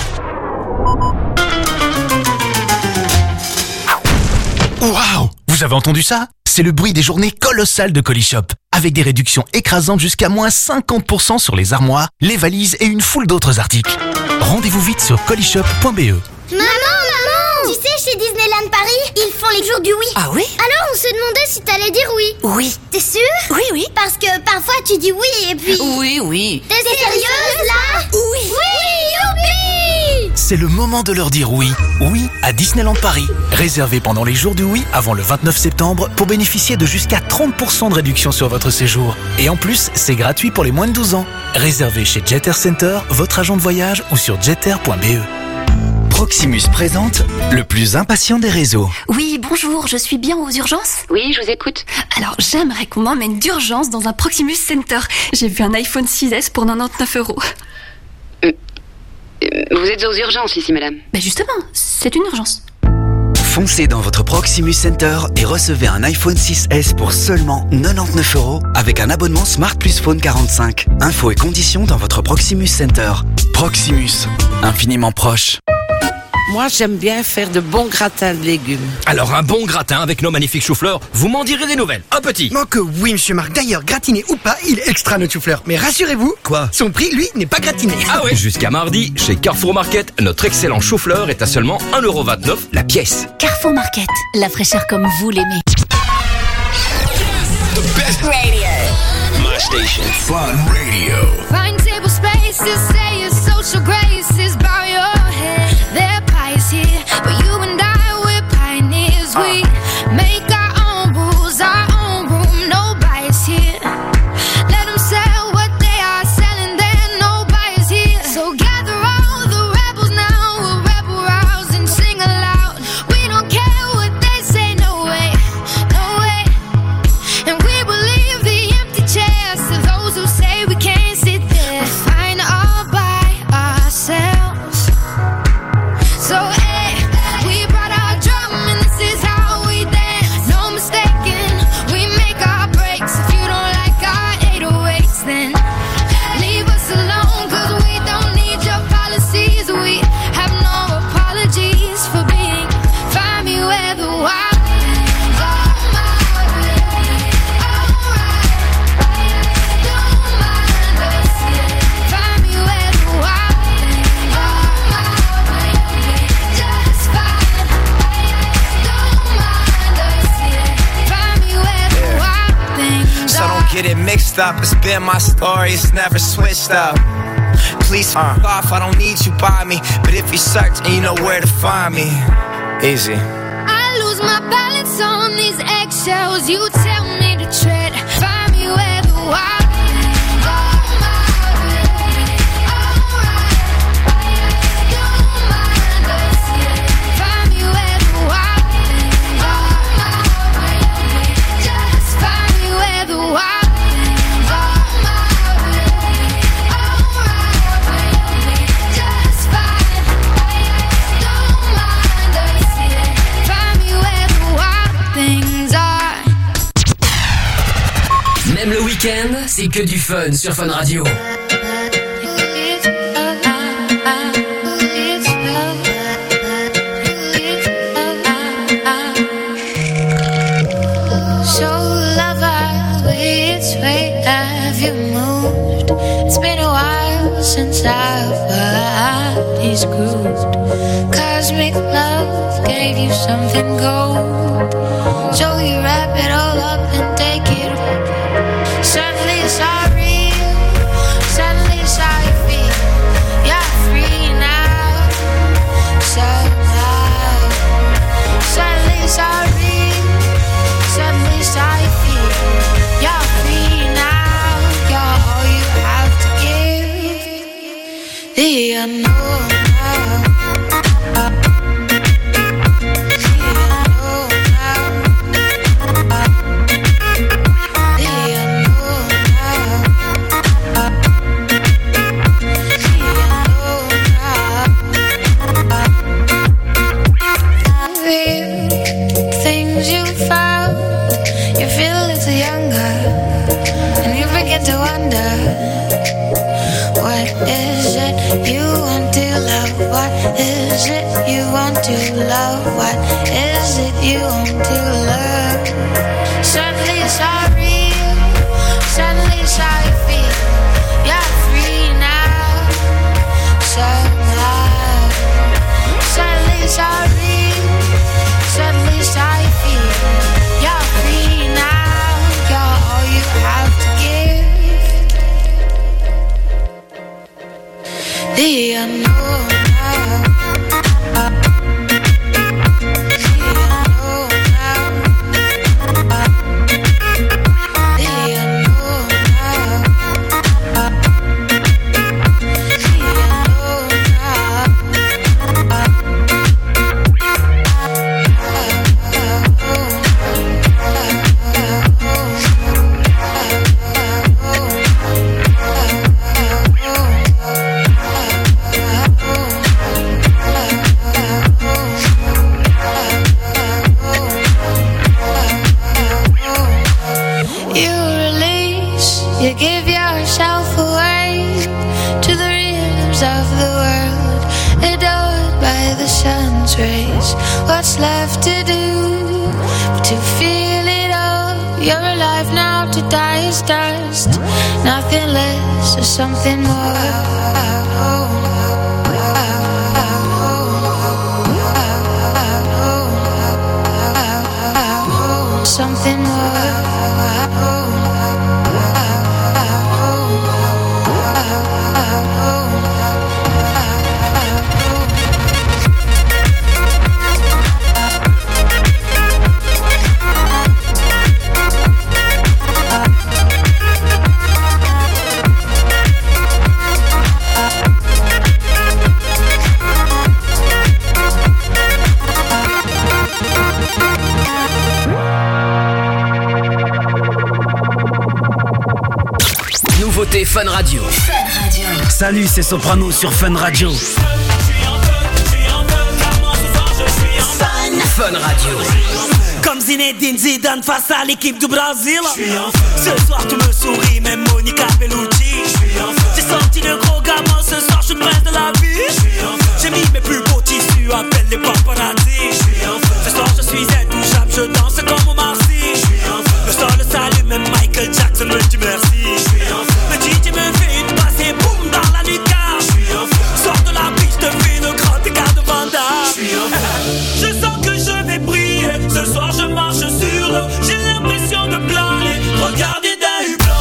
Waouh! Vous avez entendu ça? C'est le bruit des journées colossales de Colishop. Avec des réductions écrasantes jusqu'à moins cinquante pour cent sur les armoires, les valises et une foule d'autres articles. Rendez-vous vite sur colishop point b e. Maman, maman! Tu sais, chez Disneyland Paris, ils font les jours du oui. Ah oui? Alors on se demandait si t'allais dire oui. Oui. T'es sûre? Oui, oui. Parce que parfois tu dis oui et puis... Oui, oui. T'es sérieuse là? Oui. Oui, youpi! C'est le moment de leur dire oui. Oui à Disneyland Paris. Réservez pendant les jours du oui avant le vingt-neuf septembre pour bénéficier de jusqu'à trente pour cent de réduction sur votre séjour. Et en plus, c'est gratuit pour les moins de douze ans. Réservez chez Jet Air Center, votre agent de voyage ou sur jet air point b e. Proximus présente le plus impatient des réseaux. Oui, bonjour, je suis bien aux urgences? Oui, je vous écoute. Alors, j'aimerais qu'on m'emmène d'urgence dans un Proximus Center. J'ai vu un iPhone six S pour quatre-vingt-dix-neuf euros. Vous êtes aux urgences ici, madame. Ben justement, c'est une urgence. Foncez dans votre Proximus Center et recevez un iPhone six S pour seulement quatre-vingt-dix-neuf euros avec un abonnement Smart Plus Phone quarante-cinq. Infos et conditions dans votre Proximus Center. Proximus, infiniment proche. Moi, j'aime bien faire de bons gratins de légumes. Alors, un bon gratin avec nos magnifiques choux-fleurs, vous m'en direz des nouvelles. Un petit. Moi que oui, monsieur Marc. D'ailleurs, gratiné ou pas, il est extra notre chou-fleur. Mais rassurez-vous, quoi? Son prix, lui, n'est pas gratiné. Ah ouais? Jusqu'à mardi, chez Carrefour Market, notre excellent chou-fleur est à seulement un euro vingt-neuf la pièce. Carrefour Market, la fraîcheur comme vous l'aimez. The best radio. My station. Fun Radio. Find table spaces, say your social graces, bow your head. Their pie is here, but you and I, we're pioneers. We make our own rules, our own room, no bias here. Let get it mixed up. It's been my story, it's never switched up. Please fuck off, I don't need you by me. But if you search, and you know where to find me. Easy. I lose my balance on these eggshells. You tell me to tread. Find me where the wild Même le week-end, c'est que du fun sur Fun Radio. So lover, which way have you moved? It's been a while since I've heard these grooved. Cosmic love gave you something gold. So you wrap it all up and take it. Suddenly it's all real. Suddenly it's how you feel. You're free now. Somehow. Suddenly it's all real. Suddenly it's how you feel. You're free now. You're all you have to give. The unknown now. Things you found, you feel a little younger, and you begin to wonder, what is it you want to love? What is it you want to love? What is it you want to love? Suddenly it's all real. Suddenly it's how you feel. You're free now. Somehow. Suddenly it's all real. Suddenly it's how you feel. You're free now. You're all you have to give. The unknown now. You give yourself away to the rhythms of the world, adored by the sun's rays. What's left to do but to feel it all? You're alive now, to die is dust. Nothing less or something more. Something more. Nouveauté Fun Radio. Fun Radio. Salut, c'est Soprano sur Fun Radio. Fun Radio. Comme Zinedine Zidane face à l'équipe du Brésil. Ce soir tu me souris, même Monica Bellucci. J'ai sorti le gros gamin, ce soir je suis prince de la vie. J'ai mis mes plus beaux tissus, appelle les paparazzi. Ce soir je suis intouchable, je danse comme Omar Sy. Le sol le salue, même Michael Jackson me dit merci. Le D J me fait une passe et boum dans la lucarne. Sors de la piste, fais le grand écart de Vanda. Je sens que je vais briller. Ce soir je marche sur l'eau. J'ai l'impression de planer. Regardez d'un hublot.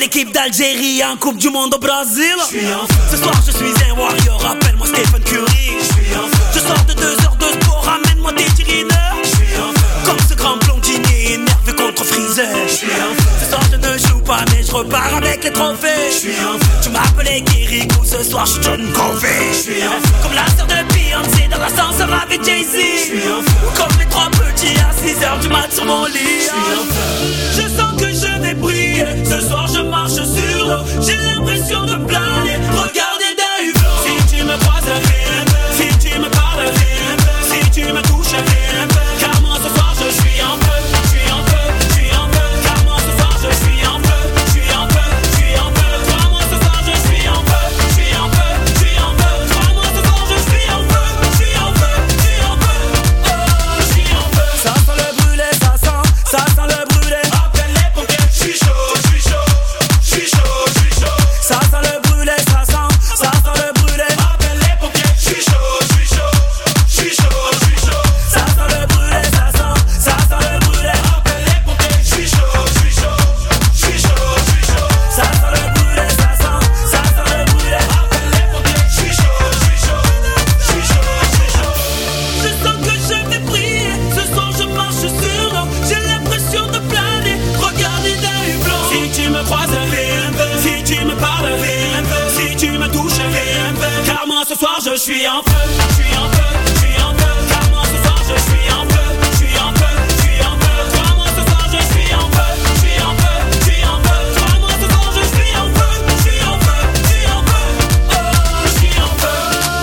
l'équipe d'Algérie en Coupe du Monde au Brésil. Ce soir je suis un warrior, appelle-moi Stephen Curry. Je sors de deux heures de sport, ramène-moi des tirineurs. Comme ce grand blondinier énervé contre Freezer. Ce soir je ne joue pas mais je repars avec les trophées. Tu m'appelais Kirikou, ce soir je suis John Covey. Comme la sœur de Beyoncé dans l'ascenseur avec Jay-Z. Ou comme les trois petits à six heures du mat sur mon lit. Je sens que je vais briller, ce soir je marche sur l'eau. J'ai l'impression de planer, regardez d'un hublot. Si tu me croises, fais un peu. Si tu me parles, fais un peu. Si tu me touches, fais un peu. Car moi ce soir je suis en feu, je suis en feu, je suis en feu. Car moi ce soir je suis en feu, je suis en feu, je suis en feu. Car moi ce soir je suis en feu, je suis en feu, je suis en feu. Car moi ce soir je suis en feu, je suis en feu, je suis en feu. Oh, je suis en feu. Ça sent le brûlé, ça sent, ça sent le brûlé. Appelle les pompiers, je suis chaud, je suis chaud, je suis chaud, je suis chaud. Ça sent le brûlé, ça sent, ça sent le brûlé. Appelle les pompiers, je suis chaud, je suis chaud, je suis chaud, je suis chaud. Ça sent le brûlé, ça sent, ça sent le brûlé. Appelle les pompiers, je suis chaud, je suis chaud, je suis chaud, je suis chaud. Ça sent le brûlé, ça sent, ça sent le brûlé. Appelle les pompiers, je suis chaud, je suis chaud, je suis chaud, je suis chaud. Je sens que je vais briller, ce soir je marche sur l'eau. J'ai l'impression de planer, regardez d'un hublot. Si tu me croises, fais un peu. Si tu me parles, fais un peu. Si tu me touches, fais un peu. Car moi ce soir je suis en feu, je suis en feu, je suis en feu. Car moi ce soir je suis en feu, je suis en feu, je suis en feu. Car moi ce soir je suis en feu, je suis en feu, je suis en feu. Car moi ce soir je suis en feu, je suis en feu, je suis en feu. Oh, je suis en feu.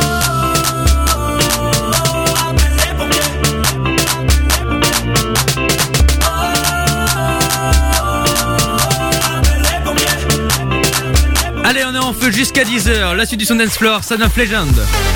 Appelle les pompiers. Allez, on est en feu jusqu'à dix heures. La suite du son Dance Floor, Son of Legend.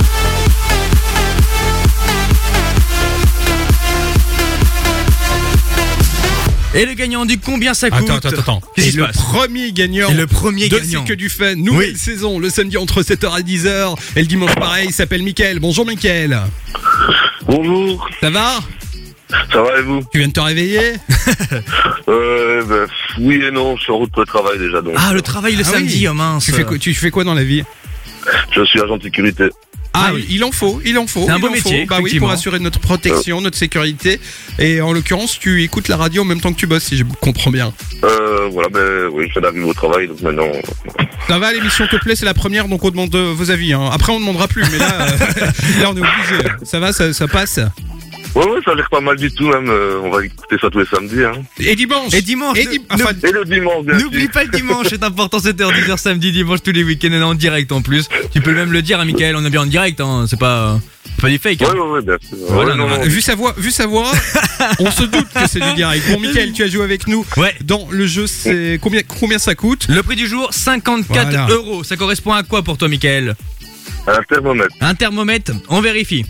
Et le gagnant du combien ça coûte? Attends, attends, attends. Qu'est-ce Et qui se le passe premier gagnant Et le premier de gagnant. C'est que du fun. Nouvelle Oui. saison, le samedi entre sept heures et dix heures. Et le dimanche pareil, il s'appelle Mickaël. Bonjour Mickaël. Bonjour. Ça va? Ça va et vous? Tu viens de te réveiller? Euh, bah, oui et non, je suis en route pour le travail déjà. Donc. Ah, le travail le Ah samedi, oui. oh mince. Tu fais quoi, tu fais quoi dans la vie? Je suis agent de sécurité. Ah, oui. Il en faut, il en faut. C'est un il beau en métier, faut. Bah oui, effectivement. pour assurer notre protection, notre sécurité. Et en l'occurrence, tu écoutes la radio en même temps que tu bosses, si je comprends bien. Euh, voilà, ben oui, je fais d'arriver au travail, donc maintenant. Ça va, l'émission te plaît, c'est la première, donc on demande euh, vos avis. Hein. Après, on ne demandera plus, mais là, euh, là, on est obligé. Ça va, ça, ça passe. Ouais, ouais, ça a l'air pas mal du tout, même. Euh, on va écouter ça tous les samedis. Hein. Et dimanche. Et dimanche. Et, ne- di- enfin, Et le dimanche, bien N'oublie sûr. pas le dimanche, c'est important, sept heures dix heures samedi, dimanche, tous les week-ends, on est en direct en plus. Tu peux même le dire à Mickaël, on est bien en direct, hein. C'est pas, c'est pas du fake. Hein. Ouais, ouais, ouais, bien sûr. Voilà, Ouais, non, non, non. vu sa voix, vu sa voix, on se doute que c'est du direct. Bon, Mickaël, tu as joué avec nous. Ouais. Dans le jeu, c'est combien, combien ça coûte? Le prix du jour, cinquante-quatre Voilà. euros. Ça correspond à quoi pour toi, Mickaël? Un thermomètre. Un thermomètre, on vérifie.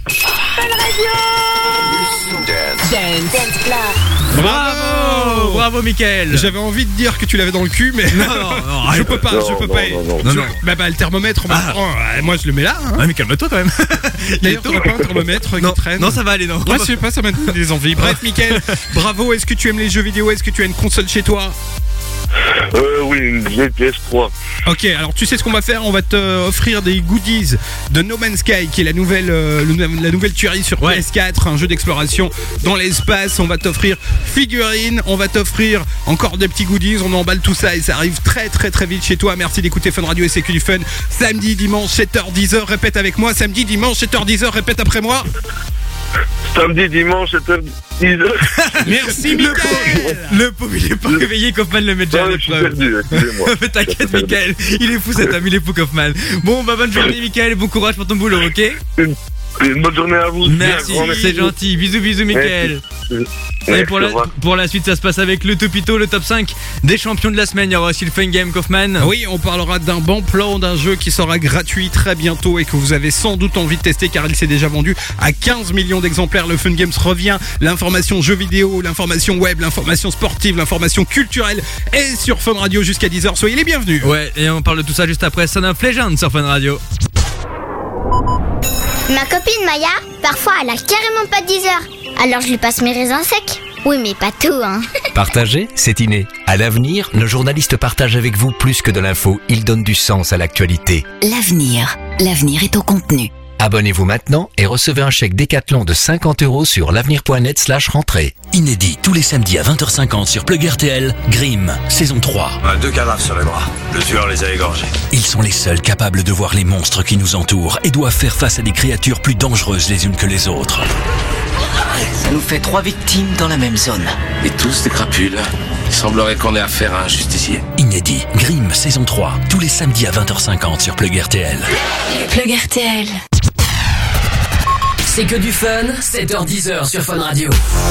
Bravo, bravo, Mickaël. J'avais envie de dire que tu l'avais dans le cul, mais Non, non, non, je arrête. peux pas, Non, je peux non, pas. non, non. Je- Non, non. Bah, bah, le thermomètre, bah, Ah. oh, ouais, moi je le mets là. Hein. Ouais, mais calme-toi quand même. D'ailleurs, t'aurais pas un thermomètre non, qui traîne? non, ça va aller, non. Ouais, je sais pas, ça m'a donné des envies. Bref, Mickaël, bravo. Est-ce que tu aimes les jeux vidéo? Est-ce que tu as une console chez toi? Euh, oui, une vieille P S trois. Ok, alors tu sais ce qu'on va faire? On va te offrir des goodies de No Man's Sky, qui est la nouvelle, euh, le- la nouvelle tuerie sur Ouais. P S quatre, un jeu d'exploration dans l'espace. On va t'offrir figurines, on va t'offrir encore des petits goodies. On emballe tout ça et ça arrive très très très vite chez toi. Merci d'écouter Fun Radio et c'est que du fun. Samedi, dimanche, sept heures dix heures, répète avec moi. Samedi, dimanche, sept heures dix heures, répète après moi. Samedi, dimanche, sept heures dix heures. Merci Le Mickaël. pauvre, le pauvre, il est pas réveillé, Kaufman le met déjà à Ah, je suis l'épreuve. perdu, excusez-moi. Mais t'inquiète, Mickaël, il est fou cet homme, il est fou, Kaufman. Bon, bah bonne journée, Mickaël, et bon courage pour ton boulot, ok? Une, une bonne journée à vous. Merci, Un grand c'est gentil. Bisous, bisous, Mickaël. Merci. Et Merci, pour au la, revoir. pour la suite, ça se passe avec le Topito, le top cinq des champions de la semaine. Il y aura aussi le Fun Game, Kaufman. Oui, on parlera d'un bon plan, d'un jeu qui sera gratuit très bientôt et que vous avez sans doute envie de tester car il s'est déjà vendu à quinze millions d'exemplaires. Le Fun Games revient. L'information jeux vidéo, l'information web, l'information sportive, l'information culturelle est sur Fun Radio jusqu'à dix heures. Soyez les bienvenus. Ouais, et on parle de tout ça juste après Son of Legend sur Fun Radio. Ma copine Maya, parfois elle a carrément pas dix heures. Alors je lui passe mes raisins secs. Oui, mais pas tout, hein. Partager, c'est inné. À l'avenir, nos journalistes partagent avec vous plus que de l'info. Ils donnent du sens à l'actualité. L'avenir. L'avenir est au contenu. Abonnez-vous maintenant et recevez un chèque Décathlon de cinquante euros sur l'avenir point net slash rentrée. Inédit, tous les samedis à vingt heures cinquante sur Plug R T L, Grimm, saison trois. On a deux cadavres sur les bras. Le tueur les a égorgés. Ils sont les seuls capables de voir les monstres qui nous entourent et doivent faire face à des créatures plus dangereuses les unes que les autres. Ça nous fait trois victimes dans la même zone. Et tous des crapules. Il semblerait qu'on ait affaire à un justicier. Inédit, Grimm, saison trois, tous les samedis à vingt heures cinquante sur Plug R T L. Plug R T L. C'est que du fun, sept heures dix sur Fun Radio.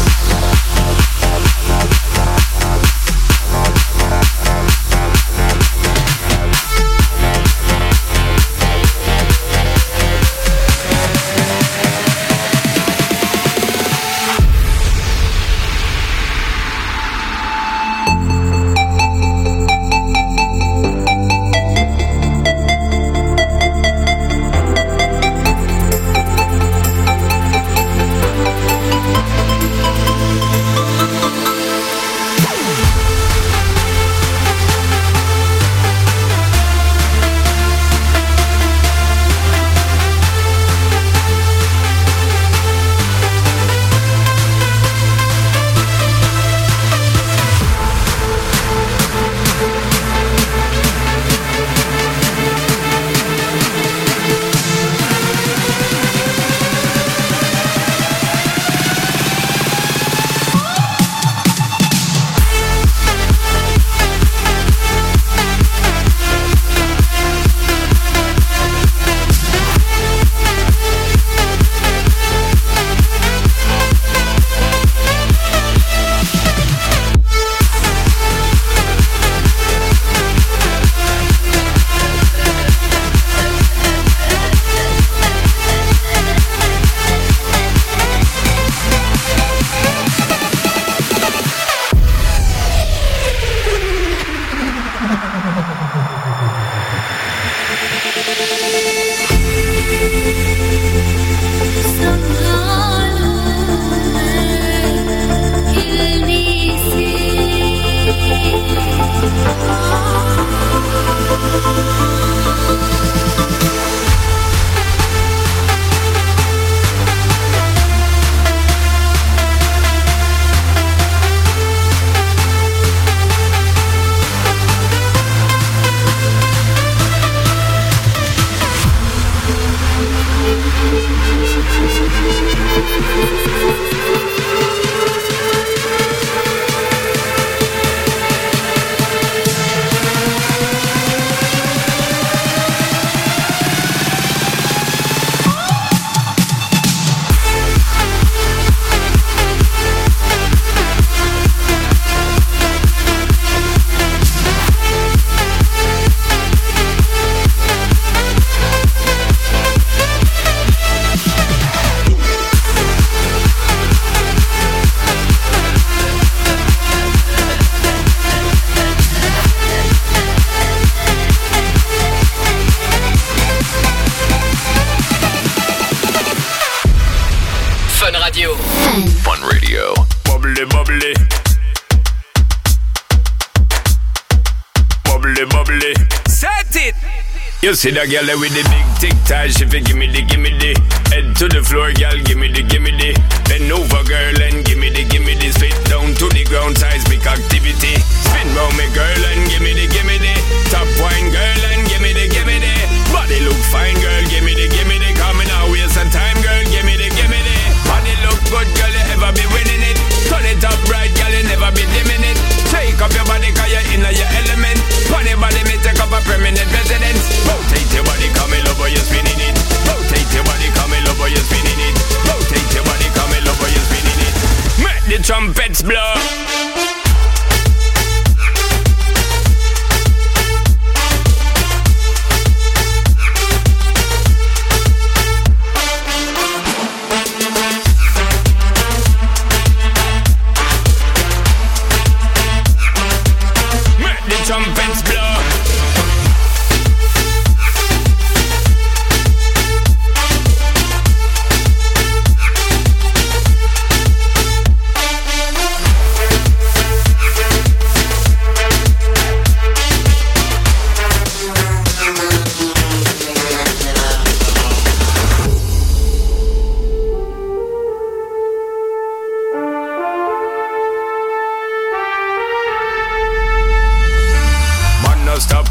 You see that girl with the big tic tac, she fi gimme the, gimme the. Head to the floor, girl, gimme the, gimme the. Bend over, girl, and gimme the, gimme the. Spit down to the ground, seismic activity. Spin round me, girl, and gimme the, gimme the. Top wine, girl, and gimme the, gimme the. Body look fine, girl, gimme the, gimme the. Coming out, waste some time, girl, gimme the, gimme the. Body look good, girl, you ever be winning it. Turn it up right, girl, you never be dimming it. Take up your body, cause you're in your element. Funny body, me take up a permanent residence. Rotate your body, come in, love how you're spinning it. Rotate your body, come in, love how you're spinning it. Rotate your body, come in, love how you're spinning it. Make the trumpets blow.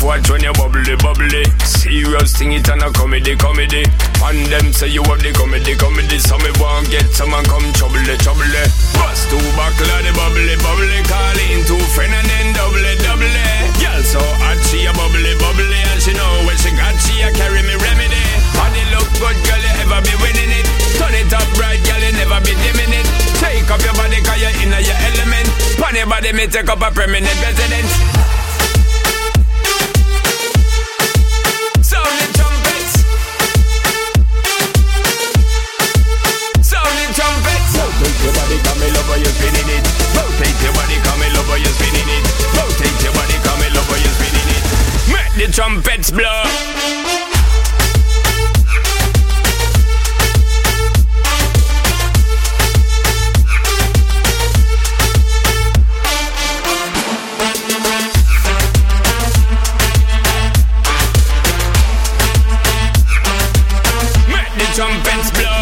watch when you bubbly, bubbly. Serious thing, it and a comedy, comedy. And them say you have the comedy, comedy. So me won't get someone come trouble, trouble. Bust two buckle of the bubbly, bubbly. Call in two friend and then double, double. Girl so hot, she a bubbly, bubbly. And she know when she got, she a carry me remedy. Body look good, girl, you ever be winning it. Turn it up right, girl, you never be dimming it. Take up your body, cause you're in your element. Pon your body, me take up a permanent residence. Sound the trumpets. Sound the trumpets. Rotate your body, come in over, you're spinning it. Rotate your body, come in over, you're spinning it. Rotate your body, come in over, you're spinning it. Make the trumpets blow. Trumpets blow.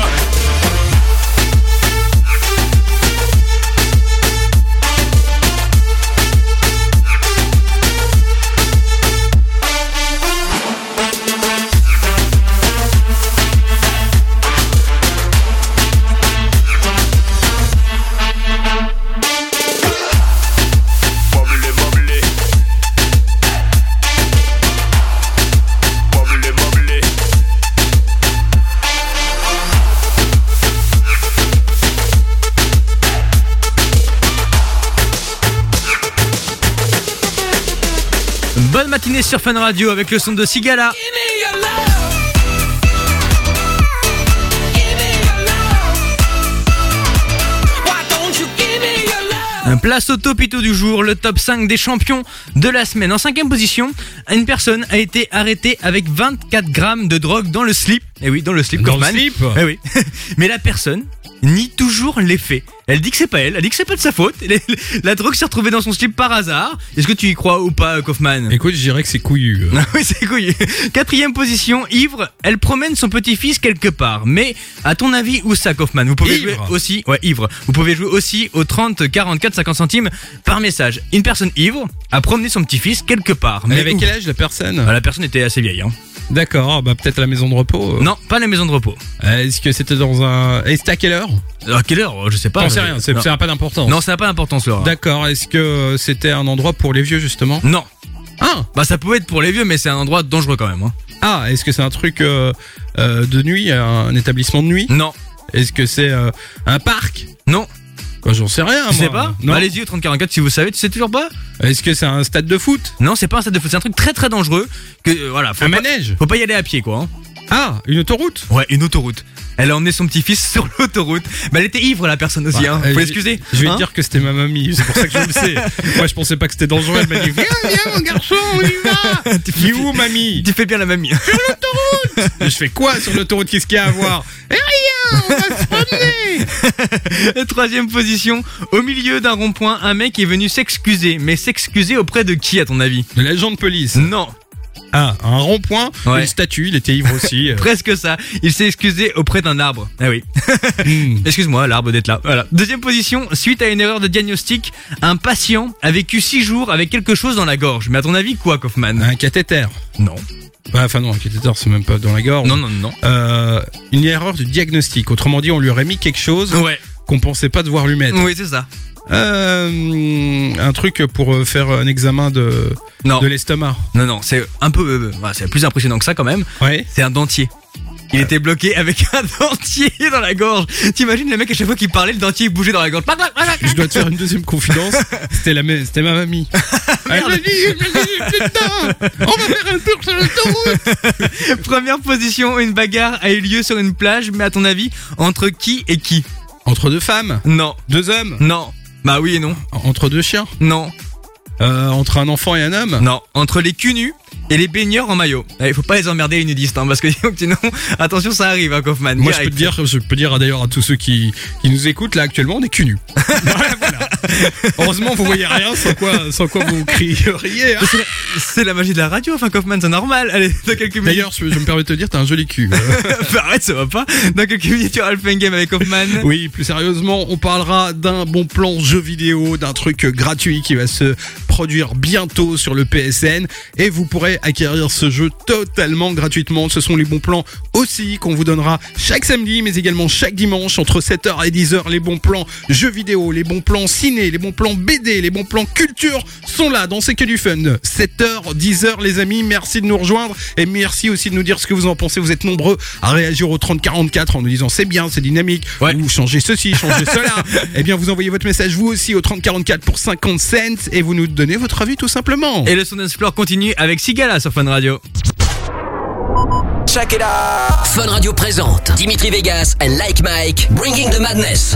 Bonne matinée sur Fun Radio avec le son de Sigala. Place au topito du jour, le top cinq des champions de la semaine. En cinquième position, une personne a été arrêtée avec vingt-quatre grammes de drogue dans le slip. Eh oui, dans le slip. Dans Kaufman. le slip. Eh oui. Mais la personne nie toujours les faits. Elle dit que c'est pas elle, elle dit que c'est pas de sa faute. La drogue s'est retrouvée dans son slip par hasard. Est-ce que tu y crois ou pas, Kaufman? Écoute, je dirais que c'est couillu. Ah oui, c'est couillu. Quatrième position, ivre. Elle promène son petit-fils quelque part. Mais à ton avis, où ça, Kaufman? Vous pouvez Ivre. jouer aussi, ouais, ivre. Vous pouvez jouer aussi au trente quarante-quatre cinquante centimes par message. Une personne ivre a promené son petit-fils quelque part. Mais Mais avec où? quel âge la personne? Ah, la personne était assez vieille. Hein. D'accord, bah peut-être à la maison de repos. Non, pas la maison de repos. Euh, Est-ce que c'était dans un... Et c'était à quelle heure? À quelle heure? Je sais pas. J'en sais rien, c'est- Non. ça n'a pas d'importance. Non, ça n'a pas d'importance, Laura. D'accord, est-ce que c'était un endroit pour les vieux justement? Non. Ah Bah ça pouvait être pour les vieux, mais c'est un endroit dangereux quand même. Hein. Ah, est-ce que c'est un truc euh, euh, de nuit, un établissement de nuit? Non. Est-ce que c'est euh, un parc? Non. Bah, j'en sais rien, Tu moi. sais pas? Non. Bah, allez-y au trente quarante-quatre si vous savez, tu sais toujours pas? Est-ce que c'est un stade de foot? Non, c'est pas un stade de foot, c'est un truc très très dangereux. Que, euh, voilà, faut Un pas- manège? Faut pas y aller à pied, quoi. Hein. Ah, une autoroute? Ouais, une autoroute. Elle a emmené son petit-fils sur l'autoroute. Bah, elle était ivre, la personne aussi, Ouais, hein. euh, Faut je- l'excuser. Je vais hein te dire que c'était ma mamie, c'est pour ça que je le sais. Moi, je pensais pas que c'était dangereux. Elle m'a dit, viens, viens, mon garçon, on y va. Tu Il fais- est où, mamie? Tu fais bien la mamie. Je fais quoi sur l'autoroute? Qu'est-ce qu'il y a à voir? Eh, rien, on va se promener. Troisième position, au milieu d'un rond-point, un mec est venu s'excuser. Mais s'excuser auprès de qui, à ton avis? De l'agent de police. Non. Ah, un rond-point, Ouais. une statue, il était ivre aussi. euh. Presque ça. Il s'est excusé auprès d'un arbre. Ah oui. Hmm. Excuse-moi, l'arbre d'être là. Voilà. Deuxième position, suite à une erreur de diagnostic, un patient a vécu six jours avec quelque chose dans la gorge. Mais à ton avis, quoi, Kaufman? Un cathéter. Non. Bah, enfin non, un cathéter, c'est même pas dans la gorge. Non, non, non. Euh, une erreur de diagnostic. Autrement dit, on lui aurait mis quelque chose Ouais. qu'on pensait pas devoir lui mettre. Oui, c'est ça. Euh, un truc pour euh, faire un examen de, Non. de l'estomac. Non, non, c'est un peu, euh, bah, c'est plus impressionnant que ça quand même. Ouais. C'est un dentier. Il était bloqué avec un dentier dans la gorge. T'imagines le mec à chaque fois qu'il parlait, le dentier bougeait dans la gorge. Je dois te faire une deuxième confidence. C'était la, ma- c'était ma mamie. Elle m'a dit, elle m'a dit, putain, on va faire un tour sur l'autoroute. Première position, une bagarre a eu lieu sur une plage, mais à ton avis, entre qui et qui? Entre deux femmes, Non. deux hommes, Non. Bah oui et non. entre deux chiens, Non. euh, entre un enfant et un homme. Non. Entre les culs nus et les baigneurs en maillot. Il faut pas les emmerder les nudistes, hein, parce que sinon, attention, ça arrive, hein, Kaufman. Moi, je Direct. peux te dire, je peux dire d'ailleurs à tous ceux qui, qui nous écoutent là actuellement, on est cul nus. Voilà, voilà. Heureusement, vous voyez rien, sans quoi, sans quoi vous crieriez. hein. C'est la, c'est la magie de la radio, enfin, Kaufman, c'est normal. Allez, dans quelques minutes. D'ailleurs, je je me permets de te dire, t'as un joli cul. Bah, arrête, ça va pas. Dans quelques minutes, il y aura le Fun Game avec Kaufman. Oui, plus sérieusement, on parlera d'un bon plan jeu vidéo, d'un truc gratuit qui va se produire bientôt sur le P S N et vous pourrez pouvez acquérir ce jeu totalement gratuitement. Ce sont les bons plans aussi qu'on vous donnera chaque samedi, mais également chaque dimanche entre sept heures et dix heures. Les bons plans jeux vidéo, les bons plans ciné, les bons plans B D, les bons plans culture sont là dans C'est que du fun. sept heures, dix heures les amis, merci de nous rejoindre et merci aussi de nous dire ce que vous en pensez. Vous êtes nombreux à réagir au trente quarante-quatre en nous disant c'est bien, c'est dynamique, ouais. Ou changez ceci, changez cela. Eh bien vous envoyez votre message vous aussi au trente quarante-quatre pour cinquante cents et vous nous donnez votre avis tout simplement. Et le son d'Explore continue avec Sigala sur Fun Radio. Check it out. Fun Radio présente Dimitri Vegas and Like Mike Bringing the Madness.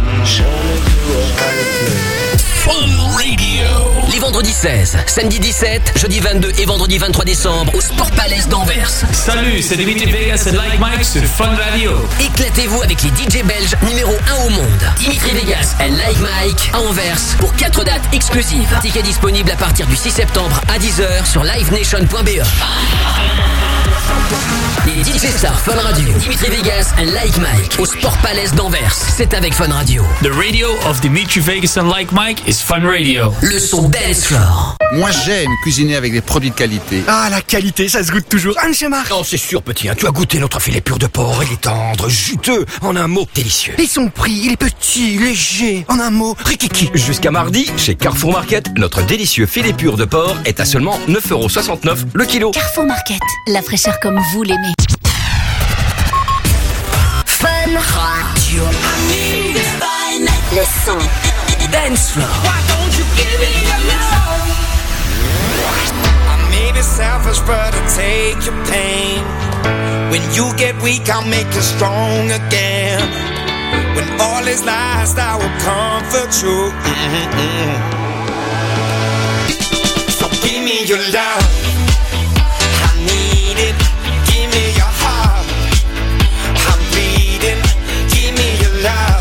Fun Radio. Les vendredis seize, samedi dix-sept, jeudi vingt-deux et vendredi vingt-trois décembre au Sport Palace d'Anvers. Salut, c'est Dimitri Vegas and Like Mike sur Fun Radio. Éclatez-vous avec les D J belges numéro un au monde. Dimitri Vegas and Like Mike à Anvers pour quatre dates exclusives. Tickets disponibles à partir du six septembre à dix heures sur live nation point b e. Les D J Stars Fun Radio, Dimitri Vegas and Like Mike au Sport Palace d'Anvers. C'est avec Fun Radio. The radio of Dimitri Vegas and Like Mike is Fun Radio. Le son dance floor. Moi j'aime cuisiner avec des produits de qualité. Ah, la qualité, ça se goûte toujours. Hein, monsieur Marc? Non, c'est sûr, petit. Hein, tu as goûté notre filet pur de porc. Il est tendre, juteux. En un mot, délicieux. Et son prix, il est petit, léger. En un mot, rikiki. Jusqu'à mardi, chez Carrefour Market, notre délicieux filet pur de porc est à seulement neuf euros soixante-neuf le kilo. Carrefour Market, la fraîcheur comme vous l'aimez. Fun Radio. Le son. Dance floor. I may be selfish, but I take your pain. When you get weak, I'll make you strong again. When all is lost, I will comfort you. Mm-hmm. So give me your love. I need it. Give me your heart. I'm bleeding. Give me your love.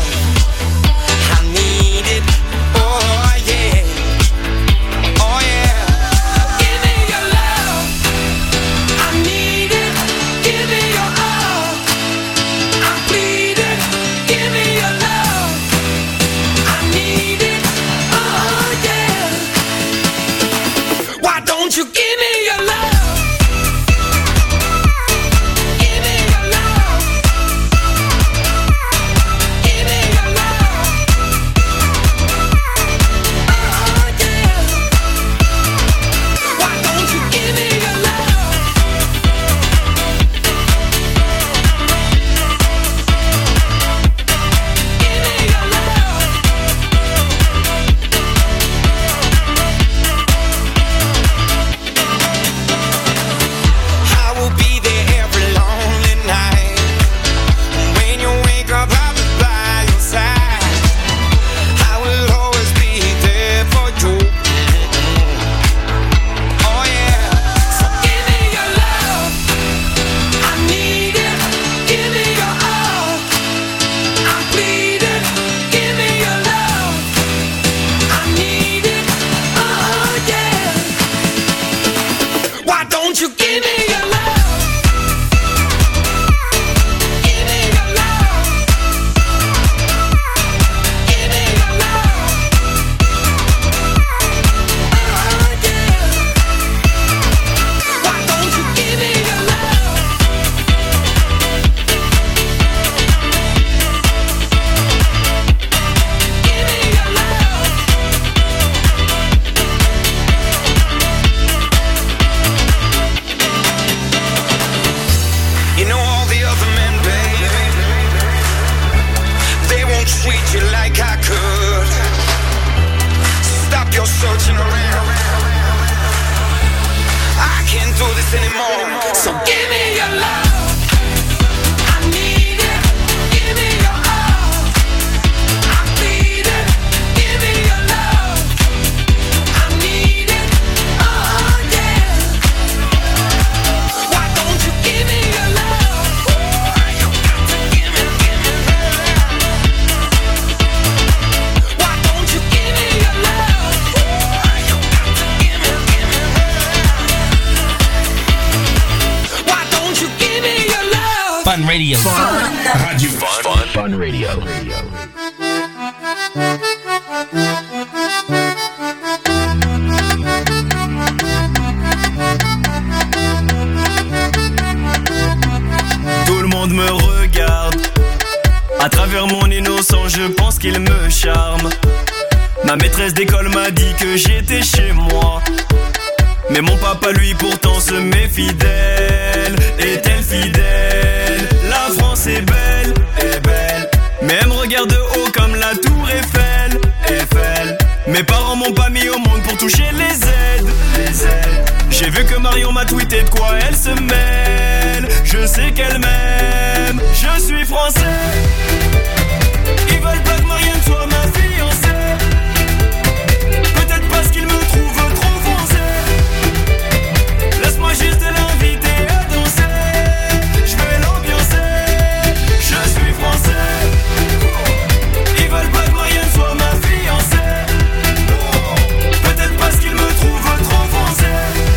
Won't you give me your love? Give me your love. Give me your love. Oh yeah. Why don't you give me your love? Give me your love. Won't you give me your love? Give me your love. Give me your love. Oh yeah. Why don't you give me your love? Give me your love. You know all the other men, baby, they won't treat you like I could. Stop your searching around. I can't do this anymore. So give me your love. I need it. Give me your all. I need it. Give me your love. I need it. Oh yeah. Why don't you give me your love? You got to give me, give me love. Why don't you give me your love? You got to give me, give me love. Why don't you give me your love? Fun Radio. Fun Radio. Fun, Fun Radio. À travers mon innocence, je pense qu'il me charme. Ma maîtresse d'école m'a dit que j'étais chez moi. Mais mon papa lui pourtant se méfie d'elle. Est-elle fidèle? La France est belle, est belle, mais elle me regarde de haut comme la tour Eiffel, Eiffel. Mes parents m'ont pas mis au monde pour toucher les aides, les aides. J'ai vu que Marion m'a tweeté de quoi elle se mêle. Je sais qu'elle m'aime, je suis français. Ils veulent pas que Marianne soit ma fiancée. Peut-être parce qu'ils me trouvent trop foncé. Laisse-moi juste l'inviter à danser. Je vais l'ambiancer. Je suis français. Ils veulent pas que Marianne soit ma fiancée. Peut-être parce qu'ils me trouvent trop foncé.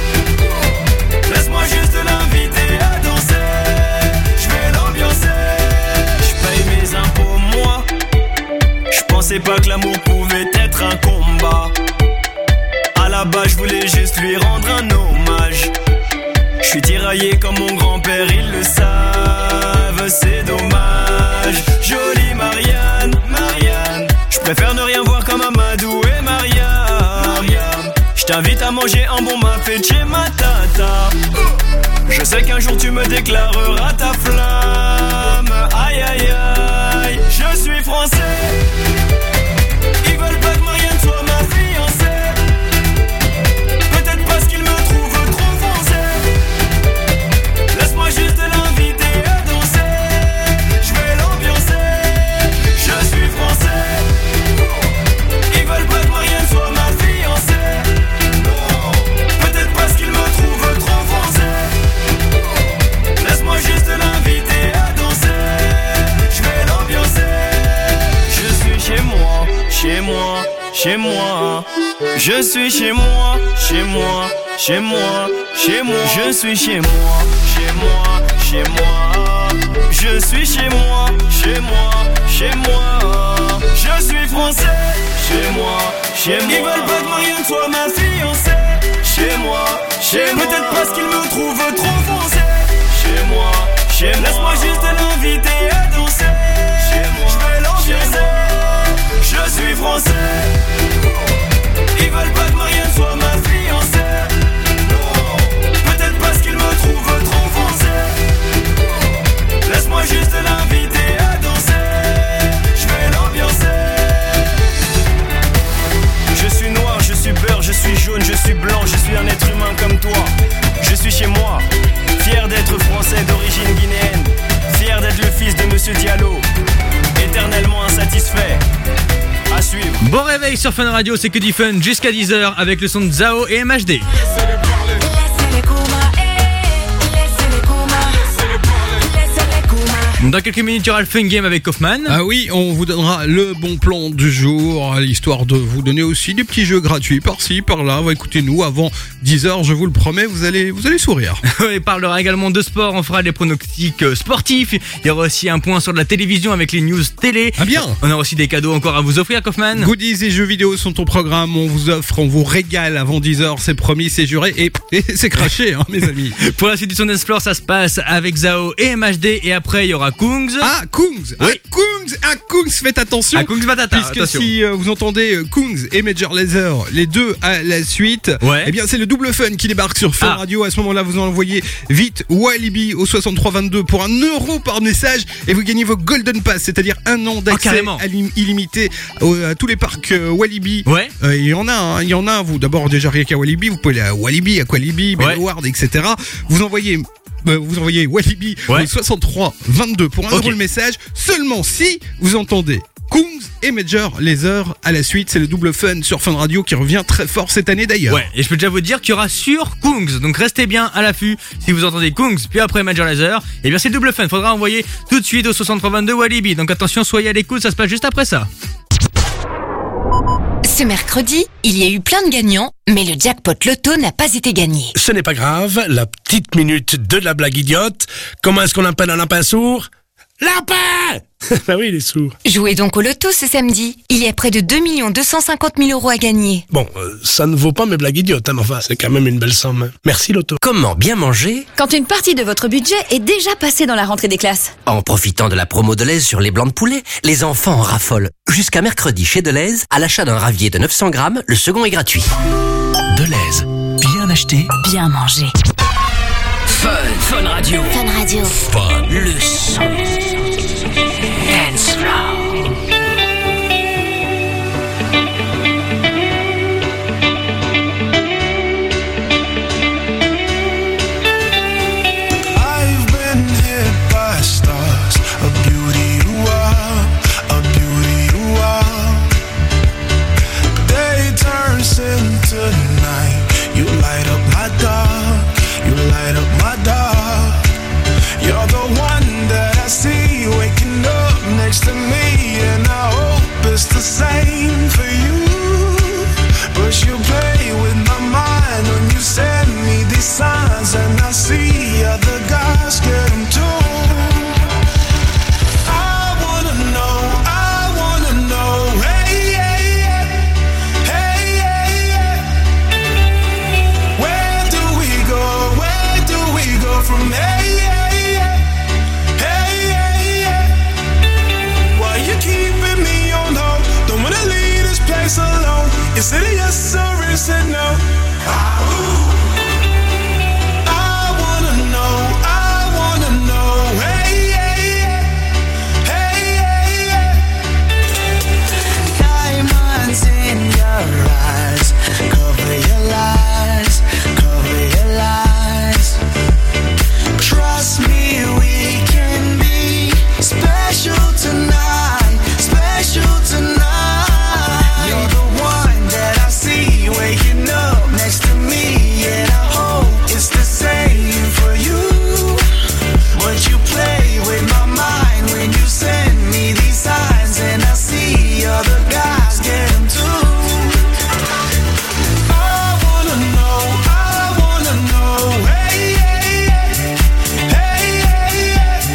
Laisse-moi juste l'inviter à danser. Je vais l'ambiancer. Je paye mes impôts moi. Je pensais pas que l'amour pouvait être un combat. À la base, je voulais juste lui rendre un hommage. Je suis tiraillé comme mon grand-père, ils le savent, c'est dommage. Jolie Marianne, Marianne, je préfère ne rien voir comme Amadou et Mariam. Je t'invite à manger un bon mafé de chez ma tata. Je sais qu'un jour tu me déclareras ta flamme. Aïe aïe aïe, je suis français. Ils veulent pas que Marianne soit ma fiancée. Peut-être parce qu'ils me trouvent trop foncé. Laisse-moi juste l'inviter à danser. Je vais l'ambiancer. Je suis français. Ils veulent pas que Marianne soit ma fiancée. Peut-être parce qu'ils me trouvent trop foncé. Laisse-moi juste l'inviter à danser. Je vais l'ambiancer. Je suis chez moi, chez moi, chez moi. Je suis chez moi, chez moi, chez moi, chez moi. Je suis chez moi, chez moi, chez moi. Je suis chez moi, chez moi, chez moi. Je suis français, chez moi, chez moi. Ils veulent pas que Marianne soit ma fiancée. Chez moi, chez moi. Peut-être parce qu'ils me trouvent trop foncé. Chez moi, chez moi. Laisse-moi juste l'inviter à danser. Chez moi, je vais l'ambiancer. Je suis français. Ils veulent pas que Marianne soit ma fiancée. Peut-être parce qu'ils me trouvent trop foncé. Laisse-moi juste l'inviter à danser. Je vais l'ambiancer. Je suis noir, je suis beurre, je suis jaune, je suis blanc, je suis un être humain comme toi. Je suis chez moi, fier d'être français d'origine guinéenne. Fier d'être le fils de Monsieur Diallo. Éternellement insatisfait. À suivre. Bon réveil sur Fun Radio, c'est que du fun jusqu'à dix heures avec le son de Zao et M H D. Dans quelques minutes, il y aura le Fun Game avec Kaufman. Ah oui, on vous donnera le bon plan du jour, histoire de vous donner aussi des petits jeux gratuits par-ci, par-là. Écoutez-nous avant dix heures, je vous le promets, vous allez, vous allez sourire. On parlera également de sport, on fera des pronostics sportifs. Il y aura aussi un point sur de la télévision avec les news télé. Ah bien. On aura aussi des cadeaux encore à vous offrir, Kaufman. Goodies et jeux vidéo sont au programme, on vous offre, on vous régale avant dix heures, c'est promis, c'est juré et, et c'est craché, hein, mes amis. Pour la suite du son d'Explore, ça se passe avec Zao et M H D et après il y aura Kungs. Ah, Kungs, oui. ah, Kungs, ah, Kungs, faites attention. Ah, Kungs Batata, puisque attention. si euh, vous entendez euh, Kungs et Major Lazer, les deux à la suite, ouais. eh bien c'est le double fun qui débarque sur Fun ah. Radio. À ce moment-là, vous envoyez vite Walibi au soixante-trois vingt-deux pour un euro par message et vous gagnez vos Golden Pass, c'est-à-dire un an d'accès oh, illimité à tous les parcs euh, Walibi. Ouais. Euh, il y en a, hein, il y en a. Vous d'abord déjà rien qu'à Walibi, vous pouvez aller à Walibi, Aqualibi, Bellward, ouais. et cetera. Vous envoyez Vous envoyez Walibi ouais. au soixante-trois vingt-deux pour un okay. euro le message, seulement si vous entendez Kungs et Major Lazer à la suite. C'est le double fun sur Fun Radio qui revient très fort cette année d'ailleurs. Ouais, et je peux déjà vous dire qu'il y aura sur Kungs, donc restez bien à l'affût si vous entendez Kungs, puis après Major Lazer, et bien c'est le double fun, faudra envoyer tout de suite au soixante-trois vingt-deux Walibi, donc attention, soyez à l'écoute, ça se passe juste après ça. Ce mercredi, il y a eu plein de gagnants, mais le jackpot loto n'a pas été gagné. Ce n'est pas grave, la petite minute de la blague idiote. Comment est-ce qu'on appelle un lapin sourd ? Lapin. Bah oui, il est sourd. Jouez donc au loto ce samedi. Il y a près de deux millions deux cent cinquante mille euros à gagner. Bon, euh, ça ne vaut pas mes blagues idiotes, hein, mais enfin, c'est quand même une belle somme. Merci Loto. Comment bien manger quand une partie de votre budget est déjà passée dans la rentrée des classes? En profitant de la promo Deleuze sur les blancs de poulet, les enfants en raffolent. Jusqu'à mercredi chez Deleuze, à l'achat d'un ravier de neuf cents grammes, le second est gratuit. Deleuze, bien acheté, bien mangé. Fun, Fun Radio. Fun Radio. Fun. Le son. Dance Floor. I've been hit by stars, a beauty you are, a beauty you are. Day turns into night, you light up my dark, you light up my dark. You're the one that I see waking up next to me, and I hope it's the same for you. But you play with my mind when you send me these signs, and I see other guys get them too. I wanna know, I wanna know, hey, hey, hey, hey, hey, hey. Where do we go, where do we go from here? Alone. Is it a yes or is it no? I wanna know, I wanna know. Hey, hey, hey, hey, hey. Diamonds in your eyes, cover your lies, cover your lies. Trust me, we can be special tonight, special tonight. Waking up next to me, and I hope it's the same for you. But you play with my mind when you send me these signs, and I see other guys get them too. I wanna know, I wanna know, hey, hey, hey, hey,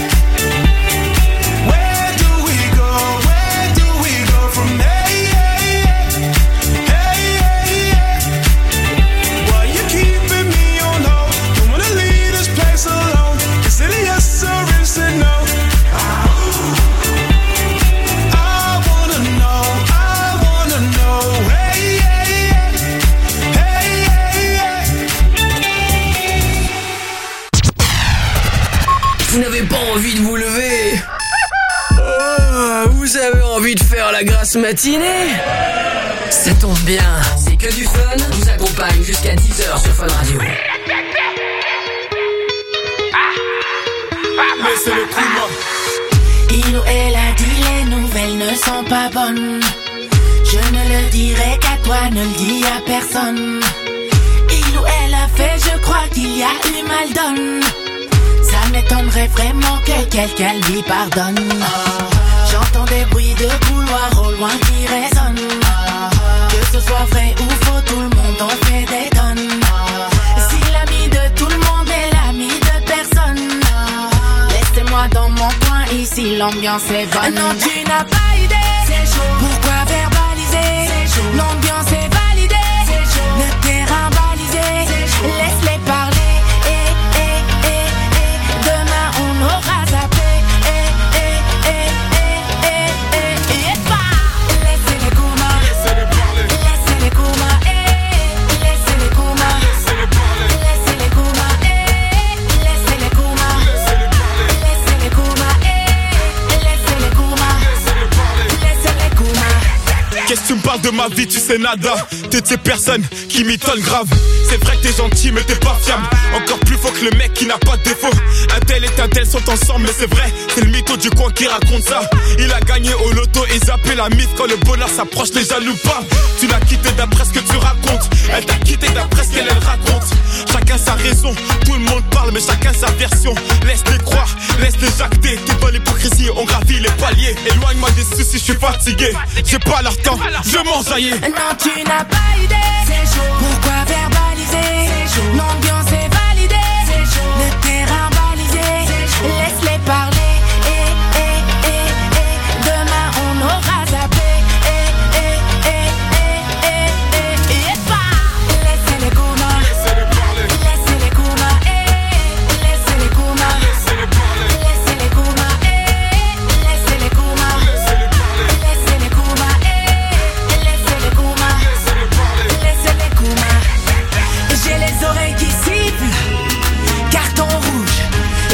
hey. Where do we go, where do we go from there? Vous n'avez pas envie de vous lever? Oh, vous avez envie de faire la grasse matinée? Ça tombe bien, c'est que du fun vous accompagne jusqu'à dix heures sur Fun Radio. Mais c'est le coup. Il ou elle a dit les nouvelles ne sont pas bonnes. Je ne le dirai qu'à toi, ne le dis à personne. Il ou elle a fait, je crois qu'il y a eu mal donne. Ça m'étonnerait vraiment que quelqu'un lui pardonne. J'entends des bruits de couloir au loin qui résonnent. Que ce soit vrai ou faux, tout le monde en fait des tonnes. Si l'ami de tout le monde est l'ami de personne, laissez-moi dans mon coin, ici l'ambiance est bonne. Non, tu n'as pas idée, c'est chaud. Pourquoi verbaliser? C'est chaud. L'ambiance est validée, c'est chaud. Le terrain balisé, laisse-les parler. Eh, eh, eh, eh. Demain on aura zappé. Eh, eh, eh, eh, eh, eh, eh. Laissez-les coumas, laissez-les parler. Laissez-les coumas, eh. Laissez-les coumas, laissez-les parler. Laissez-les coumas, eh. Laissez-les coumas, laissez-les parler. Laissez-les coumas, eh. Laissez-les coumas, laissez-les parler. Laissez-les coumas. Qu'est-ce que tu me parles de ma vie, tu sais nada. T'es de ces personnes qui m'étonnent grave. C'est vrai que t'es gentil mais t'es pas fiable. Encore plus faux que le mec qui n'a pas de défaut. Un tel et un tel sont ensemble mais c'est vrai. C'est le mytho du coin qui raconte ça. Il a gagné au loto et zappé la mythe. Quand le bonheur s'approche les jaloux pas. Tu l'as quitté d'après ce que tu racontes. Elle t'a quitté d'après ce qu'elle elle raconte. Chacun sa raison, tout le monde parle mais chacun sa version. Laisse-les croire, laisse-les jacter. T'es dans l'hypocrisie, on gravit les paliers. Éloigne-moi des soucis, je suis fatigué. J'ai pas leur temps, je m'enjaillis. Non, tu n'as pas idée, c'est chaud. Pourquoi verbaliser? C'est chaud. L'ambiance est validée, c'est chaud. Le terrain balisé, c'est chaud. Laisse-les parler. Eh, eh,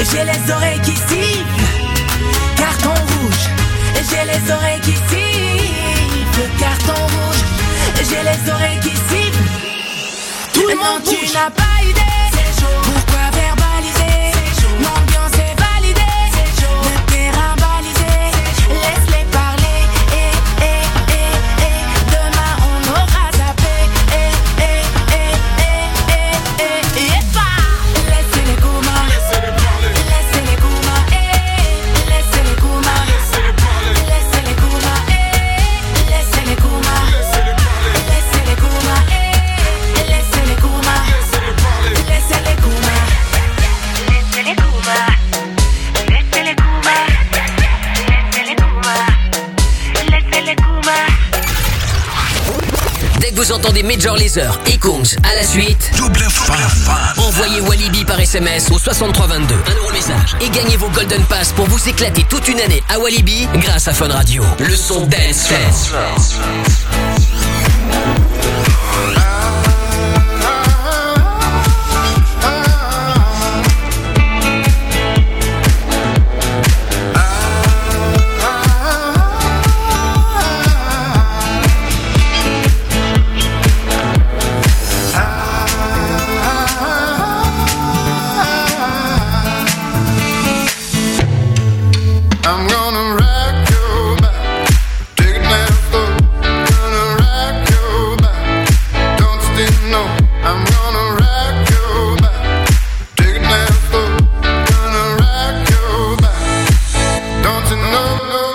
j'ai les oreilles qui sifflent. Carton rouge, j'ai les oreilles qui sifflent. Carton rouge, j'ai les oreilles qui sifflent. Tout le monde bouge. Tu n'as pas idée. C'est chaud. Pourquoi verbaliser? C'est chaud. L'ambiance est validée. C'est chaud. Le terrain balisé. Laisse-les parler. Eh, eh, eh, eh. Demain on aura zappé. Eh, eh, eh, eh, eh, eh. Et pas. Laissez-les coumas. Laissez-les parler. Laissez-les coumas. Eh. Laissez-les coumas. Laissez-les parler. Laissez-les coumas. Eh. Laissez-les coumas. Laissez-les parler. Laissez-les coumas. Eh. Laissez-les coumas. Laissez-les parler. Laissez-les coumas. Laissez-les coumas. Laissez-les coumas. Laissez-les coumas. Laissez-les coumas. Dès que vous entendez Major Lazer et Kungs à la suite, envoyez Walibi par S M S au soixante-trois vingt-deux. Un euro message. Et gagnez vos Golden Pass pour vous éclater toute une année à Walibi grâce à Fun Radio. Le son dance dance. I'm gonna rock your back, take it down slow. Gonna rock your back, don't you think no? I'm gonna rock your back, take it down slow. Gonna rock your back, don't you know?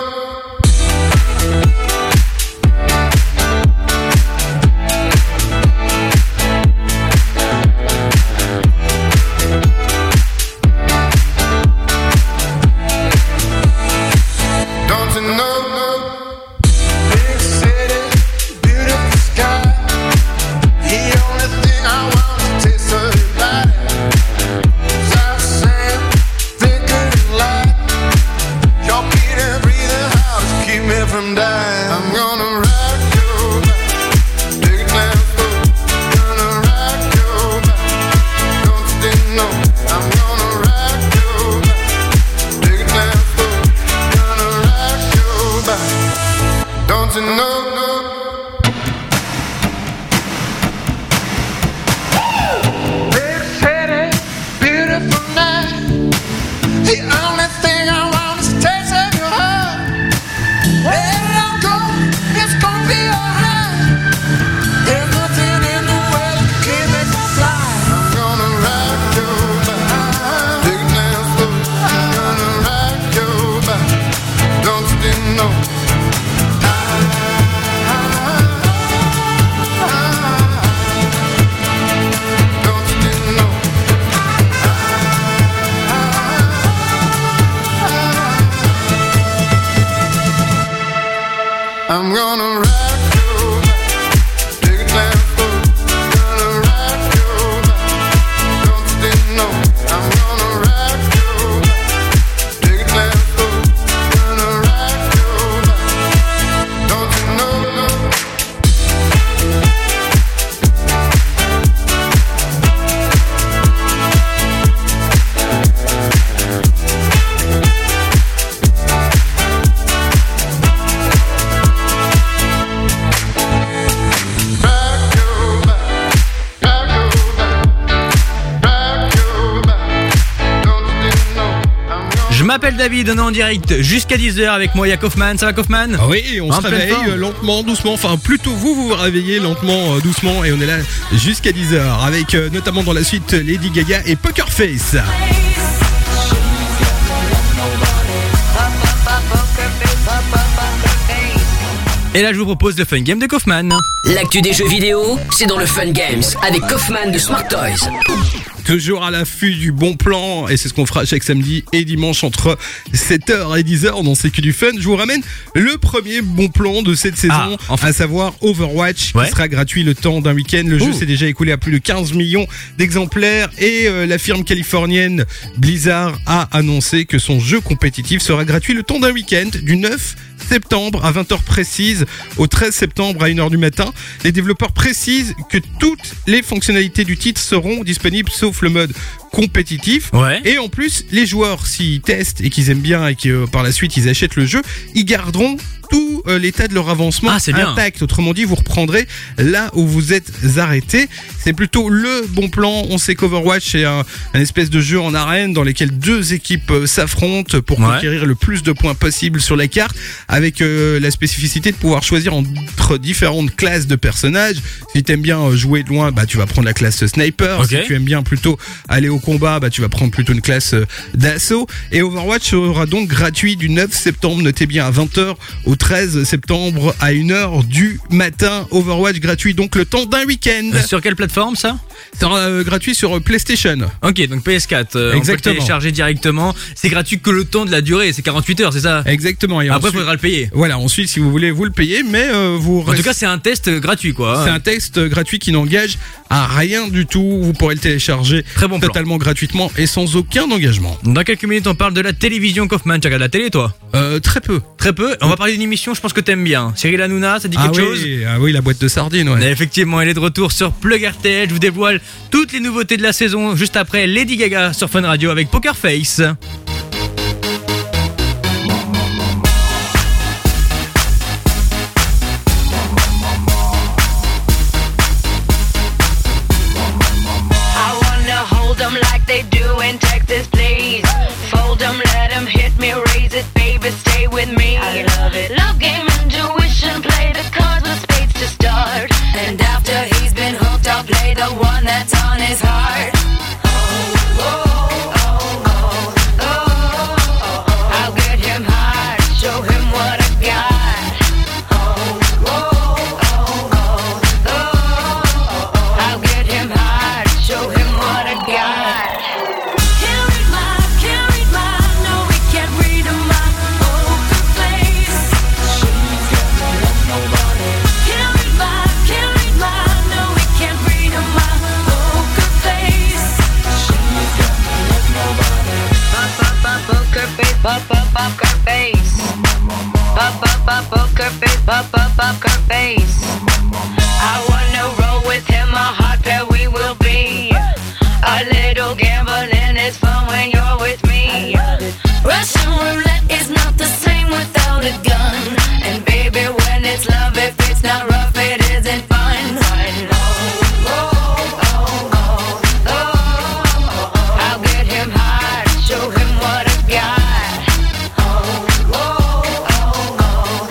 Don't you know? Big city, beautiful sky. The only thing I want to taste of your body. South sand, thicker than light. Your beat and breathing house keep me from dying. I'm gonna rock your back, take it down slow. Gonna rock your back, don't you think no? I'm gonna rock your back, take it down slow. Gonna rock your back, don't you know? Big city, beautiful night. The only thing I want is a taste of your heart. Wherever I go, it's gonna be alright. There's nothing in the world that can make me fly. I'm gonna rock your back, take it down slow. I'm gonna rock your back, don't you think no? Don't you think no? I'm gonna rock your back, take it down slow. Gonna rock your back, don't you think no? I'm gonna rock your back, take it down slow. Gonna rock your back, don't you know? Rock your back, rock your back, rock your back, don't you think no? I'm gonna Je m'appelle David, on est en direct jusqu'à dix heures avec moi, il y a Kaufman. Ça va Kaufman? Ah oui, on En se pleine réveille forme. euh, lentement, doucement, enfin plutôt vous, vous vous réveillez lentement, euh, doucement, et on est là jusqu'à dix heures avec euh, notamment dans la suite Lady Gaga et Poker Face. Et là je vous propose le Fun Game de Kaufman. L'actu des jeux vidéo, c'est dans le Fun Games avec Kaufman de Smart Toys. Toujours à l'affût du bon plan, et c'est ce qu'on fera chaque samedi et dimanche entre sept heures et dix heures dans C'est que du fun. Je vous ramène le premier bon plan de cette saison, Ah, enfin. à savoir Overwatch, Ouais. qui sera gratuit le temps d'un week-end. Le jeu Ouh. s'est déjà écoulé à plus de quinze millions d'exemplaires, et euh, la firme californienne Blizzard a annoncé que son jeu compétitif sera gratuit le temps d'un week-end, du neuf septembre à vingt heures précises au treize septembre à une heure du matin. Les développeurs précisent que toutes les fonctionnalités du titre seront disponibles sauf le mode compétitif. Ouais. Et en plus, les joueurs, s'ils testent et qu'ils aiment bien et que euh, par la suite ils achètent le jeu, ils garderont tout euh, l'état de leur avancement Ah, c'est bien. intact. Autrement dit, vous reprendrez là où vous êtes arrêté. C'est plutôt le bon plan. On sait qu'Overwatch c'est un, un espèce de jeu en arène dans lequel deux équipes euh, s'affrontent pour Ouais. conquérir le plus de points possible sur la carte, avec euh, la spécificité de pouvoir choisir entre différentes classes de personnages. Si t'aimes bien euh, jouer de loin, bah tu vas prendre la classe sniper. Ok. Si tu aimes bien plutôt aller au combat, bah tu vas prendre plutôt une classe euh, d'assaut. Et Overwatch sera donc gratuit du neuf septembre, notez bien, à vingt heures au treize septembre à une heure du matin. Overwatch gratuit donc le temps d'un week-end. Euh, Sur quelle plateforme ça? Ça sera euh, gratuit sur euh, PlayStation. Ok, donc P S quatre, euh, on peut le Exactement. télécharger directement. C'est gratuit que le temps de la durée, c'est quarante-huit heures, c'est ça? Exactement. Et Après, il ensuite- faudra le payer. Voilà, ensuite si vous voulez vous le payez, mais euh, vous En tout cas, c'est un test euh, gratuit, quoi. c'est un test euh, gratuit qui n'engage à rien du tout. Vous pourrez le télécharger Très bon plan. totalement gratuitement et sans aucun engagement. Dans quelques minutes, on parle de la télévision Kaufman. Tu regardes la télé, toi? Euh, très peu. Très peu. On va parler d'une émission, je pense que t'aimes bien. Cyril Hanouna, ça dit Ah quelque oui, chose? ah oui, la boîte de sardines, ouais. Et effectivement, elle est de retour sur Plug R T L. Je vous dévoile toutes les nouveautés de la saison juste après Lady Gaga sur Fun Radio avec Poker Face. I wanna hold them like they do in Texas, please. Fold them, let them hit me, raise it, baby, stay with me. I love it. Love game, intuition, play the cards with spades to start. And after he's been hooked, I'll play the one that's on his heart. Oh, oh, oh, oh, oh, oh. I'll get him hard, show him what I got. Oh, oh, oh, oh, oh. I'll get him hard, show him what I got. Can't read my, can't read my, no, we can't read my poker face. She's got me like nobody. Can't read my, can't read my, no, we can't read my poker face. She's got me like nobody. Pop, pop, pop, poker face, pop, pop, poker face. Pop, pop, pop, poker face, pop, pop, poker face. I wanna roll with him, a hot pair we will be. A little gambling is fun when you're with me. Russian roulette is not the same without a gun. And baby, when it's love, if it's not rough, it isn't fun. Oh, oh, oh, oh, oh. I'll get him hard, show him what I got. Oh, oh, oh, oh,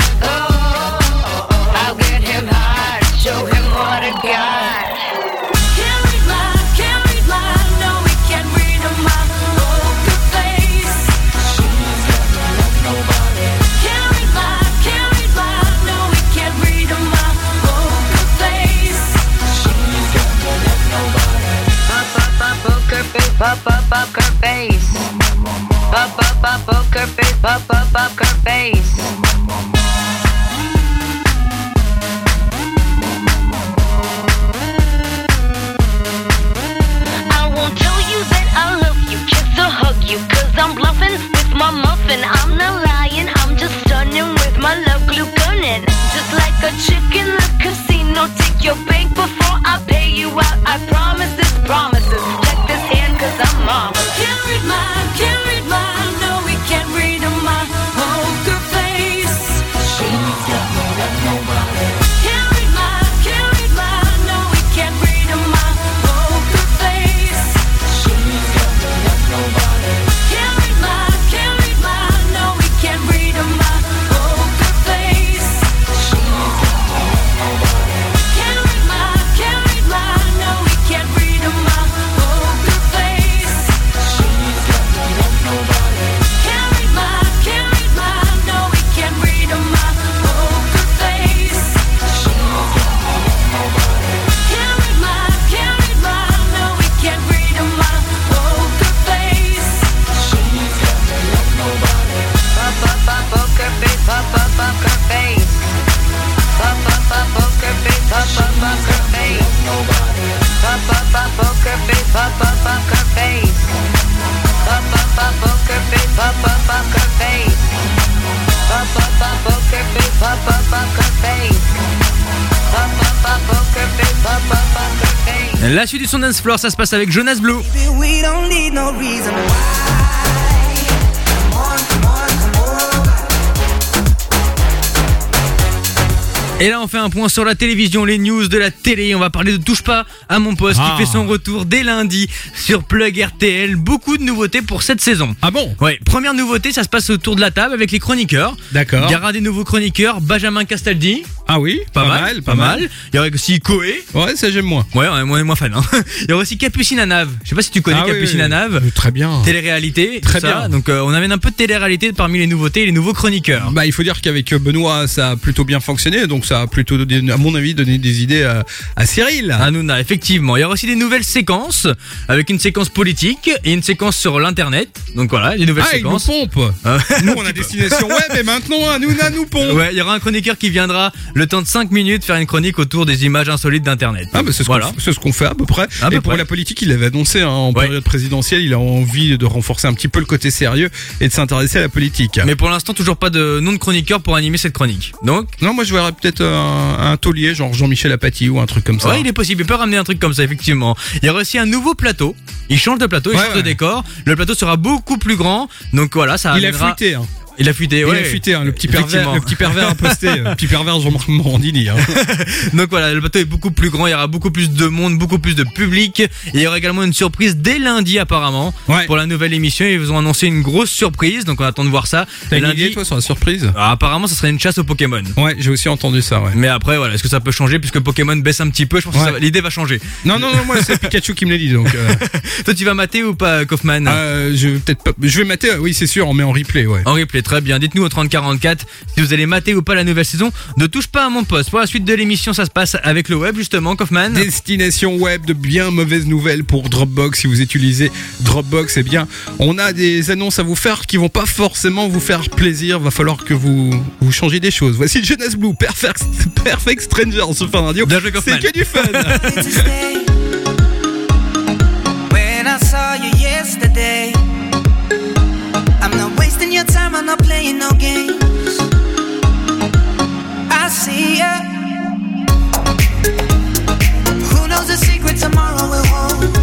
oh. I'll get him hard, show him what I got. Can't read my, can't read my, no, we can't read my poker face. She's got me like nobody. Can't read my, can't read my, no, we can't read my poker face. She's got me like nobody. Pop, pop, pop, poker face, pop, pop, poker face. Pop, pop, pop, poker face, pop, pop, poker face. I won't tell you that I love you, kiss or hug you, cause I'm bluffing with my muffin. I'm not lying, I'm just stunning with my love glue gunning. Just like a chick in the casino, take your bank before I pay you out. I promise this promises. Check this hand cause I'm mom. Can't read my, can't read my, no we can't read my poker face. She's got me like nobody. Can't read my, can't read my, no we can't read my poker face. She's got me like nobody. Can't read my, can't read my, no we can't read my poker face. She's got me like nobody. Can't read my, can't read my, no we can't read my poker face. She's got me like nobody. Can't read my, can't read my, no we can't read my poker face. She's got me like nobody. Can't read my, can't read my, no we can't read my poker face. She's got me like nobody. Pop, pop, pop, poker face, pop, pop, poker face. Pop, pop, pop, poker face, pop, pop, poker face. Nobody. Pop, pop, pop, poker face, pop, pop, poker face. Pop, pop, pop, poker face, pop, pop, poker face. Pop, pop, pop, poker face, pop, pop, poker face. Pop, pop, pop, poker face, pop, pop, poker face. La suite du son Dance Floor, ça se passe avec Jonas Blue. We don't need no reason Et là on fait un point sur la télévision, les news de la télé. On va parler de Touche pas à mon poste Ah. qui fait son retour dès lundi sur Plug R T L. Beaucoup de nouveautés pour cette saison. Ah bon? Ouais, première nouveauté, ça se passe autour de la table avec les chroniqueurs. D'accord. Il y aura des nouveaux chroniqueurs, Benjamin Castaldi. Ah oui, Pas, mal, pas mal. Il y aura aussi Koé. Ouais, ça j'aime moins. Ouais, ouais, moi, moins fan. Hein. Il y aura aussi Capucine Anave. Je sais pas si tu connais Ah oui, Capucine oui. Anave. Euh, Très bien. Télé-réalité. Très tout ça. bien. Donc euh, on amène un peu de télé-réalité parmi les nouveautés et les nouveaux chroniqueurs. Bah, il faut dire qu'avec Benoît, ça a plutôt bien fonctionné, donc ça a plutôt, donné, à mon avis, donné des idées à, à Cyril. Hanouna, effectivement. Il y aura aussi des nouvelles séquences, avec une séquence politique et une séquence sur l'internet. Donc voilà, des nouvelles Ah, il nous séquences. pompe. Euh, Nous, on a destination web, et maintenant, Hanouna nous pompe. Ouais, il y aura un chroniqueur qui viendra le temps de cinq minutes faire une chronique autour des images insolites d'internet. Ah, bah, c'est ce voilà. qu'on c'est ce qu'on fait à peu près. À peu et pour près. la politique, il avait annoncé hein, en Ouais. période présidentielle, il a envie de renforcer un petit peu le côté sérieux et de s'intéresser à la politique. Mais pour l'instant, toujours pas de nom de chroniqueur pour animer cette chronique. Donc, Non, moi je verrais peut-être un, un taulier, genre Jean-Michel Apathy ou un truc comme ça. ouais, il est possible. Il peut ramener un truc comme ça, effectivement. Il y aura aussi un nouveau plateau. Il change de plateau, il Ouais, change ouais. de décor. Le plateau sera beaucoup plus grand. Donc voilà, ça Il a amènera- fuité, hein. Il a fuité, Il ouais. a fuité, hein, le petit pervers, Effectivement. le petit pervers a posté, euh, le petit pervers Jean-Marc Morandini. Hein. Donc voilà, le plateau est beaucoup plus grand, il y aura beaucoup plus de monde, beaucoup plus de public. Et il y aura également une surprise dès lundi apparemment Ouais. pour la nouvelle émission. Ils vous ont annoncé une grosse surprise, donc on attend de voir ça. T'as Et une lundi, idée toi sur la surprise? ah, apparemment, ça serait une chasse aux Pokémon. Ouais, j'ai aussi entendu ça, ouais. Mais après, voilà, est-ce que ça peut changer puisque Pokémon baisse un petit peu? Je pense que Ouais. ça va- l'idée va changer. Non, non, non, moi c'est Pikachu qui me l'a dit, donc. Euh, Toi, tu vas mater ou pas, Kaufman? euh, je vais peut-être pas. Je vais mater, euh, oui, c'est sûr, on met en replay, ouais. En replay, très bien. Dites-nous au trente quarante-quatre si vous allez mater ou pas la nouvelle saison de Touche pas à mon poste. Pour la suite de l'émission, ça se passe avec le web, justement, Kaufman. Destination web de bien mauvaises nouvelles pour Dropbox. Si vous utilisez Dropbox, eh bien, on a des annonces à vous faire qui vont pas forcément vous faire plaisir. Va falloir que vous vous changiez des choses. Voici Jonas Blue, Perfect, Perfect Stranger sur Fun Radio. Bien joué, Kaufman. C'est que du fun. When I saw you yesterday, I'm not wasting your time, I'm not playing no games. I see ya. Who knows the secret tomorrow will hold?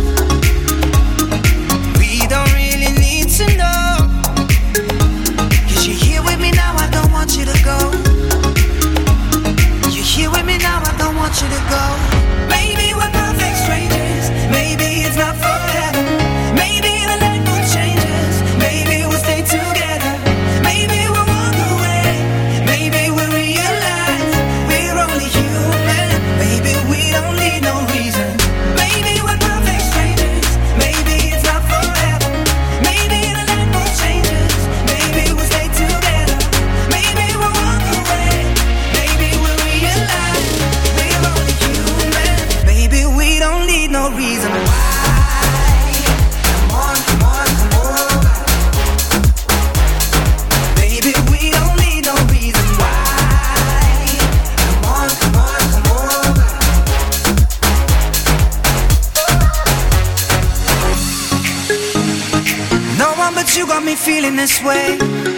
We don't really need to know. 'Cause you're here with me now, I don't want you to go. You're here with me now, I don't want you to go. Maybe we're perfect strangers, maybe it's not forever. Maybe the night will change us, maybe we'll stay together. Maybe we'll walk away, maybe we'll realize we're only human. Maybe we don't need no reason. Maybe we're perfect strangers, maybe it's not forever. Maybe the night will change us, maybe we'll stay together. Maybe we'll walk away, maybe we'll realize we're only human. Maybe we don't need no reason why. Come on, come on, come over. Maybe we don't need no reason why. Come on, come on, come over. No one but you got me feeling this way.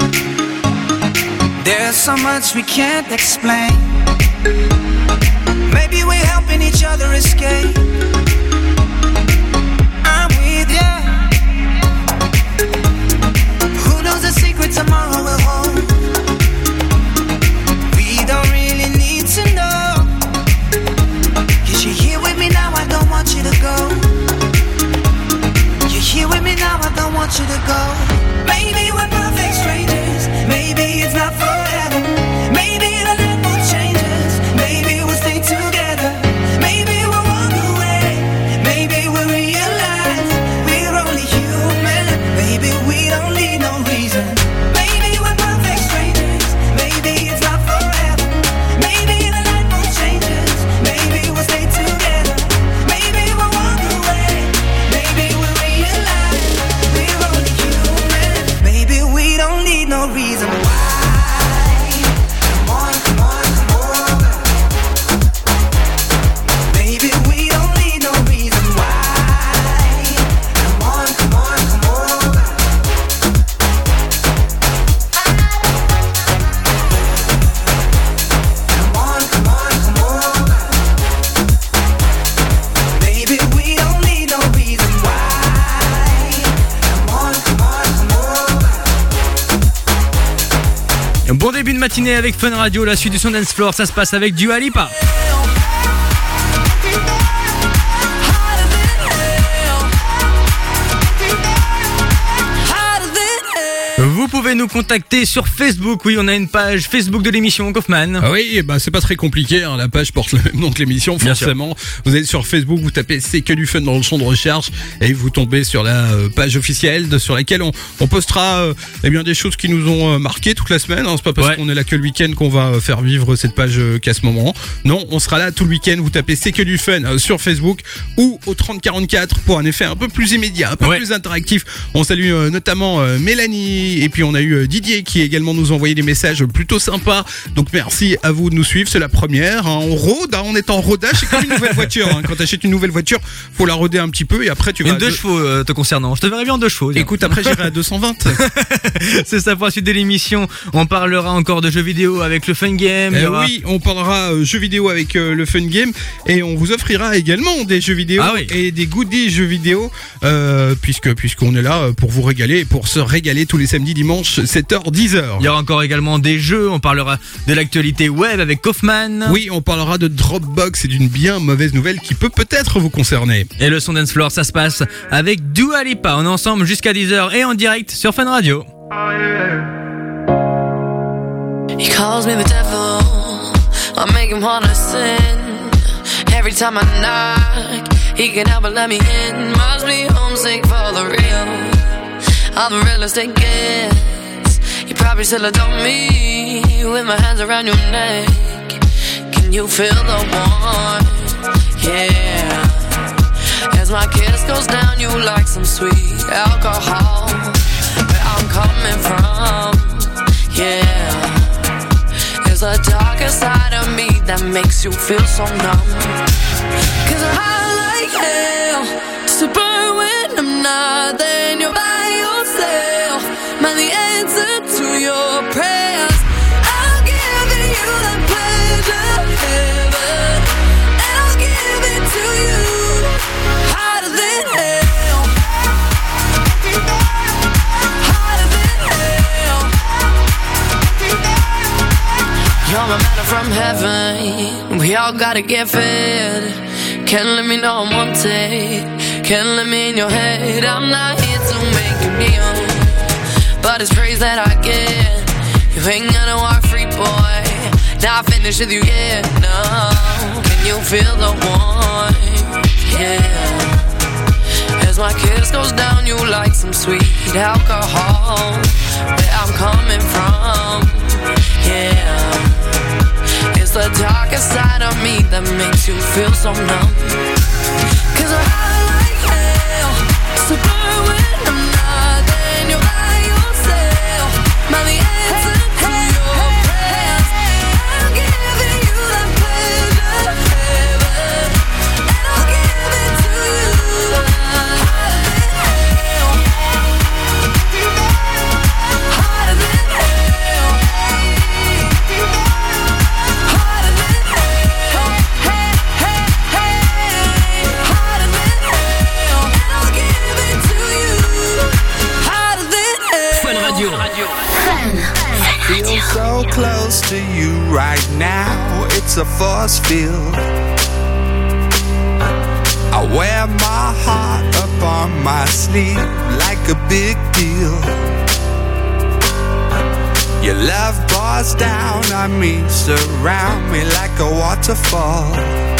There's so much we can't explain. Maybe we're helping each other escape. I'm with ya. Who knows the secret tomorrow will hold? We don't really need to know. 'Cause you're here with me now, I don't want you to go. You're here with me now, I don't want you to go. Maybe we're perfect strangers, maybe it's not forever. Maybe the night will change us, maybe we'll stay together. Maybe we'll walk away, maybe we'll realize we're only human. Maybe we don't need no reason. Maybe we're perfect strangers, maybe it's not forever. Maybe the night will change us, maybe we'll stay together. Maybe we'll walk away, maybe we'll realize we're only human. Bon début de matinée avec Fun Radio, la suite du son Dance Floor, ça se passe avec Dua Lipa. Vous pouvez nous contacter sur Facebook. Oui, on a une page Facebook de l'émission Kaufman. Ah oui, bah c'est pas très compliqué. Hein. La page porte le même nom que l'émission, forcément. Vous allez sur Facebook, vous tapez C'est que du fun dans le champ de recherche et vous tombez sur la euh, page officielle de, sur laquelle on, on postera euh, eh bien des choses qui nous ont euh, marqué toute la semaine. Hein. C'est pas parce ouais. qu'on est là que le week-end qu'on va euh, faire vivre cette page euh, qu'à ce moment. Non, on sera là tout le week-end. Vous tapez C'est que du fun euh, sur Facebook ou au trente quarante-quatre pour un effet un peu plus immédiat, un peu ouais. plus interactif. On salue euh, notamment euh, Mélanie. Et puis on a eu Didier qui également nous a envoyé des messages plutôt sympas. Donc merci à vous de nous suivre, c'est la première. Hein. On rôde, hein. On est en rodage, c'est comme une nouvelle voiture. Hein. Quand tu achètes une nouvelle voiture, faut la roder un petit peu et après tu vas... Une deux chevaux euh, te concernant, je te verrai bien en deux chevaux. Tiens. Écoute, après j'irai à deux cent vingt. C'est ça pour la suite de l'émission. On parlera encore de jeux vidéo avec le Fun Game. Euh, aura... Oui, on parlera euh, jeux vidéo avec euh, le Fun Game et on vous offrira également des jeux vidéo ah oui. et des goodies jeux vidéo euh, puisque puisqu'on est là pour vous régaler et pour se régaler tous les samedis, dimanches, sept heures, dix heures. Il y aura encore également des jeux, on parlera de l'actualité web avec Kaufman. Oui, on parlera de Dropbox et d'une bien mauvaise nouvelle qui peut peut-être vous concerner. Et le son Dance Floor, ça se passe avec Dua Lipa. On est ensemble jusqu'à dix heures et en direct sur Fun Radio. He calls me the devil, I make him wanna sin. Every time I knock, he can help but let me in. Must be homesick for the real. I'm the realest it gets. You probably still adore me with my hands around your neck. Can you feel the warmth? Yeah. As my kiss goes down, you like some sweet alcohol. Where I'm coming from, yeah. It's the darker side of me that makes you feel so numb. Cause I like hell to burn when I'm not there and you're by yourself. Man, the answer to your prayers, I'll give you the pleasure of heaven, and I'll give it to you hotter than hell, hotter than hell. You're my manna from heaven, we all gotta get fed. Can't let me know I'm wanted, can't let me in your head. I'm not here to make you kneel, but it's praise that I get. You ain't gonna walk free, boy. Not finished with you yet, no. Can you feel the warmth? Yeah. As my kiss goes down, you like some sweet alcohol. Where I'm coming from, yeah. It's the darkest side of me that makes you feel so numb. Cause I like hell, so burn when I'm not there and you're by yourself. Man, the answer to your prayers, I'm giving you the pleasure of heaven, and I'll give it to you hotter than hell, hotter than hell, hotter than hell, hey, hey, hey, hotter than hell, and I'll give it to you hotter than hell. Fun Radio. I feel so close to you right now, it's a force field. I wear my heart up on my sleeve like a big deal. Your love pours down on me, surround me like a waterfall.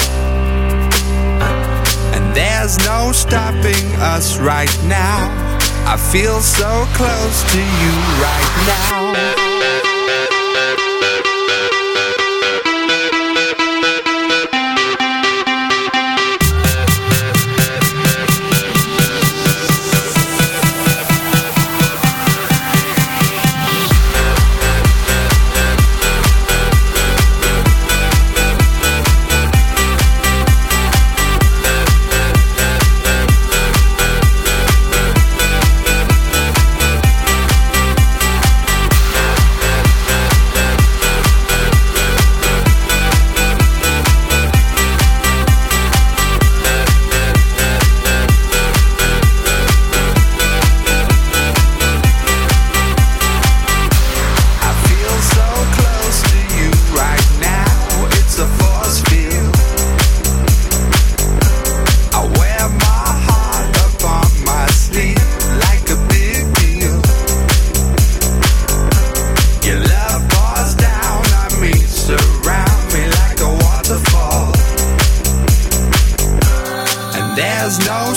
And there's no stopping us right now. I feel so close to you right now.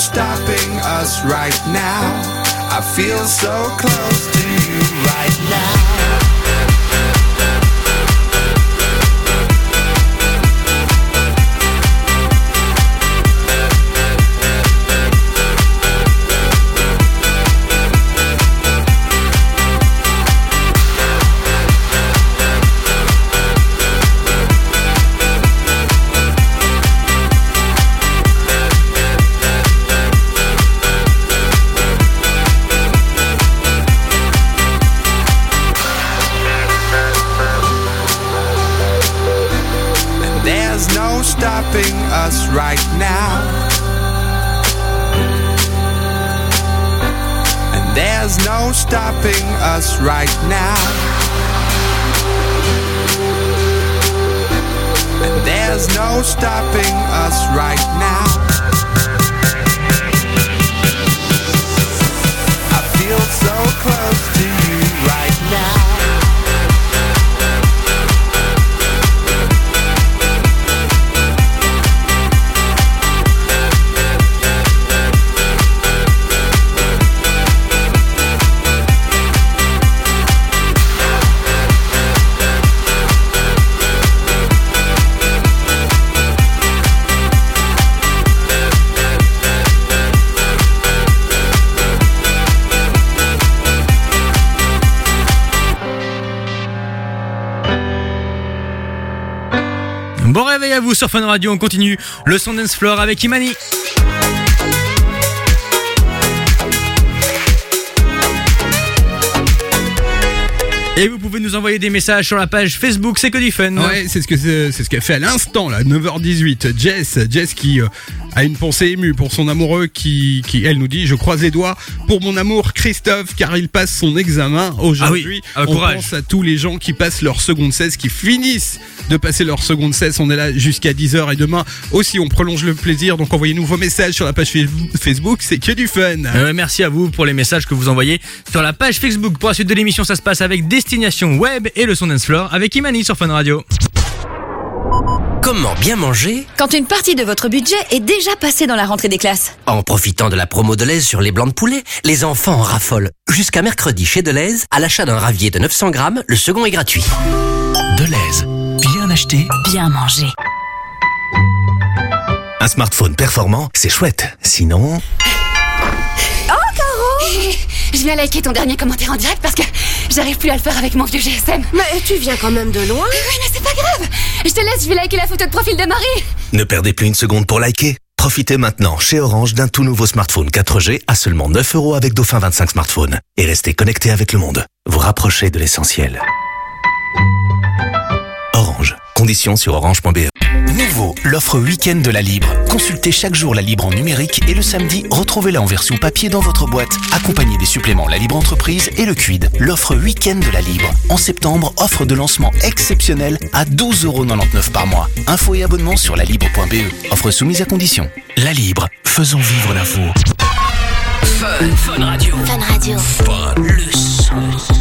stopping us right now. I feel so close to you right now. Stopping us right now. And there's no stopping us right now. And there's no stopping us right now. I feel so close to you right now. Bon réveil à vous sur Fun Radio, on continue le son Dance Floor avec Imani. Et vous pouvez nous envoyer des messages sur la page Facebook C'est que du fun. Ouais, c'est ce que c'est, c'est ce qu'a fait à l'instant là, neuf heures dix-huit. Jess, Jess qui euh, a une pensée émue pour son amoureux qui, qui elle nous dit je croise les doigts pour mon amour Christophe car il passe son examen aujourd'hui. Ah oui, ah, on courage. pense à tous les gens qui passent leur seconde seize, qui finissent de passer leur seconde seize. On est là jusqu'à dix heures et demain aussi on prolonge le plaisir. Donc envoyez-nous vos messages sur la page Facebook C'est que du fun. Euh, merci à vous pour les messages que vous envoyez sur la page Facebook. Pour la suite de l'émission, ça se passe avec Destination Web et le son Dance Floor avec Imani sur Fun Radio. Comment bien manger Quand une partie de votre budget est déjà passée dans la rentrée des classes. en profitant de la promo Deleuze sur les blancs de poulet? Les enfants en raffolent. Jusqu'à mercredi chez Deleuze, à l'achat d'un ravier de neuf cents grammes, le second est gratuit. Deleuze, bien acheté, Bien manger. Un smartphone performant, c'est chouette. Sinon... Oh, Caro! Je viens liker ton dernier commentaire en direct parce que j'arrive plus à le faire avec mon vieux G S M. Mais tu viens quand même de loin. Oui, mais c'est pas grave. Je te laisse, je vais liker la photo de profil de Marie. Ne perdez plus une seconde pour liker. Profitez maintenant chez Orange d'un tout nouveau smartphone quatre G à seulement neuf euros avec Dauphin vingt-cinq smartphones. Et restez connectés avec le monde. Vous rapprochez de l'essentiel. Orange. Conditions sur orange point b e. Nouveau, l'offre week-end de la Libre. Consultez chaque jour la Libre en numérique et le samedi, retrouvez-la en version papier dans votre boîte. Accompagné des suppléments La Libre Entreprise et le Quid. L'offre week-end de la Libre. En septembre, offre de lancement exceptionnelle à douze euros quatre-vingt-dix-neuf par mois. Infos et abonnements sur la libre point b e. Offre soumise à conditions. La Libre. Faisons vivre l'info. Fun, Fun Radio. Fun Radio. Fun. Le son.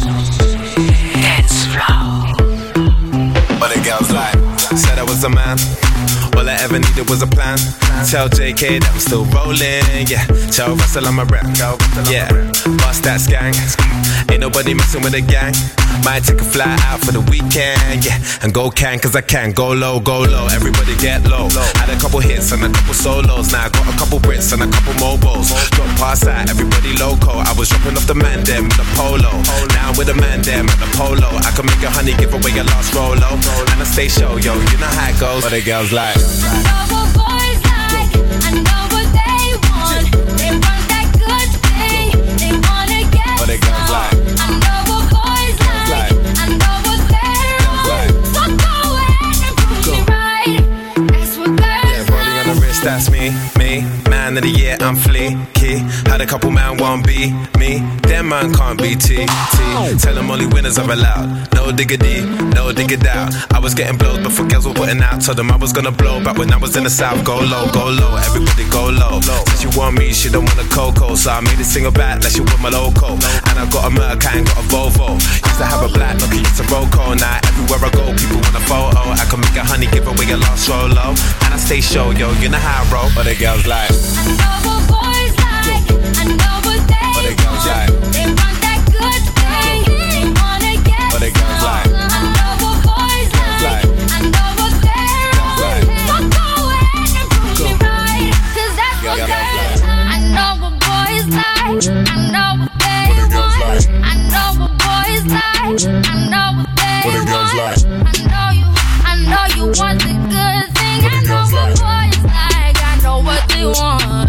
Dance Floor. But the girls like, said I was a man. All I ever needed was a plan. Tell J K that I'm still rolling, yeah. Tell Russell I'm a rap, yeah. Bust that skank. Ain't nobody messing with a gang. Might take a fly out for the weekend, yeah. And go can, cause I can. Go low, go low, everybody get low. Had a couple hits and a couple solos. Now I got a couple Brits and a couple mobiles. Drop past that, everybody loco. I was dropping off the man them with the polo. Now I'm with the man them at the polo. I can make a honey give away a last rolo. And I stay show, yo, you know how it goes. But the girls like, I know what boys like, I know what they want. They want that good thing, they wanna get but the girls like, I know what boys like, I know what they're on. So go ahead and prove me right. That's what girls rolling on the wrist, that's me, me. Man of the year, I'm fleeky. Had a couple man won't be me. Them man can't be T, T. Tell them only winners are allowed. No diggity, no diggity out. I was getting blows before girls were putting out. Told them I was gonna blow back when I was in the south. Go low, go low, everybody go low. Said she want me, she don't want a cocoa. So I made a single back like she want my loco. And I got a Merc, I ain't got a Volvo. Used to have a black Nokia, used to Roco. Now everywhere I go, people want a photo. I can make a honey, give away a last Rolo. And I stay show, yo, you know how I roll. But the girls like, I know what boys like? They want that good thing. They wanna get What it goes like? I know what boys like. I know what they're on. So go ahead and prove me right. 'Cause that's what girls. I know what boys like. I know what they want. I know what boys like. I know what they want. I know you. I know you want the good thing. I know what boys like. I know what they want.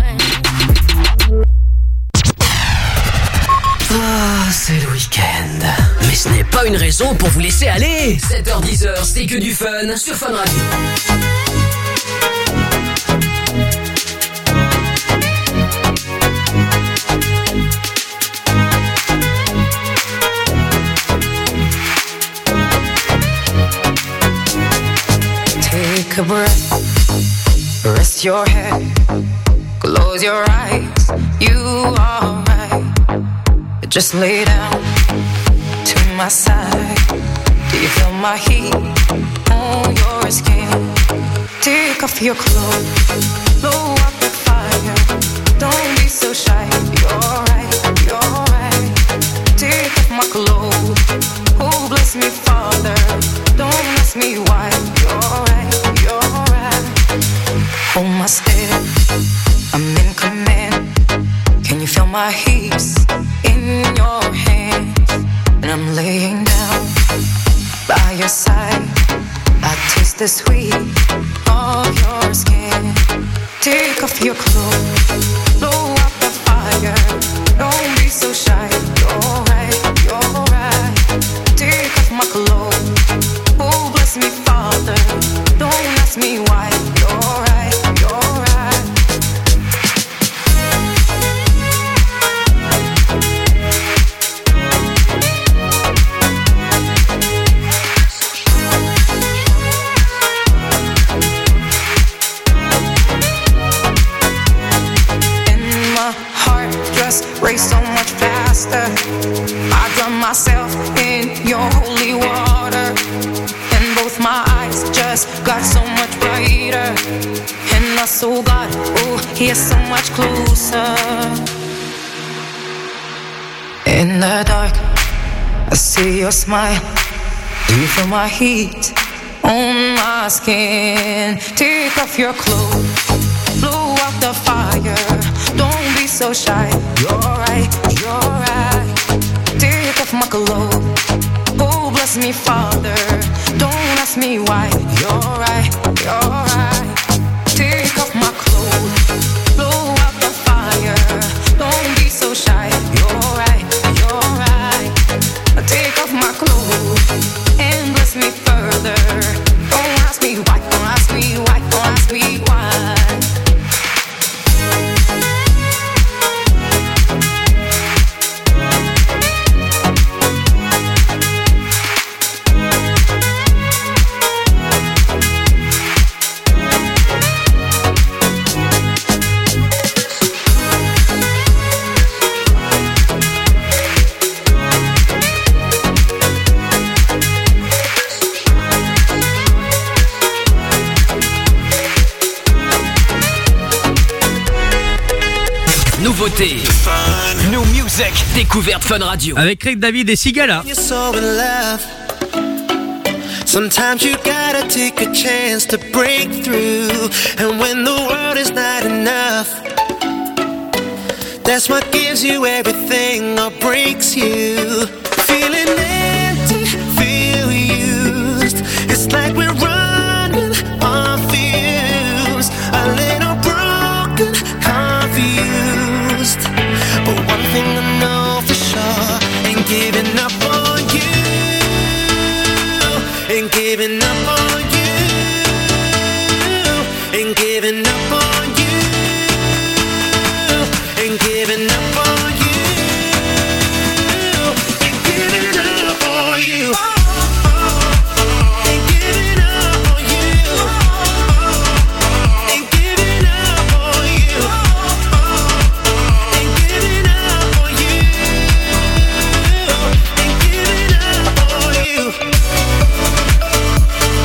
Ah, c'est le week-end. Mais ce n'est pas une raison pour vous laisser aller. sept heures dix heures, c'est que du fun sur Fun Radio. Take a breath, rest your head, close your eyes, you are right. Just lay down to my side. Do you feel my heat on your skin? Take off your clothes, blow up the fire. Don't be so shy, you're right, you're right. Take off my clothes, oh bless me Father. Don't ask me why, you're right, you're right. Hold my step, I'm in command. Can you feel my hips in your hands? And I'm laying down by your side. I taste the sweet of your skin. Take off your clothes, blow up the fire. Don't be so shy, you're right, you're right. Take off my clothes, oh bless me Father. Don't ask me why, you're right, you're right. Race so much faster. I drown myself in your holy water, and both my eyes just got so much brighter. And I saw God, oh, He is so much closer. In the dark, I see your smile. Do you feel my heat on my skin? Take off your clothes, blow out the fire. Don't be so shy, you're right, you're right. Take off my clothes, oh bless me Father. Don't ask me why, you're right, you're right. Take off my clothes, blow out the fire. Don't be so shy, you're right, you're right. Take off my clothes and bless me further. Don't ask me why, don't ask me why, don't ask me why. Nouveauté, New Music, découverte Fun Radio. Avec Craig David et Sigala. You're so in love. Sometimes you gotta take a chance to break through. And when the world is not enough, that's what gives you everything or breaks you. Feeling empty, feel used. It's like we're running on fumes. A little broken, confused. But one thing I know for sure, ain't giving up on you. Ain't giving up on you. Ain't giving up on you. Ain't giving up on you. Ain't giving up on you. Ain't giving up on you. Ain't giving up on you. Ain't giving up on you. Ain't giving up on you.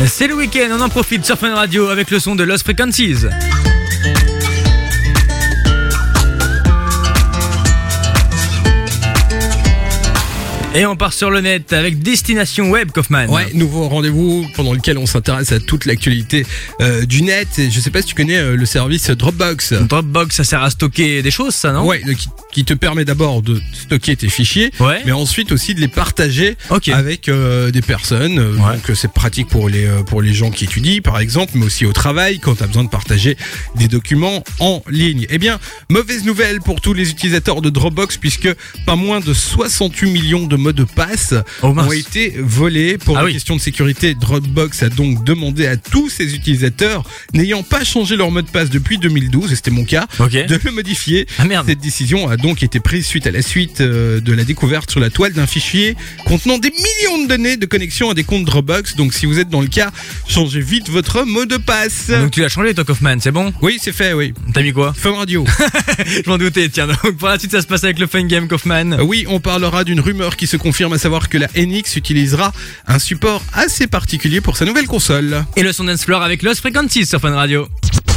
C'est le week-end, on en profite sur Fun Radio avec le son de Lost Frequencies. Et on part sur le net avec Destination Web, Kaufman. Ouais, nouveau rendez-vous pendant lequel on s'intéresse à toute l'actualité euh, du net. Et je sais pas si tu connais euh, le service Dropbox. Dropbox, ça sert à stocker des choses, ça, non? Ouais, qui, qui te permet d'abord de stocker tes fichiers, ouais. mais ensuite aussi de les partager okay. avec euh, des personnes. Ouais. Donc c'est pratique pour les euh, pour les gens qui étudient, par exemple, mais aussi au travail quand tu as besoin de partager des documents en ligne. Eh bien, mauvaise nouvelle pour tous les utilisateurs de Dropbox, puisque pas moins de soixante-huit millions de mots de passe oh, ont été volés. Pour ah une oui. question de sécurité, Dropbox a donc demandé à tous ses utilisateurs n'ayant pas changé leur mot de passe depuis deux mille douze, et c'était mon cas, okay. de le modifier. Ah merde. Cette décision a donc été prise suite à la suite euh, de la découverte sur la toile d'un fichier contenant des millions de données de connexion à des comptes Dropbox. Donc si vous êtes dans le cas, changez vite votre mot de passe. Donc tu l'as changé, toi, Kaufman, c'est bon? Oui, c'est fait, oui. T'as mis quoi? Fun Radio. Je m'en doutais, tiens. Donc pour la suite, ça se passe avec le Fun Game, Kaufman. Euh, oui, on parlera d'une rumeur qui se confirme, à savoir que la N X utilisera un support assez particulier pour sa nouvelle console. Et le son Dance Floor avec Lost Frequencies sur Fun Radio.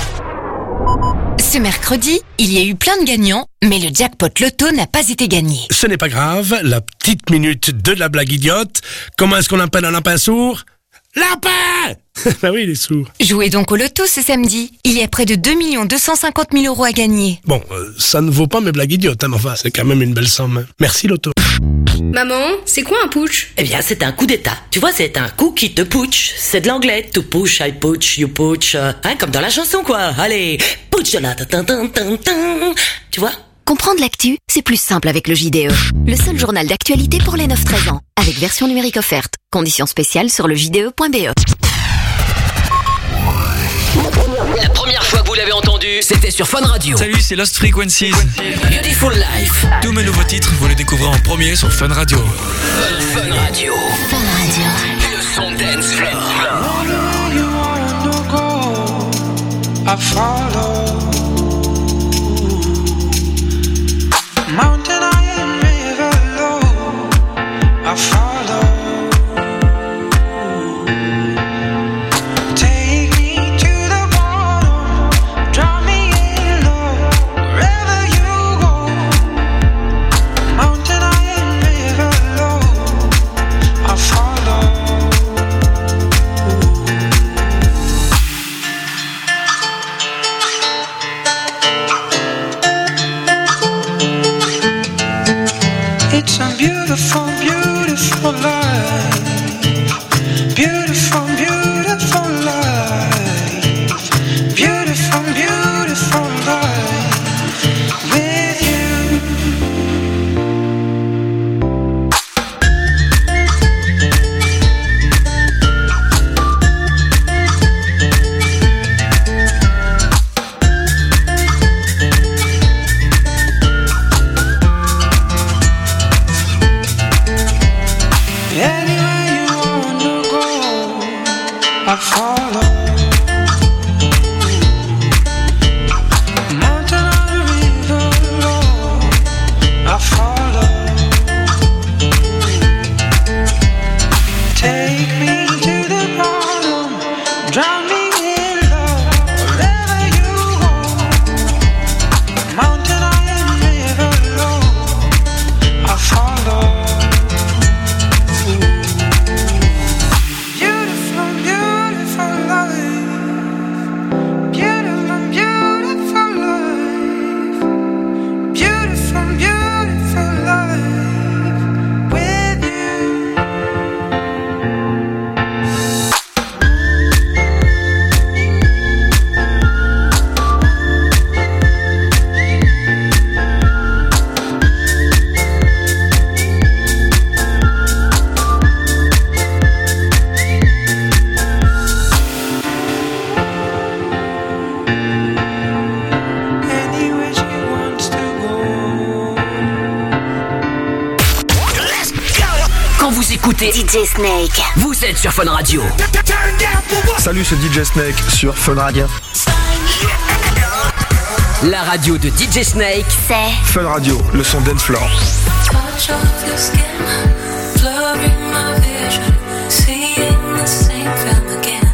Ce mercredi, il y a eu plein de gagnants, mais le jackpot loto n'a pas été gagné. Ce n'est pas grave, la petite minute de la blague idiote. Comment est-ce qu'on appelle un lapin sourd? Lapin! Bah oui, il est sourd. Jouez donc au loto ce samedi. Il y a près de deux millions deux cent cinquante mille euros à gagner. Bon, euh, ça ne vaut pas mes blagues idiotes, hein, mais enfin, c'est quand même une belle somme. Merci Loto. Maman, c'est quoi un putsch? Eh bien, c'est un coup d'état. Tu vois, c'est un coup qui te putsch. C'est de l'anglais. To push, I putsch, you putsch. Euh, hein, comme dans la chanson, quoi. Allez, putsch là, ta ta ta ta ta. Tu vois? Comprendre l'actu, c'est plus simple avec le J D E. Le seul journal d'actualité pour les neuf treize ans. Avec version numérique offerte. Conditions spéciales sur le j d e point b e. La première fois que vous l'avez entendu, c'était sur Fun Radio. Salut, c'est Lost Frequencies. Beautiful Life. Tous mes nouveaux titres, vous les découvrez en premier sur Fun Radio. Fun, Fun Radio. Fun Radio. Le son Dance Floor. I follow mountain high and river low. I follow. Take me to the bottom, drop me in low. Wherever you go, mountain high and river low. I follow. It's a beautiful, beautiful life. Beautiful, beautiful life. Beautiful, beautiful life with you. Anywhere you wanna go, I follow. Mountain or river low, I follow. Take me to the bottom, drown me in love. Wherever you go, mountain or river low, I follow. Beautiful, beautiful life. Beautiful, beautiful life. Beautiful, beautiful life with you. Anywhere she wants to go. Quand vous écoutez D J Snake. vous êtes sur Fun Radio. Salut, c'est D J Snake sur Fun Radio. La radio de D J Snake, C'est Fun Radio, le son dance floor. Touch of your skin, blurring my vision, seeing the same film again.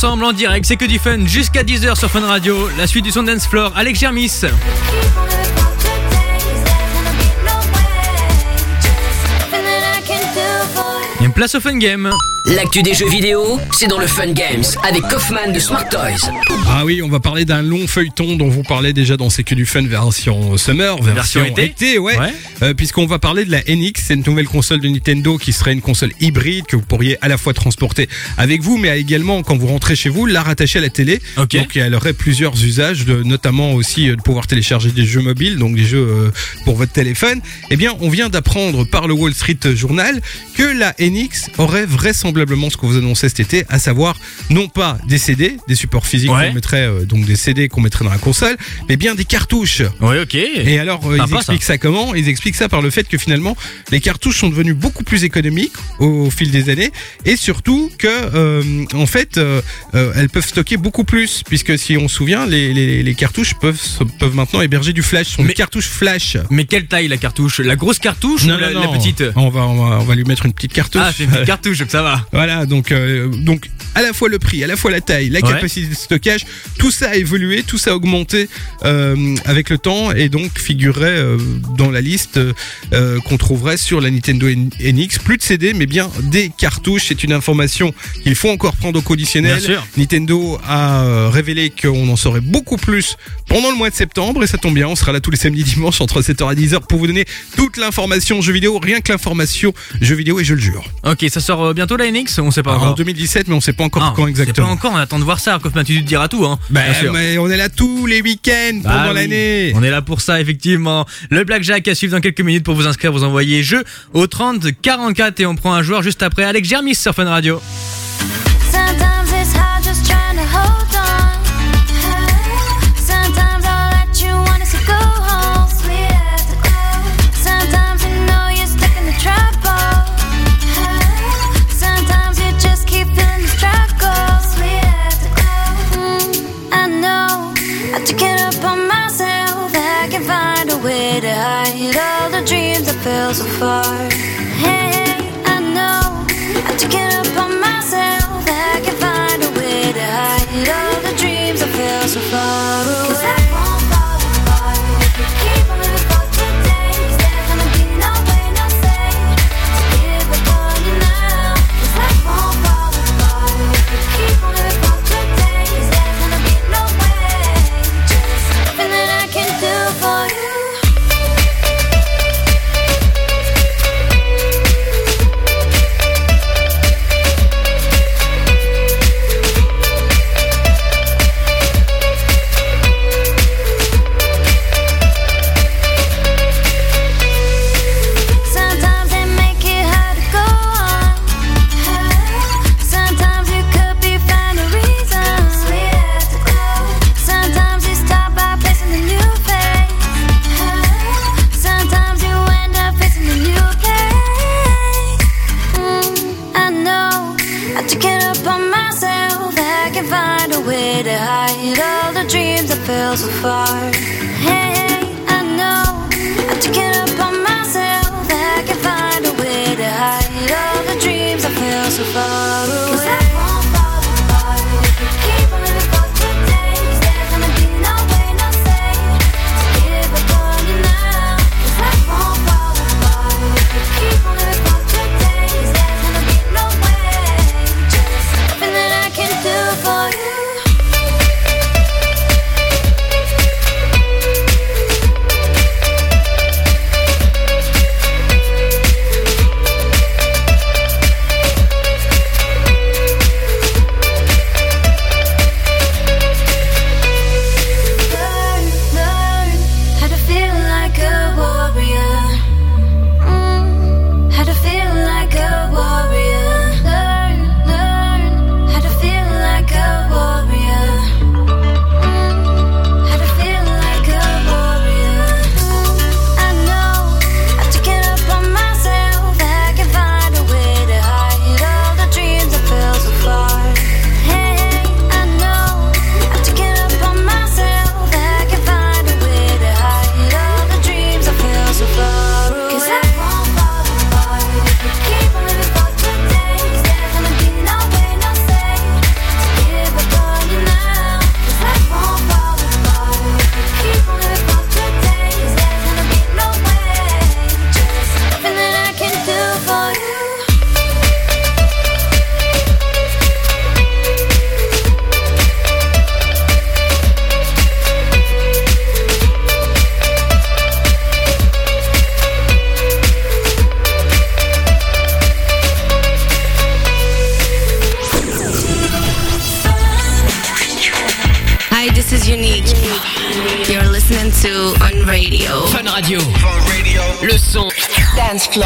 ensemble en direct, c'est que du fun jusqu'à dix heures sur Fun Radio. La suite du son Dance Floor, Alex Germis. Et une place au Fun Game. L'actu des jeux vidéo, c'est dans le Fun Games avec Kaufman de Smart Toys. Ah oui, on va parler d'un long feuilleton dont vous parlez déjà dans C'est que du fun version summer, version, Version été. été, ouais. Ouais. Euh, puisqu'on va parler de la N X, c'est une nouvelle console de Nintendo qui serait une console hybride que vous pourriez à la fois transporter avec vous, mais également quand vous rentrez chez vous, la rattacher à la télé. Ok. Donc elle aurait plusieurs usages, de, notamment aussi euh, de pouvoir télécharger des jeux mobiles, donc des jeux euh, pour votre téléphone. Eh bien, on vient d'apprendre par le Wall Street Journal que la N X aurait vraisemblablement ce que vous annoncez cet été, à savoir non pas des C D, des supports physiques Ouais. qu'on mettrait, euh, donc des C D qu'on mettrait dans la console, mais bien des cartouches. Ouais, ok. Et alors, euh, Sympa, ils expliquent ça. comment Ils expliquent ça par le fait que finalement, les cartouches sont devenues beaucoup plus économiques au, au fil des années, et surtout que, euh, en fait, euh, euh, elles peuvent stocker beaucoup plus, puisque si on se souvient, les, les, les cartouches peuvent, peuvent maintenant héberger du flash. Ce sont des cartouches flash. Mais quelle taille la cartouche? La grosse cartouche Non, ou la, non, la non. petite? On va, on va, on va lui mettre une petite cartouche. Ah, c'est une petite cartouche, donc ça va. Voilà, donc, euh, donc à la fois le prix, à la fois la taille, la Ouais. capacité de stockage, tout ça a évolué, tout ça a augmenté euh, avec le temps et donc figurerait euh, dans la liste euh, qu'on trouverait sur la Nintendo N X. Plus de C D, mais bien des cartouches. C'est une information qu'il faut encore prendre au conditionnel. Bien sûr. Nintendo a euh, révélé qu'on en saurait beaucoup plus pendant le mois de septembre et ça tombe bien, on sera là tous les samedis dimanches entre sept heures et dix heures pour vous donner toute l'information jeux vidéo, rien que l'information jeux vidéo et je le jure. Ok, ça sort euh, bientôt la N X? On sait pas Alors, en encore. deux mille dix-sept, mais on sait pas encore Ah, quand c'est exactement. pas encore, on attend de voir ça. Kaufman, tu te diras tout, hein. Bah, Bien sûr. mais on est là tous les week-ends pendant Ah oui, l'année. On est là pour ça, effectivement. Le Blackjack à suivre dans quelques minutes pour vous inscrire, vous envoyez jeu au trente quarante-quatre et on prend un joueur juste après Alex Germis sur Fun Radio. Sometimes it's hard just trying to hold on. Sometimes all that you want is to go home. Sometimes you know you're stuck in the trouble. Sometimes you just keep feeling the struggle. Mm, I know I have to get up on myself. I can find a way to hide all the dreams that fell so far. Hey, I know I have to get up on myself. I can find a way to hide all the dreams that fell so far away. 'Cause I won't fall apart if we keep on living for today. 'Cause there's gonna be no way, no say to give up on you now. 'Cause I won't fall apart if we keep on living for today. 'Cause there's gonna be no way, just nothing that I can do for you. radio, on radio. Fun radio. Le son. Dance floor.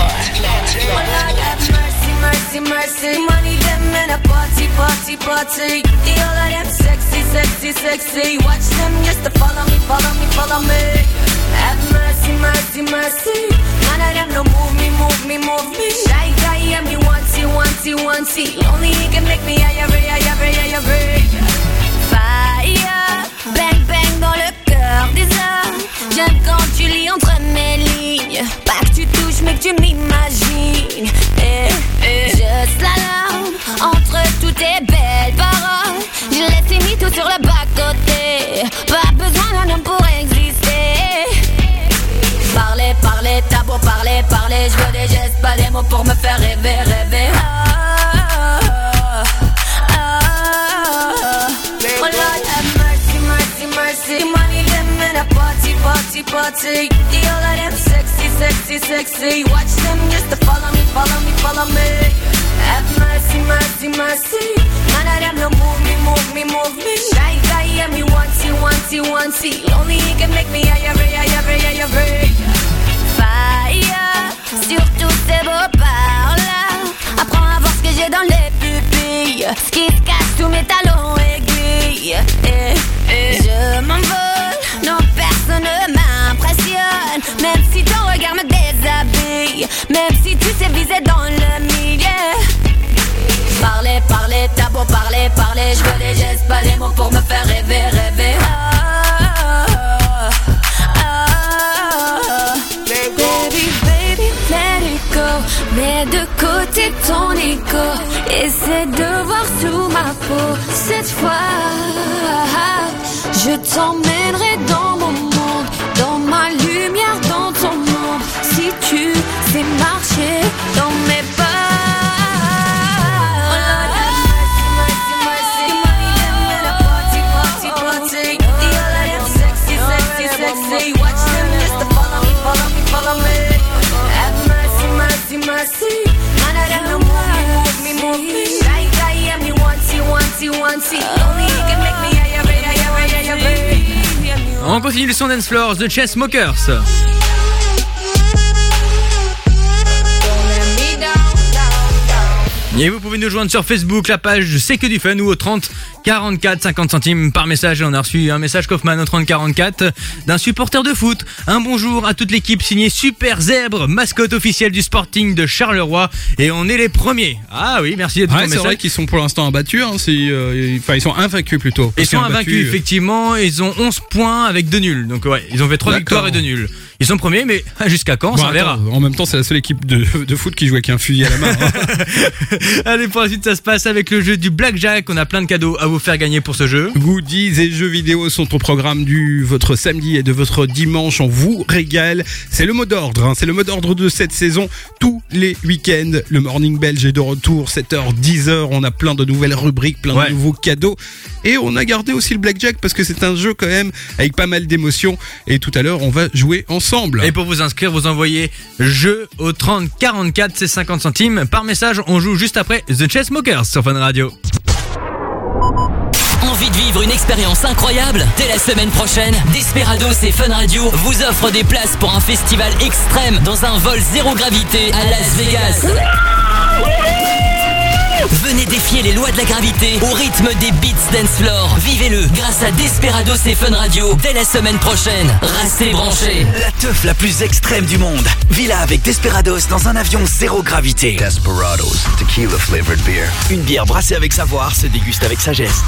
Mercy, mercy, money them in a party, party, party. The all of them sexy, sexy, sexy. Watch them just to follow me, follow me, follow me. Have mercy, mercy, mercy. None of them no move me, move me, move me. Shy guy, yeah, me wanty, wanty, wanty. Only he can make me higher, higher, higher, higher. Fire, bang, bang dans le cœur des hommes. J'aime quand tu lis entre mes lignes. Pas que tu touches, mais que tu m'imagines. Eh, eh. Je slalom entre toutes tes belles paroles. Je laisse tes mythos sur le bas-côté. Pas besoin d'un homme pour exister. Parler, parler, t'as beau parler, parler. Je veux des gestes, pas des mots pour me faire rêver, rêver. Ah, ah, ah. Oh Lord have mercy, mercy, mercy. Money them in a party, party, party. The all of them sexy, sexy, sexy. Watch them just to follow me, follow me, follow me. Have mercy, mercy, mercy. None of them no move me, move me, move me. Shy guy, yeah, me wanty, wanty, wanty. Only he can make me higher, higher, higher, higher. Fire, sur tous ces beaux parts-là. Apprends à voir ce que j'ai dans les pupilles. Ce qui se cache sous mes talons aiguilles. Eh, eh. Je m'envole, non personne ne m'impressionne. Même si ton regard me déshabille. Même si tu sais viser dans le milieu. Parler, parler, t'as beau parler, parler. Je veux des gestes, pas des mots pour me faire rêver, rêver. Ah, ah, ah. Baby, baby, let it go. Mets de côté ton ego. Essaie de voir sous ma peau. Cette fois, je t'emmènerai dans mon monde. Dans ma lumière, dans ton monde. Si tu sais marcher dans mes pas. Say, watch them just to follow me, follow me, follow me. Have mercy, mercy, mercy. None of them no move me, move me, move me. Shy guy, yeah, me wanty, wanty, wanty. Only he can make me higher, higher, higher, higher. On continue le son Dance Floors de Chainsmokers. Et vous pouvez nous joindre sur Facebook, la page C'est que du fun ou au trente quarante-quatre cinquante centimes par message. Et on a reçu un message Kaufman au trente quarante-quatre d'un supporter de foot. Un bonjour à toute l'équipe signé Super Zèbre, mascotte officielle du Sporting de Charleroi. Et on est les premiers. Ah oui, merci de ton ouais, message. C'est vrai qu'ils sont pour l'instant imbattus. Hein, c'est, euh, enfin, ils sont invaincus plutôt. Ils sont invaincus, effectivement. Ils ont onze points avec deux nuls. Donc ouais, ils ont fait trois victoires et deux nuls. Ils sont premiers, mais jusqu'à quand, bon, ça attends, verra. En même temps, c'est la seule équipe de, de foot qui joue avec un fusil à la main. Hein. Allez, pour la suite, ça se passe avec le jeu du Blackjack. On a plein de cadeaux à vous faire gagner pour ce jeu. Goodies et jeux vidéo sont au programme du votre samedi et de votre dimanche. On vous régale. C'est le mot d'ordre. Hein. C'est le mot d'ordre de cette saison. Tous les week-ends, le Morning Belge est de retour. sept heures, dix heures. On a plein de nouvelles rubriques, plein ouais. de nouveaux cadeaux. Et on a gardé aussi le Blackjack parce que c'est un jeu quand même avec pas mal d'émotions. Et tout à l'heure, on va jouer ensemble. Et pour vous inscrire, vous envoyez jeu au trente quarante-quatre, c'est cinquante centimes. Par message, on joue juste après The Chainsmokers sur Fun Radio. Envie de vivre une expérience incroyable? Dès la semaine prochaine, Desperados et Fun Radio vous offrent des places pour un festival extrême dans un vol zéro gravité à Las Vegas. Venez défier les lois de la gravité au rythme des Beats Dance Floor. Vivez-le grâce à Desperados et Fun Radio dès la semaine prochaine. Restez branchés. La teuf la plus extrême du monde. Vis-la avec Desperados dans un avion zéro gravité. Desperados, tequila flavored beer. Une bière brassée avec savoir se déguste avec sagesse.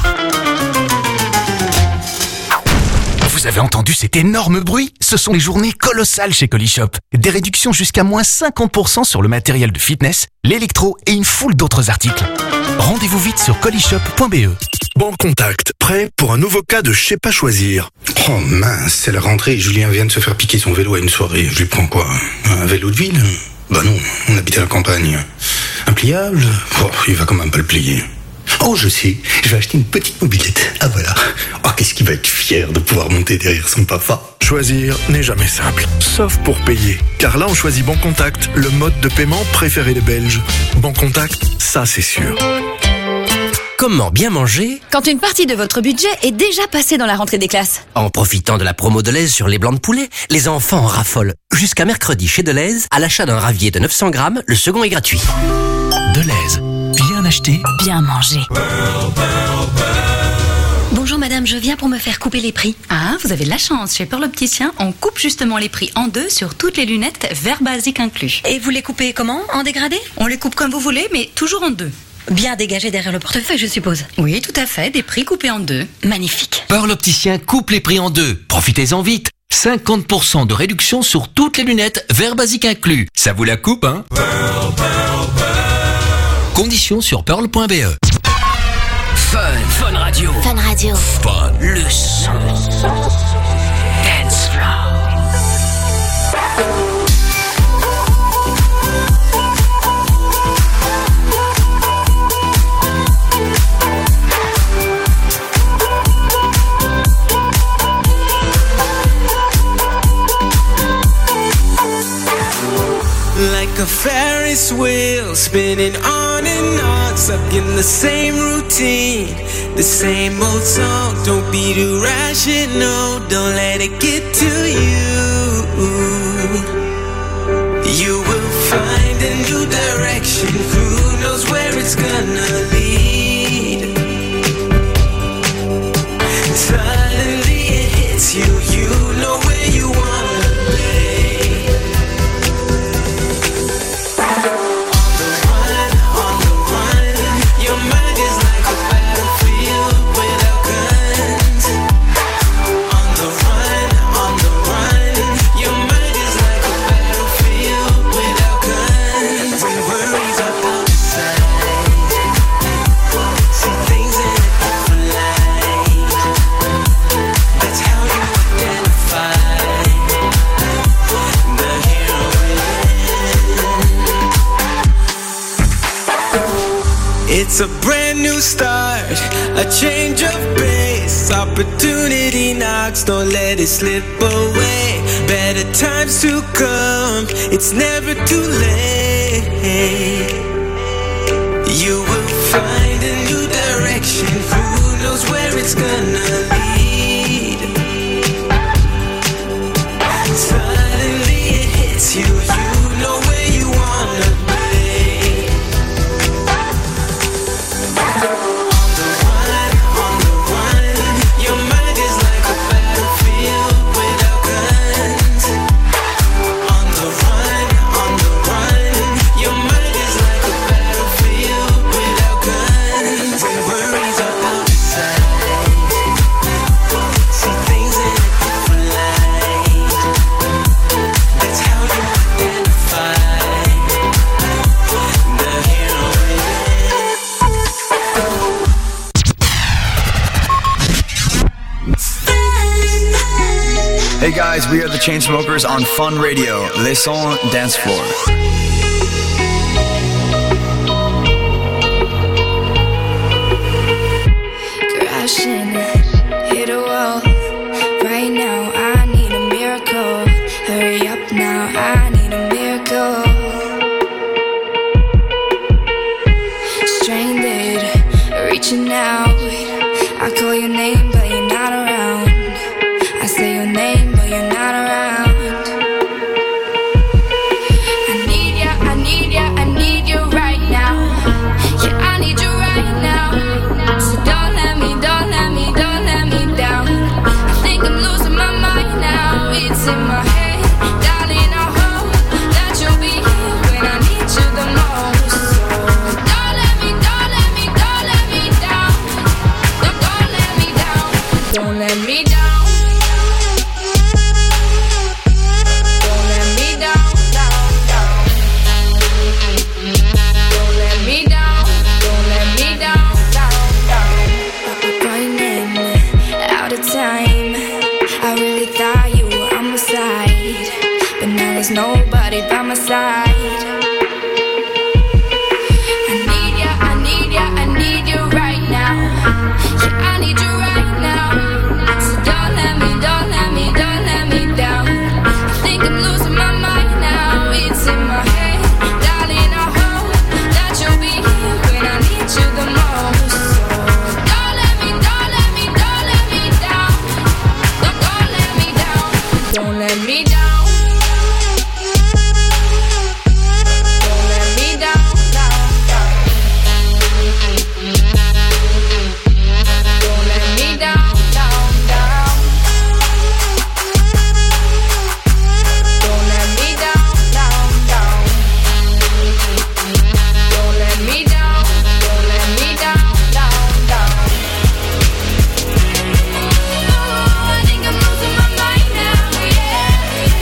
Vous avez entendu cet énorme bruit? Ce sont les journées colossales chez Colishop. Des réductions jusqu'à moins cinquante pour cent sur le matériel de fitness, l'électro et une foule d'autres articles. Rendez-vous vite sur colishop point b e. Bon contact, prêt pour un nouveau cas de je sais pas choisir. Oh mince, c'est la rentrée. Julien vient de se faire piquer son vélo à une soirée. Je lui prends quoi? Un vélo de ville? Bah non, on habite à la campagne. Un pliable? Oh, il va quand même pas le plier. Oh, je sais, je vais acheter une petite mobilette. Ah voilà. Oh, qu'est-ce qu'il va être fier de pouvoir monter derrière son papa. Choisir n'est jamais simple, sauf pour payer. Car là, on choisit Bon Contact, le mode de paiement préféré des Belges. Bon Contact, ça c'est sûr. Comme Comment bien manger Quand une partie de votre budget est déjà passée dans la rentrée des classes. en profitant de la promo Deleuze sur les blancs de poulet? Les enfants en raffolent. Jusqu'à mercredi chez Deleuze, à l'achat d'un ravier de neuf cents grammes, le second est gratuit. Deleuze. Bien acheté, bien mangé. Bonjour madame, je viens pour me faire couper les prix. Ah, vous avez de la chance. Chez Pearl Opticien, on coupe justement les prix en deux sur toutes les lunettes, verre basique inclus. Et vous les coupez comment? En dégradé? On les coupe comme vous voulez, mais toujours en deux. Bien dégagé derrière le portefeuille, je suppose. Oui, tout à fait, des prix coupés en deux. Magnifique. Pearl Opticien coupe les prix en deux. Profitez-en vite. cinquante pour cent de réduction sur toutes les lunettes, verre basique inclus. Ça vous la coupe, hein? Conditions sur pearl point b e. Fun. Fun Radio. Fun Radio. Fun. Le son. Dance floor. Like a Ferris wheel spinning on and on, stuck in the same routine, the same old song. Don't be too rational, don't let it get to you. You will find a new direction, who knows where it's gonna lead. Suddenly it hits you, you know where you wanna be. It's a brand new start, a change of pace. Opportunity knocks, don't let it slip away. Better times to come, it's never too late. You will find a new direction, who knows where it's gonna lead. Suddenly it hits you, you know where you wanna be. Hey guys, we are the Chainsmokers on Fun Radio. Les sons dance floor. Crashing, hit a wall. Right now, I need a miracle. Hurry up now, I need a miracle. Stranded, reaching out. I call your name, but you're not around. I say your name, but you're not around. I need ya, I need ya, I need you right now. Yeah, I need you right now. So don't let me, don't let me, don't let me down. I think I'm losing my mind now. It's in my head, darling. I hope that you'll be here when I need you the most. So don't let me, don't let me, don't let me down. Don't, don't let me down. Don't let me down. There's nobody by my side. I need ya, I need ya, I need you right now. Yeah, I need you right now. So don't let me, don't let me, don't let me down. I think I'm losing my mind now. It's in my head, darling. I hope that you'll be here when I need you the most. So me down. Don't let me down, down, down. Don't let me down, down, down. Don't let me down, down, down. Don't let me down, don't let me down, down, down. Oh, I think I'm losing my mind now, yeah.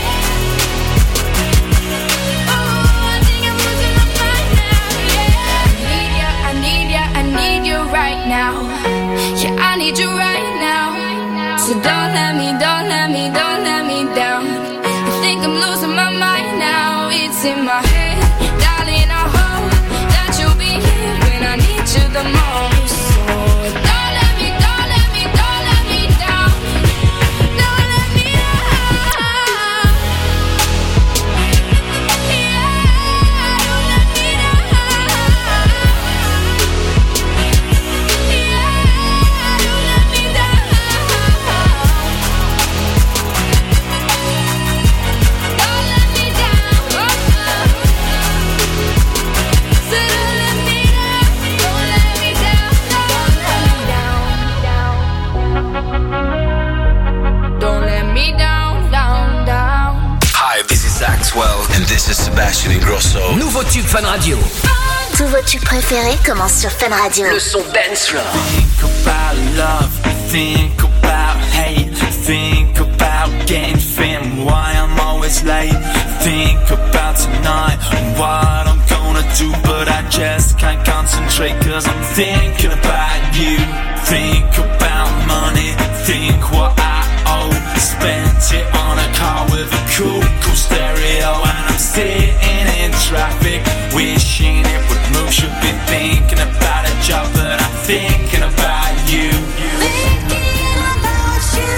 Oh, I think I'm losing my mind now, yeah. I need ya, I need ya, I need you right now. Yeah, I need you right now. So don't let me, don't let me, don't let me down. I think I'm losing my mind now. It's in my head, darling. I hope that you'll be here when I need you the most. So don't let me, don't let me, don't let me down. Don't let me down. Yeah, don't let me down. Yeah, don't let me down. Don't let me down. So don't let me down. Don't let me down. Don't let me down, down, down. Hi, this is Axwell. And this is Sebastian Ingrosso. Nouveau tube Fun Radio. Tous vos tubes préférés commencent sur Fun Radio. Le son dance floor. Think about love, think about hate, think about getting thin, why I'm always late, think about tonight and what I'm gonna do, but I just can't concentrate cause I'm thinking about you. Think about money, think what I owe, spent it on a car with a cool, cool stereo, and I'm sitting in traffic, wishing it would move, should be thinking about a job, but I'm thinking about you. Thinking about you.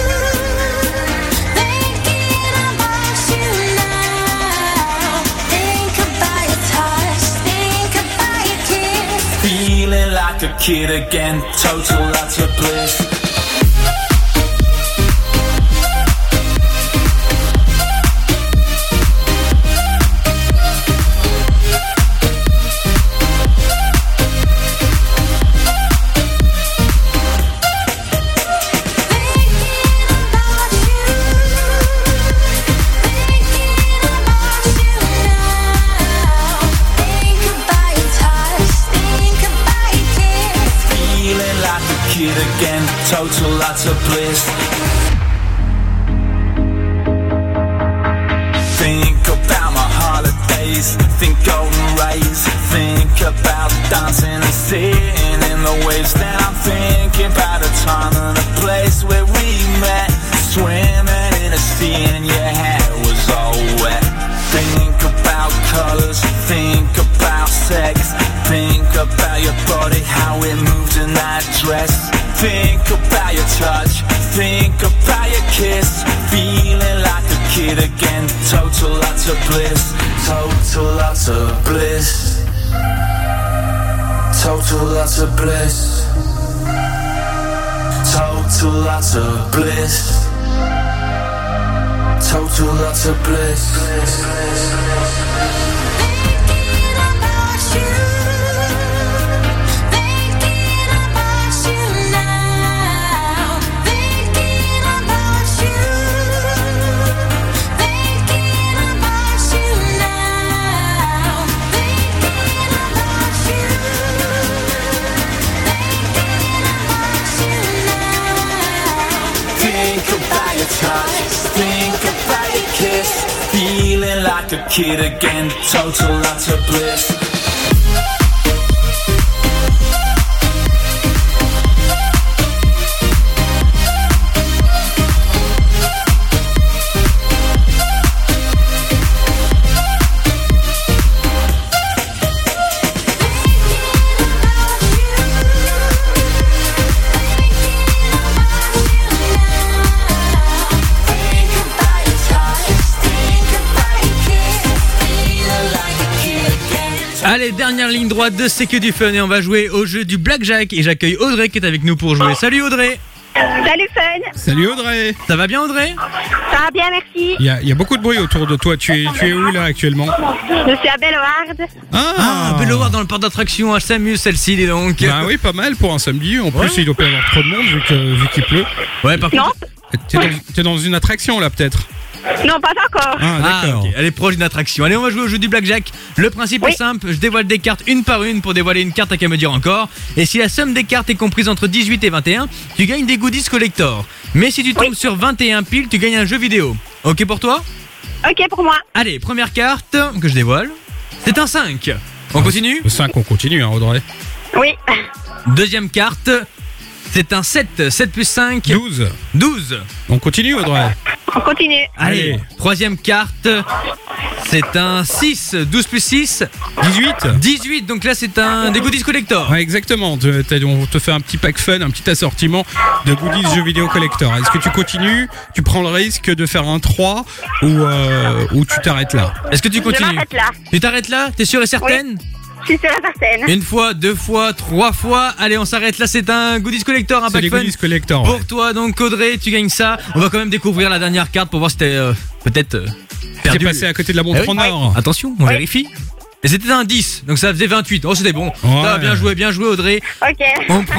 Thinking about you now. Think about your touch. Think about your kiss. Feeling like a kid again, total utter bliss. Again, total utter bliss. Think about my holidays, think golden rays, think about dancing and sitting in the waves. Then I'm thinking about a time and a place where we met, swimming in a sea and your hair was all wet. Think about colors, think about sex, think about your body, how it moved in that dress. Think about your touch, think about your kiss, feeling like a kid again, total utter bliss, total utter bliss, total utter bliss, total utter bliss, total utter bliss. Thinking about you. Thinking about you now. Thinking about you. Thinking about you now. Thinking about you. Thinking about you now. Think about your touch, think about your kiss, feeling like a kid again, total utter bliss. Allez, dernière ligne droite de C'est que du fun et on va jouer au jeu du Blackjack et j'accueille Audrey qui est avec nous pour jouer. Salut Audrey. Salut Fun. Salut Audrey. Ça va bien Audrey? Ça va bien, merci. Il y a, il y a beaucoup de bruit autour de toi. Tu es, tu es où là actuellement? Je suis à Belloward. Ah, Ah, Belloward dans le parc d'attraction. Elle s'amuse celle-ci, dis donc. Bah oui, pas mal pour un samedi. En plus, Ouais. il doit pas y avoir trop de monde vu que vu qu'il pleut. Ouais, par Non, contre. T'es dans, t'es dans une attraction là peut-être? non, pas encore. Ah, Ah, d'accord. ok. Elle est proche d'une attraction. Allez, on va jouer au jeu du blackjack. Le principe Oui. est simple. Je dévoile des cartes une par une. Pour dévoiler une carte, t'as qu'à me dire encore. Et si la somme des cartes est comprise entre dix-huit et vingt et un, tu gagnes des goodies collector. Mais si tu tombes Oui. sur vingt et un pile, tu gagnes un jeu vidéo. Ok pour toi? Ok pour moi. Allez, première carte que je dévoile. C'est un cinq. On continue? Le cinq, on continue, hein, Audrey. Oui. Deuxième carte. C'est un sept. sept plus cinq. douze. douze. On continue, Audrey. On continue. Allez, Allez. troisième carte. C'est un six. douze plus six. dix-huit. dix-huit. Donc là, c'est un des goodies collector. Ouais, exactement. Te- t'as- On te fait un petit pack fun, un petit assortiment de goodies jeux vidéo collector. Est-ce que tu continues? Tu prends le risque de faire un trois ou, euh, ou tu t'arrêtes là? Est-ce que tu Je continues? m'arrête là. Tu t'arrêtes là? T'es sûre et certaine? Je suis sûre et certaine. Une fois, deux fois, trois fois. Allez, on s'arrête là. C'est un goodies collector, un C'est pack des fun. goodies collector. Pour ouais. toi, donc Audrey, tu gagnes ça. On va quand même découvrir la dernière carte pour voir si t'es euh, peut-être euh, T'es perdu. passé à côté de la montre Eh oui. en or. Attention, on vérifie. Et c'était un dix, donc ça faisait vingt-huit. Oh, c'était bon. Ça va, bien joué, bien joué Audrey. Ok. On